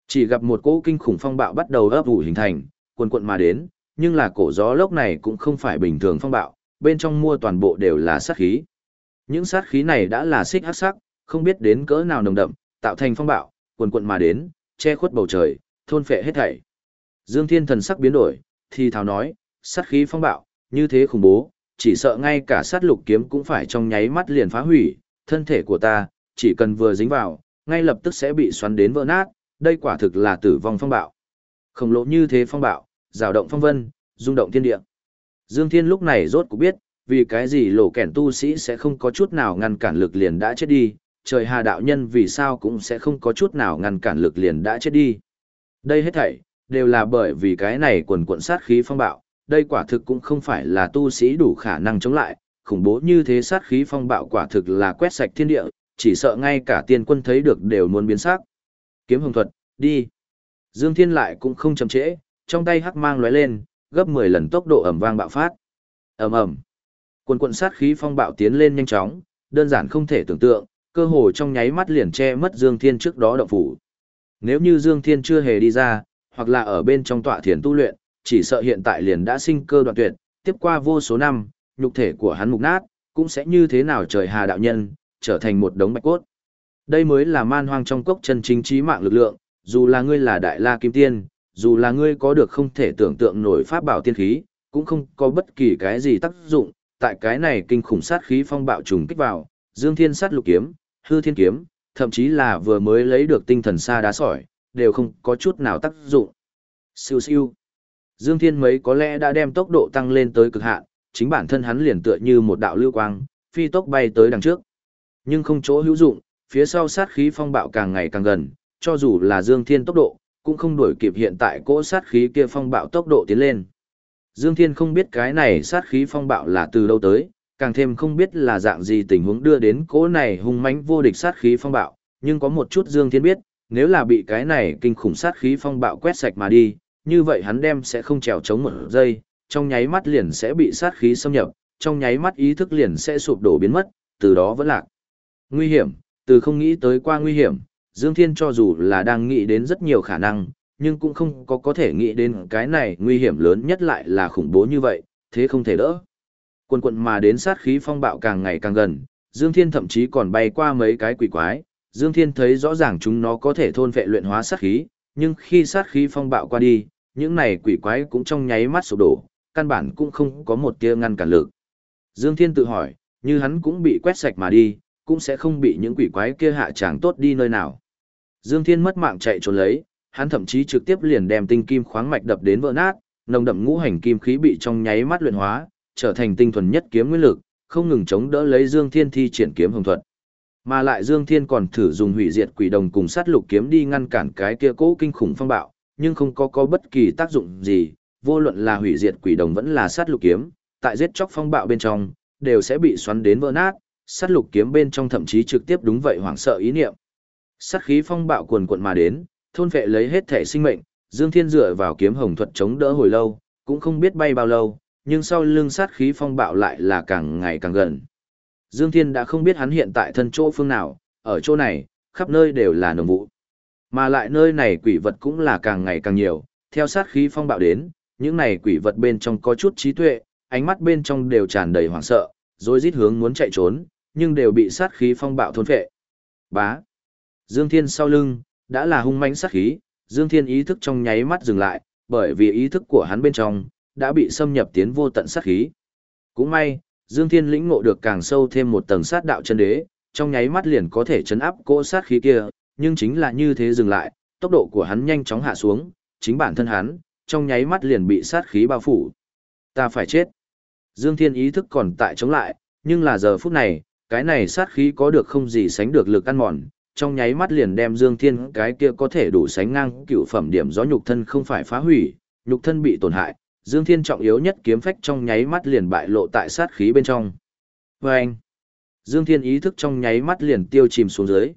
Chỉ gặp một cỗ kinh khủng phong bạo bắt đầu ấp ủ hình thành, cuồn cuộn mà đến, nhưng là cổ gió lốc này cũng không phải bình thường phong bạo, bên trong mua toàn bộ đều là sát khí. Những sát khí này đã là xích hắc sắc, không biết đến cỡ nào nồng đậm, tạo thành phong bạo, cuồn cuộn mà đến, che khuất bầu trời, thôn phệ hết thảy. Dương Thiên thần sắc biến đổi, thì thào nói, sát khí phong bạo, như thế khủng bố, chỉ sợ ngay cả sát lục kiếm cũng phải trong nháy mắt liền phá hủy, thân thể của ta, chỉ cần vừa dính vào, ngay lập tức sẽ bị xoắn đến vỡ nát, đây quả thực là tử vong phong bạo. Khổng lồ như thế phong bạo, rào động phong vân, rung động thiên địa. Dương Thiên lúc này rốt cuộc biết, vì cái gì lỗ kẻn tu sĩ sẽ không có chút nào ngăn cản lực liền đã chết đi, trời hà đạo nhân vì sao cũng sẽ không có chút nào ngăn cản lực liền đã chết đi. Đây hết thảy, đều là bởi vì cái này quần quận sát khí phong bạo, đây quả thực cũng không phải là tu sĩ đủ khả năng chống lại, khủng bố như thế sát khí phong bạo quả thực là quét sạch thiên địa, chỉ sợ ngay cả tiên quân thấy được đều muốn biến sắc. Kiếm hồng thuật, đi. Dương Thiên lại cũng không chậm trễ, trong tay hắc mang lóe lên, gấp 10 lần tốc độ ầm vang bạo phát. Ầm ầm. Quần quận sát khí phong bạo tiến lên nhanh chóng, đơn giản không thể tưởng tượng, cơ hồ trong nháy mắt liền che mất Dương Thiên trước đó động phủ. Nếu như Dương Thiên chưa hề đi ra, hoặc là ở bên trong tọa thiền tu luyện, chỉ sợ hiện tại liền đã sinh cơ đoạn tuyệt, tiếp qua vô số năm, nhục thể của hắn mục nát, cũng sẽ như thế nào trời hà đạo nhân, trở thành một đống bạch cốt. Đây mới là man hoang trong cốc chân chính chí mạng lực lượng, dù là ngươi là đại la kim tiên, dù là ngươi có được không thể tưởng tượng nổi pháp bảo tiên khí, cũng không có bất kỳ cái gì tác dụng, tại cái này kinh khủng sát khí phong bạo trùng kích vào, Dương Thiên sát lục kiếm, hư thiên kiếm, thậm chí là vừa mới lấy được tinh thần sa đá sỏi, đều không có chút nào tác dụng. Siêu siêu. Dương Thiên mấy có lẽ đã đem tốc độ tăng lên tới cực hạn, chính bản thân hắn liền tựa như một đạo lưu quang, phi tốc bay tới đằng trước. Nhưng không chỗ hữu dụng, phía sau sát khí phong bạo càng ngày càng gần, cho dù là Dương Thiên tốc độ, cũng không đuổi kịp hiện tại cỗ sát khí kia phong bạo tốc độ tiến lên. Dương Thiên không biết cái này sát khí phong bạo là từ đâu tới, càng thêm không biết là dạng gì tình huống đưa đến cỗ này hung mãnh vô địch sát khí phong bạo, nhưng có một chút Dương Thiên biết, nếu là bị cái này kinh khủng sát khí phong bạo quét sạch mà đi, như vậy hắn đem sẽ không trèo chống một giây, trong nháy mắt liền sẽ bị sát khí xâm nhập, trong nháy mắt ý thức liền sẽ sụp đổ biến mất, từ đó vẫn lạc. Nguy hiểm, từ không nghĩ tới qua nguy hiểm, Dương Thiên cho dù là đang nghĩ đến rất nhiều khả năng, nhưng cũng không có thể nghĩ đến cái này nguy hiểm lớn nhất lại là khủng bố như vậy, thế không thể đỡ. Quần quận mà đến sát khí phong bạo càng ngày càng gần, Dương Thiên thậm chí còn bay qua mấy cái quỷ quái, Dương Thiên thấy rõ ràng chúng nó có thể thôn phệ luyện hóa sát khí, nhưng khi sát khí phong bạo qua đi, những này quỷ quái cũng trong nháy mắt sụp đổ, căn bản cũng không có một tia ngăn cản lực. Dương Thiên tự hỏi, như hắn cũng bị quét sạch mà đi, cũng sẽ không bị những quỷ quái kia hạ tràng tốt đi nơi nào. Dương Thiên mất mạng chạy trốn lấy, hắn thậm chí trực tiếp liền đem tinh kim khoáng mạch đập đến vỡ nát, nồng đậm ngũ hành kim khí bị trong nháy mắt luyện hóa, trở thành tinh thuần nhất kiếm nguyên lực, không ngừng chống đỡ lấy Dương Thiên thi triển kiếm hồng thuật. Mà lại Dương Thiên còn thử dùng hủy diệt quỷ đồng cùng sát lục kiếm đi ngăn cản cái kia cố kinh khủng phong bạo, nhưng không có bất kỳ tác dụng gì, vô luận là hủy diệt quỷ đồng vẫn là sát lục kiếm, tại giết chóc phong bạo bên trong, đều sẽ bị xoắn đến vỡ nát, sát lục kiếm bên trong thậm chí trực tiếp đúng vậy hoảng sợ ý niệm. Sát khí phong bạo cuồn cuộn mà đến, thôn vệ lấy hết thể sinh mệnh, Dương Thiên dựa vào kiếm hồng thuật chống đỡ hồi lâu, cũng không biết bay bao lâu, nhưng sau lưng sát khí phong bạo lại là càng ngày càng gần. Dương Thiên đã không biết hắn hiện tại thân chỗ phương nào, ở chỗ này, khắp nơi đều là nồng vụ. Mà lại nơi này quỷ vật cũng là càng ngày càng nhiều, theo sát khí phong bạo đến, những này quỷ vật bên trong có chút trí tuệ, ánh mắt bên trong đều tràn đầy hoảng sợ, rồi rít hướng muốn chạy trốn, nhưng đều bị sát khí phong bạo thôn phệ. Bá. Dương Thiên sau lưng, đã là hung mãnh sát khí, Dương Thiên ý thức trong nháy mắt dừng lại, bởi vì ý thức của hắn bên trong, đã bị xâm nhập tiến vô tận sát khí. Cũng may, Dương Thiên lĩnh ngộ được càng sâu thêm một tầng sát đạo chân đế, trong nháy mắt liền có thể chấn áp cỗ sát khí kia, nhưng chính là như thế dừng lại, tốc độ của hắn nhanh chóng hạ xuống, chính bản thân hắn, trong nháy mắt liền bị sát khí bao phủ. Ta phải chết. Dương Thiên ý thức còn tại chống lại, nhưng là giờ phút này, cái này sát khí có được không gì sánh được lực ăn mòn, trong nháy mắt liền đem Dương Thiên cái kia có thể đủ sánh ngang cựu phẩm điểm gió nhục thân không phải phá hủy, nhục thân bị tổn hại, Dương Thiên trọng yếu nhất kiếm phách trong nháy mắt liền bại lộ tại sát khí bên trong. Và anh, Dương Thiên ý thức trong nháy mắt liền tiêu chìm xuống dưới,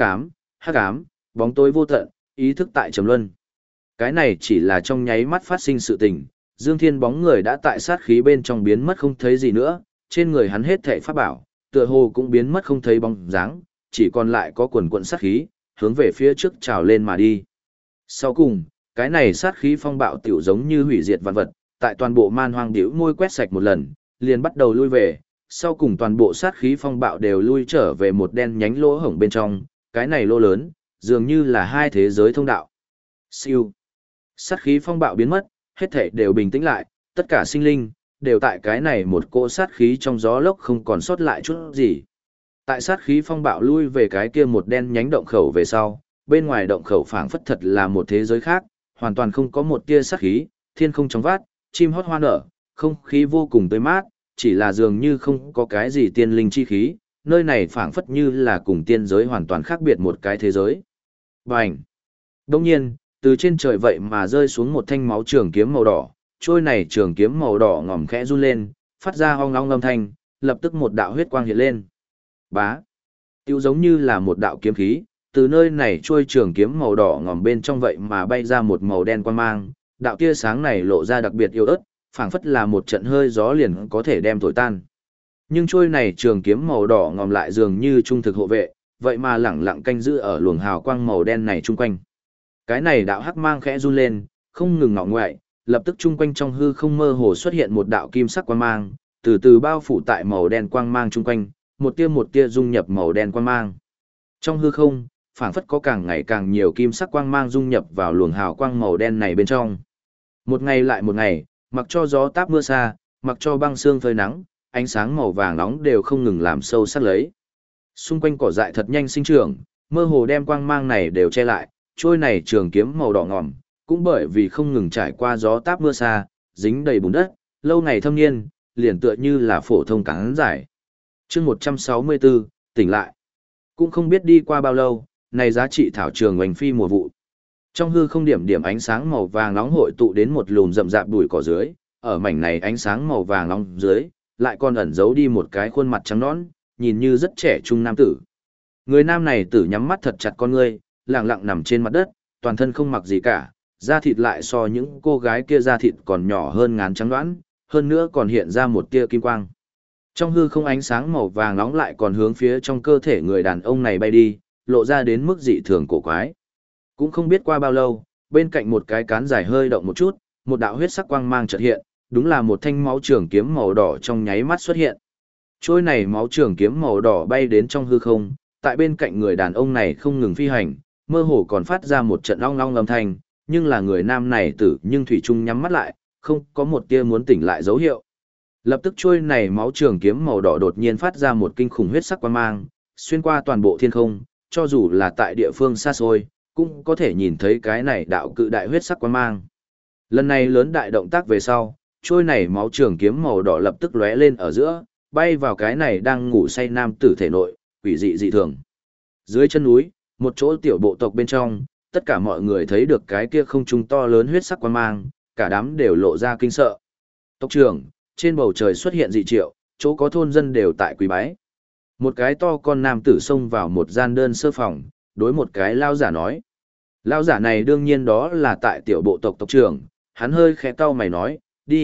hắc ám, bóng tối vô tận, ý thức tại trầm luân. Cái này chỉ là trong nháy mắt phát sinh sự tình, Dương Thiên bóng người đã tại sát khí bên trong biến mất không thấy gì nữa, trên người hắn hết thảy pháp bảo, tựa hồ cũng biến mất không thấy bóng dáng, chỉ còn lại có quần quần sát khí, hướng về phía trước trào lên mà đi. Sau cùng, cái này sát khí phong bạo tiểu giống như hủy diệt vạn vật, tại toàn bộ man hoang điểu môi quét sạch một lần, liền bắt đầu lui về, sau cùng toàn bộ sát khí phong bạo đều lui trở về một đen nhánh lỗ hổng bên trong, cái này lỗ lớn, dường như là hai thế giới thông đạo. Siêu. Sát khí phong bạo biến mất, hết thảy đều bình tĩnh lại, tất cả sinh linh, đều tại cái này một cỗ sát khí trong gió lốc không còn sót lại chút gì. Tại sát khí phong bạo lui về cái kia một đen nhánh động khẩu về sau, bên ngoài động khẩu phảng phất thật là một thế giới khác, hoàn toàn không có một tia sát khí, thiên không trong vát, chim hót hoa nở, không khí vô cùng tươi mát, chỉ là dường như không có cái gì tiên linh chi khí, nơi này phảng phất như là cùng tiên giới hoàn toàn khác biệt một cái thế giới. Bành! Đông nhiên, từ trên trời vậy mà rơi xuống một thanh máu trường kiếm màu đỏ, trôi này trường kiếm màu đỏ ngòm khẽ run lên, phát ra ong ong âm thanh, lập tức một đạo huyết quang hiện lên. Bá! Tiêu giống như là một đạo kiếm khí, từ nơi này trôi trường kiếm màu đỏ ngòm bên trong vậy mà bay ra một màu đen quang mang, đạo tia sáng này lộ ra đặc biệt yếu ớt, phảng phất là một trận hơi gió liền có thể đem thổi tan. Nhưng trôi này trường kiếm màu đỏ ngòm lại dường như trung thực hộ vệ, vậy mà lẳng lặng canh giữ ở luồng hào quang màu đen này chung quanh. Cái này đạo hắc mang khẽ run lên, không ngừng ngọ ngoại, lập tức chung quanh trong hư không mơ hồ xuất hiện một đạo kim sắc quang mang, từ từ bao phủ tại màu đen quang mang chung quanh, một tia dung nhập màu đen quang mang. Trong hư không, phảng phất có càng ngày càng nhiều kim sắc quang mang dung nhập vào luồng hào quang màu đen này bên trong. Một ngày lại một ngày, mặc cho gió táp mưa xa, mặc cho băng sương phơi nắng, ánh sáng màu vàng nóng đều không ngừng làm sâu sắc lấy. Xung quanh cỏ dại thật nhanh sinh trưởng, mơ hồ đem quang mang này đều che lại, trôi này trường kiếm màu đỏ ngòm, cũng bởi vì không ngừng trải qua gió táp mưa xa, dính đầy bùn đất, lâu ngày thâm niên, liền tựa như là phổ thông cán giải. Chương 164, tỉnh lại. Cũng không biết đi qua bao lâu, này giá trị thảo trường oanh phi mùa vụ. Trong hư không điểm điểm ánh sáng màu vàng nóng hội tụ đến một lùm rậm rạp bụi cỏ dưới, ở mảnh này ánh sáng màu vàng nóng dưới, lại còn ẩn giấu đi một cái khuôn mặt trắng nõn, nhìn như rất trẻ trung nam tử. Người nam này tử nhắm mắt thật chặt con ngươi, lặng lặng nằm trên mặt đất, toàn thân không mặc gì cả, da thịt lại so những cô gái kia da thịt còn nhỏ hơn ngán trắng đoán, hơn nữa còn hiện ra một tia kim quang. Trong hư không ánh sáng màu vàng nóng lại còn hướng phía trong cơ thể người đàn ông này bay đi, lộ ra đến mức dị thường cổ quái. Cũng không biết qua bao lâu, bên cạnh một cái cán dài hơi động một chút, một đạo huyết sắc quang mang chợt hiện, đúng là một thanh máu trường kiếm màu đỏ trong nháy mắt xuất hiện. Trôi này máu trường kiếm màu đỏ bay đến trong hư không, tại bên cạnh người đàn ông này không ngừng phi hành, mơ hồ còn phát ra một trận ong ong âm thanh, nhưng là người nam này tử nhưng thủy chung nhắm mắt lại, không có một tia muốn tỉnh lại dấu hiệu. Lập tức trôi này máu trường kiếm màu đỏ đột nhiên phát ra một kinh khủng huyết sắc quang mang, xuyên qua toàn bộ thiên không, cho dù là tại địa phương xa xôi, cũng có thể nhìn thấy cái này đạo cự đại huyết sắc quang mang. Lần này lớn đại động tác về sau, trôi này máu trường kiếm màu đỏ lập tức lóe lên ở giữa, bay vào cái này đang ngủ say nam tử thể nội, quỷ dị dị thường. Dưới chân núi, một chỗ tiểu bộ tộc bên trong, tất cả mọi người thấy được cái kia không trung to lớn huyết sắc quang mang, cả đám đều lộ ra kinh sợ. Tộc trưởng, trên bầu trời xuất hiện dị triệu, chỗ có thôn dân đều tại quỳ bái. Một cái to con nam tử xông vào một gian đơn sơ phòng, đối một cái lao giả nói. Lao giả này đương nhiên đó là tại tiểu bộ tộc tộc trưởng, hắn hơi khẽ cau mày nói,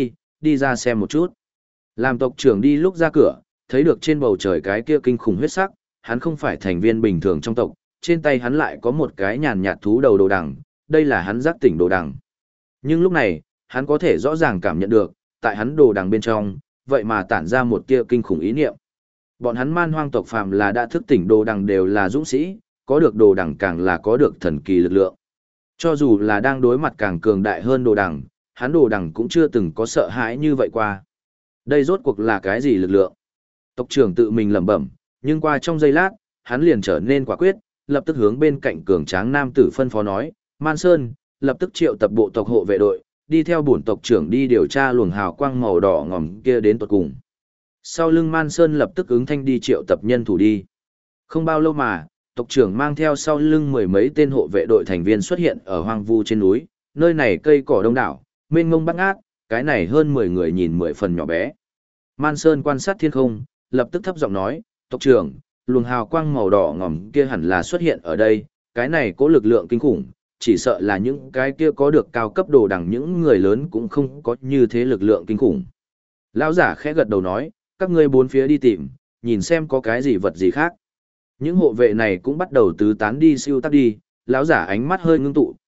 đi ra xem một chút. Làm tộc trưởng đi lúc ra cửa, thấy được trên bầu trời cái kia kinh khủng huyết sắc, hắn không phải thành viên bình thường trong tộc, trên tay hắn lại có một cái nhàn nhạt thú đầu đồ đằng, đây là hắn giác tỉnh đồ đằng. Nhưng lúc này, hắn có thể rõ ràng cảm nhận được, tại hắn đồ đằng bên trong, vậy mà tản ra một tia kinh khủng ý niệm. Bọn hắn man hoang tộc phàm là đã thức tỉnh đồ đằng đều là dũng sĩ, có được đồ đằng càng là có được thần kỳ lực lượng. Cho dù là đang đối mặt càng cường đại hơn đồ đằng, hắn đồ đằng cũng chưa từng có sợ hãi như vậy qua. Đây rốt cuộc là cái gì lực lượng? Tộc trưởng tự mình lẩm bẩm, nhưng qua trong giây lát, hắn liền trở nên quả quyết, lập tức hướng bên cạnh cường tráng nam tử phân phó nói, Man Sơn, lập tức triệu tập bộ tộc hộ vệ đội, đi theo bổn tộc trưởng đi điều tra luồng hào quang màu đỏ ngòm kia đến tận cùng. Sau lưng Man Sơn lập tức ứng thanh đi triệu tập nhân thủ đi. Không bao lâu mà, tộc trưởng mang theo sau lưng mười mấy tên hộ vệ đội thành viên xuất hiện ở hoang vu trên núi, nơi này cây cỏ đông đảo, mênh mông bát ngát, cái này hơn 10 người nhìn 10 phần nhỏ bé. Man Sơn quan sát thiên không, lập tức thấp giọng nói, tộc trưởng, luồng hào quang màu đỏ ngòm kia hẳn là xuất hiện ở đây, cái này có lực lượng kinh khủng, chỉ sợ là những cái kia có được cao cấp đồ đẳng những người lớn cũng không có như thế lực lượng kinh khủng. Lão giả khẽ gật đầu nói, các ngươi bốn phía đi tìm, nhìn xem có cái gì vật gì khác. Những hộ vệ này cũng bắt đầu tứ tán đi siêu tác đi, lão giả ánh mắt hơi ngưng tụ,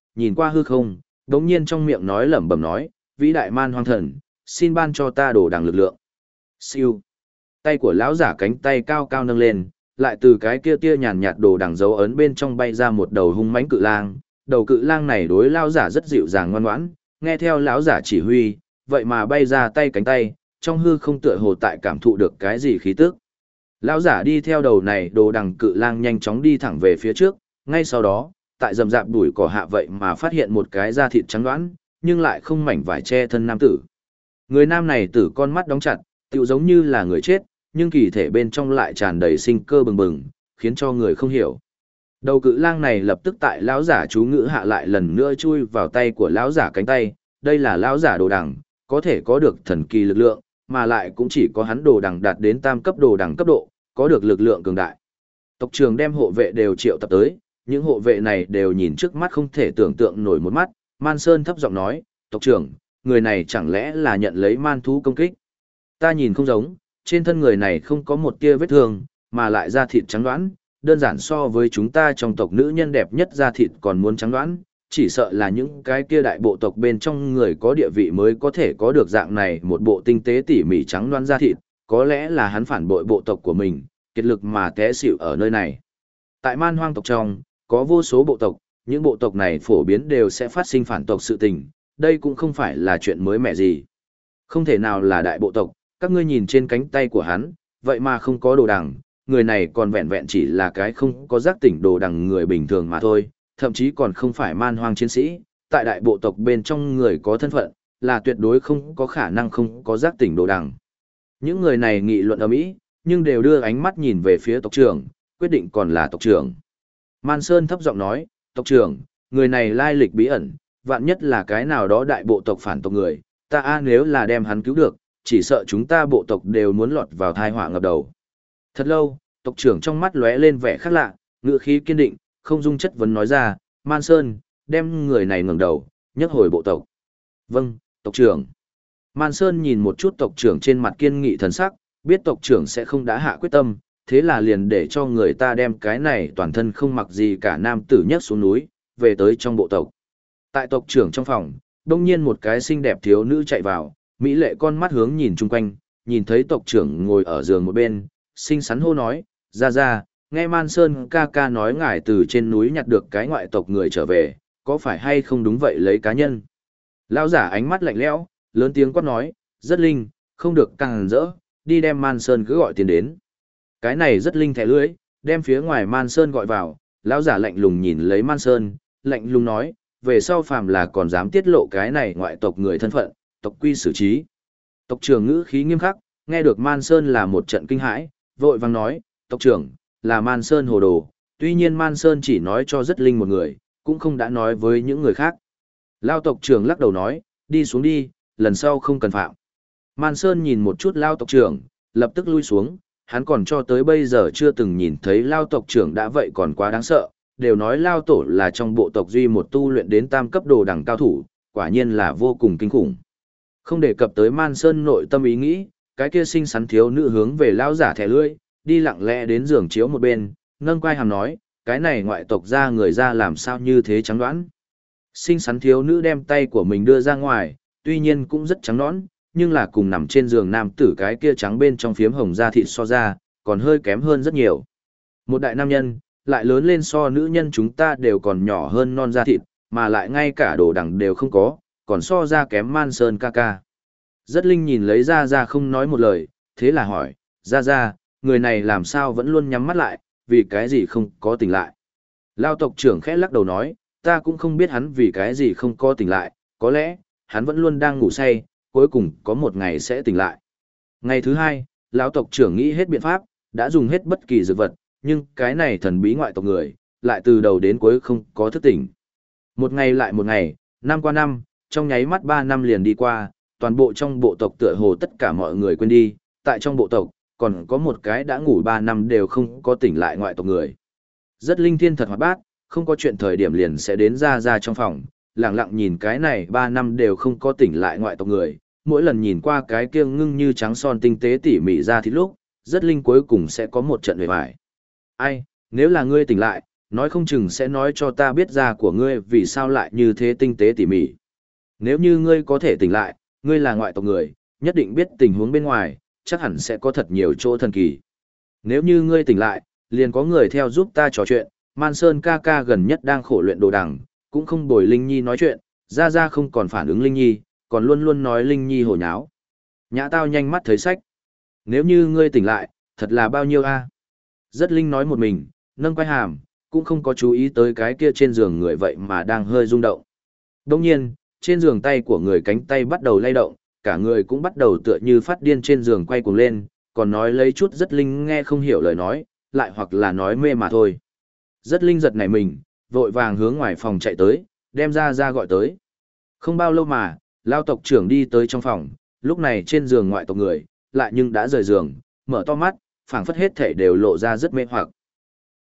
nhìn qua hư không, đống nhiên trong miệng nói lẩm bẩm nói, vĩ đại man hoang thần, xin ban cho ta đồ đằng lực lượng. Siêu. Tay của lão giả cánh tay cao cao nâng lên, lại từ cái kia tia nhàn nhạt đồ đằng dấu ấn bên trong bay ra một đầu hung mãnh cự lang. Đầu cự lang này đối lão giả rất dịu dàng ngoan ngoãn, nghe theo lão giả chỉ huy, vậy mà bay ra tay cánh tay, trong hư không tựa hồ tại cảm thụ được cái gì khí tức. Lão giả đi theo đầu này đồ đằng cự lang nhanh chóng đi thẳng về phía trước, ngay sau đó, tại rậm rạp bụi cỏ hạ vậy mà phát hiện một cái da thịt trắng đoán, nhưng lại không mảnh vải che thân nam tử. Người nam này tử con mắt đóng chặt, tựu giống như là người chết, nhưng kỳ thể bên trong lại tràn đầy sinh cơ bừng bừng, khiến cho người không hiểu. Đầu cự lang này lập tức tại lão giả chú ngữ hạ lại lần nữa chui vào tay của lão giả cánh tay, đây là lão giả đồ đằng, có thể có được thần kỳ lực lượng, mà lại cũng chỉ có hắn đồ đằng đạt đến tam cấp đồ đằng cấp độ, có được lực lượng cường đại. Tộc trưởng đem hộ vệ đều triệu tập tới, những hộ vệ này đều nhìn trước mắt không thể tưởng tượng nổi một mắt, Man Sơn thấp giọng nói, tộc trưởng, người này chẳng lẽ là nhận lấy man thú công kích? Ta nhìn không giống, trên thân người này không có một tia vết thương, mà lại da thịt trắng đoán, đơn giản so với chúng ta trong tộc nữ nhân đẹp nhất da thịt còn muốn trắng đoán, chỉ sợ là những cái kia đại bộ tộc bên trong người có địa vị mới có thể có được dạng này một bộ tinh tế tỉ mỉ trắng đoán da thịt, có lẽ là hắn phản bội bộ tộc của mình, kiệt lực mà té xỉu ở nơi này. Tại man hoang tộc trong, có vô số bộ tộc, những bộ tộc này phổ biến đều sẽ phát sinh phản tộc sự tình, đây cũng không phải là chuyện mới mẻ gì. Không thể nào là đại bộ tộc, các ngươi nhìn trên cánh tay của hắn, vậy mà không có đồ đằng, người này còn vẹn vẹn chỉ là cái không có giác tỉnh đồ đằng người bình thường mà thôi, thậm chí còn không phải man hoang chiến sĩ, tại đại bộ tộc bên trong người có thân phận, là tuyệt đối không có khả năng không có giác tỉnh đồ đằng. Những người này nghị luận ầm ĩ, nhưng đều đưa ánh mắt nhìn về phía tộc trưởng, quyết định còn là tộc trưởng. Man Sơn thấp giọng nói, tộc trưởng, người này lai lịch bí ẩn, vạn nhất là cái nào đó đại bộ tộc phản tộc người, nếu là đem hắn cứu được, chỉ sợ chúng ta bộ tộc đều muốn lọt vào tai họa ngập đầu. Thật lâu, tộc trưởng trong mắt lóe lên vẻ khác lạ, ngữ khí kiên định, không dung chất vấn nói ra, Man Sơn, đem người này ngẩng đầu, nhấc hồi bộ tộc. Vâng, tộc trưởng. Man Sơn nhìn một chút tộc trưởng trên mặt kiên nghị thần sắc, biết tộc trưởng sẽ không đã hạ quyết tâm, thế là liền để cho người ta đem cái này toàn thân không mặc gì cả nam tử nhấc xuống núi, về tới trong bộ tộc. Tại tộc trưởng trong phòng, đông nhiên một cái xinh đẹp thiếu nữ chạy vào, mỹ lệ con mắt hướng nhìn chung quanh, nhìn thấy tộc trưởng ngồi ở giường một bên, xinh xắn hô nói, ra, nghe Man Sơn ca ca nói ngài từ trên núi nhặt được cái ngoại tộc người trở về, có phải hay không đúng vậy lấy cá nhân? Lão giả ánh mắt lạnh lẽo, lớn tiếng quát nói, rất linh, không được càng rỡ, đi đem Man Sơn cứ gọi tiền đến. Cái này rất linh thẻ lưỡi, đem phía ngoài Man Sơn gọi vào, lão giả lạnh lùng nhìn lấy Man Sơn, lạnh lùng nói, về sau phàm là còn dám tiết lộ cái này ngoại tộc người thân phận, tộc quy xử trí. Tộc trưởng ngữ khí nghiêm khắc, nghe được Man Sơn là một trận kinh hãi, vội vàng nói, tộc trưởng, là Man Sơn hồ đồ, tuy nhiên Man Sơn chỉ nói cho rất linh một người, cũng không đã nói với những người khác. Lao tộc trưởng lắc đầu nói, đi xuống đi, lần sau không cần phạm. Man Sơn nhìn một chút Lao tộc trưởng, lập tức lui xuống, hắn còn cho tới bây giờ chưa từng nhìn thấy Lao tộc trưởng đã vậy còn quá đáng sợ, đều nói Lao tổ là trong bộ tộc duy một tu luyện đến tam cấp đồ đẳng cao thủ, quả nhiên là vô cùng kinh khủng. Không đề cập tới Man Sơn nội tâm ý nghĩ, cái kia xinh xắn thiếu nữ hướng về Lao giả thẻ lưỡi, đi lặng lẽ đến giường chiếu một bên, nâng quai hàm nói, cái này ngoại tộc ra người ra làm sao như thế trắng đoán. Xinh xắn thiếu nữ đem tay của mình đưa ra ngoài, tuy nhiên cũng rất trắng nõn, nhưng là cùng nằm trên giường nam tử cái kia trắng bên trong phiếm hồng da thịt so ra, còn hơi kém hơn rất nhiều. Một đại nam nhân, lại lớn lên so nữ nhân chúng ta đều còn nhỏ hơn non da thịt, mà lại ngay cả đồ đẳng đều không có, còn so ra kém Man Sơn ca ca. Rất linh nhìn lấy ra không nói một lời, thế là hỏi, ra, người này làm sao vẫn luôn nhắm mắt lại, vì cái gì không có tỉnh lại. Lao tộc trưởng khẽ lắc đầu nói, ta cũng không biết hắn vì cái gì không có tỉnh lại, có lẽ, hắn vẫn luôn đang ngủ say, cuối cùng có một ngày sẽ tỉnh lại. Ngày thứ hai, lão tộc trưởng nghĩ hết biện pháp, đã dùng hết bất kỳ dược vật, nhưng cái này thần bí ngoại tộc người, lại từ đầu đến cuối không có thức tỉnh. Một ngày lại một ngày, năm qua năm, trong nháy mắt 3 năm liền đi qua, toàn bộ trong bộ tộc tựa hồ tất cả mọi người quên đi, tại trong bộ tộc, còn có một cái đã ngủ 3 năm đều không có tỉnh lại ngoại tộc người. Rất linh thiên thật hoạt bát, không có chuyện thời điểm liền sẽ đến ra trong phòng, lặng lặng nhìn cái này 3 năm đều không có tỉnh lại ngoại tộc người, mỗi lần nhìn qua cái kia ngưng như trắng son tinh tế tỉ mỉ ra thì lúc, rất linh cuối cùng sẽ có một trận về vải. Ai, nếu là ngươi tỉnh lại, nói không chừng sẽ nói cho ta biết da của ngươi vì sao lại như thế tinh tế tỉ mỉ. Nếu như ngươi có thể tỉnh lại, ngươi là ngoại tộc người, nhất định biết tình huống bên ngoài, chắc hẳn sẽ có thật nhiều chỗ thần kỳ. Nếu như ngươi tỉnh lại, liền có người theo giúp ta trò chuyện, Man Sơn ca ca gần nhất đang khổ luyện đồ đằng, cũng không bồi Linh Nhi nói chuyện, ra ra không còn phản ứng Linh Nhi, còn luôn luôn nói Linh Nhi hồ nháo. Nhã Tao nhanh mắt thấy sách. Nếu như ngươi tỉnh lại, thật là bao nhiêu a? Rất Linh nói một mình, nâng quai hàm, cũng không có chú ý tới cái kia trên giường người vậy mà đang hơi rung động. Đồng nhiên, trên giường tay của người cánh tay bắt đầu lay động, cả người cũng bắt đầu tựa như phát điên trên giường quay cuồng lên, còn nói lấy chút Rất Linh nghe không hiểu lời nói, lại hoặc là nói mê mà thôi. Rất Linh giật nảy mình, vội vàng hướng ngoài phòng chạy tới, đem ra ra gọi tới. Không bao lâu mà, Lao tộc trưởng đi tới trong phòng, lúc này trên giường ngoại tộc người, lại nhưng đã rời giường, mở to mắt, phảng phất hết thể đều lộ ra rất mê hoặc.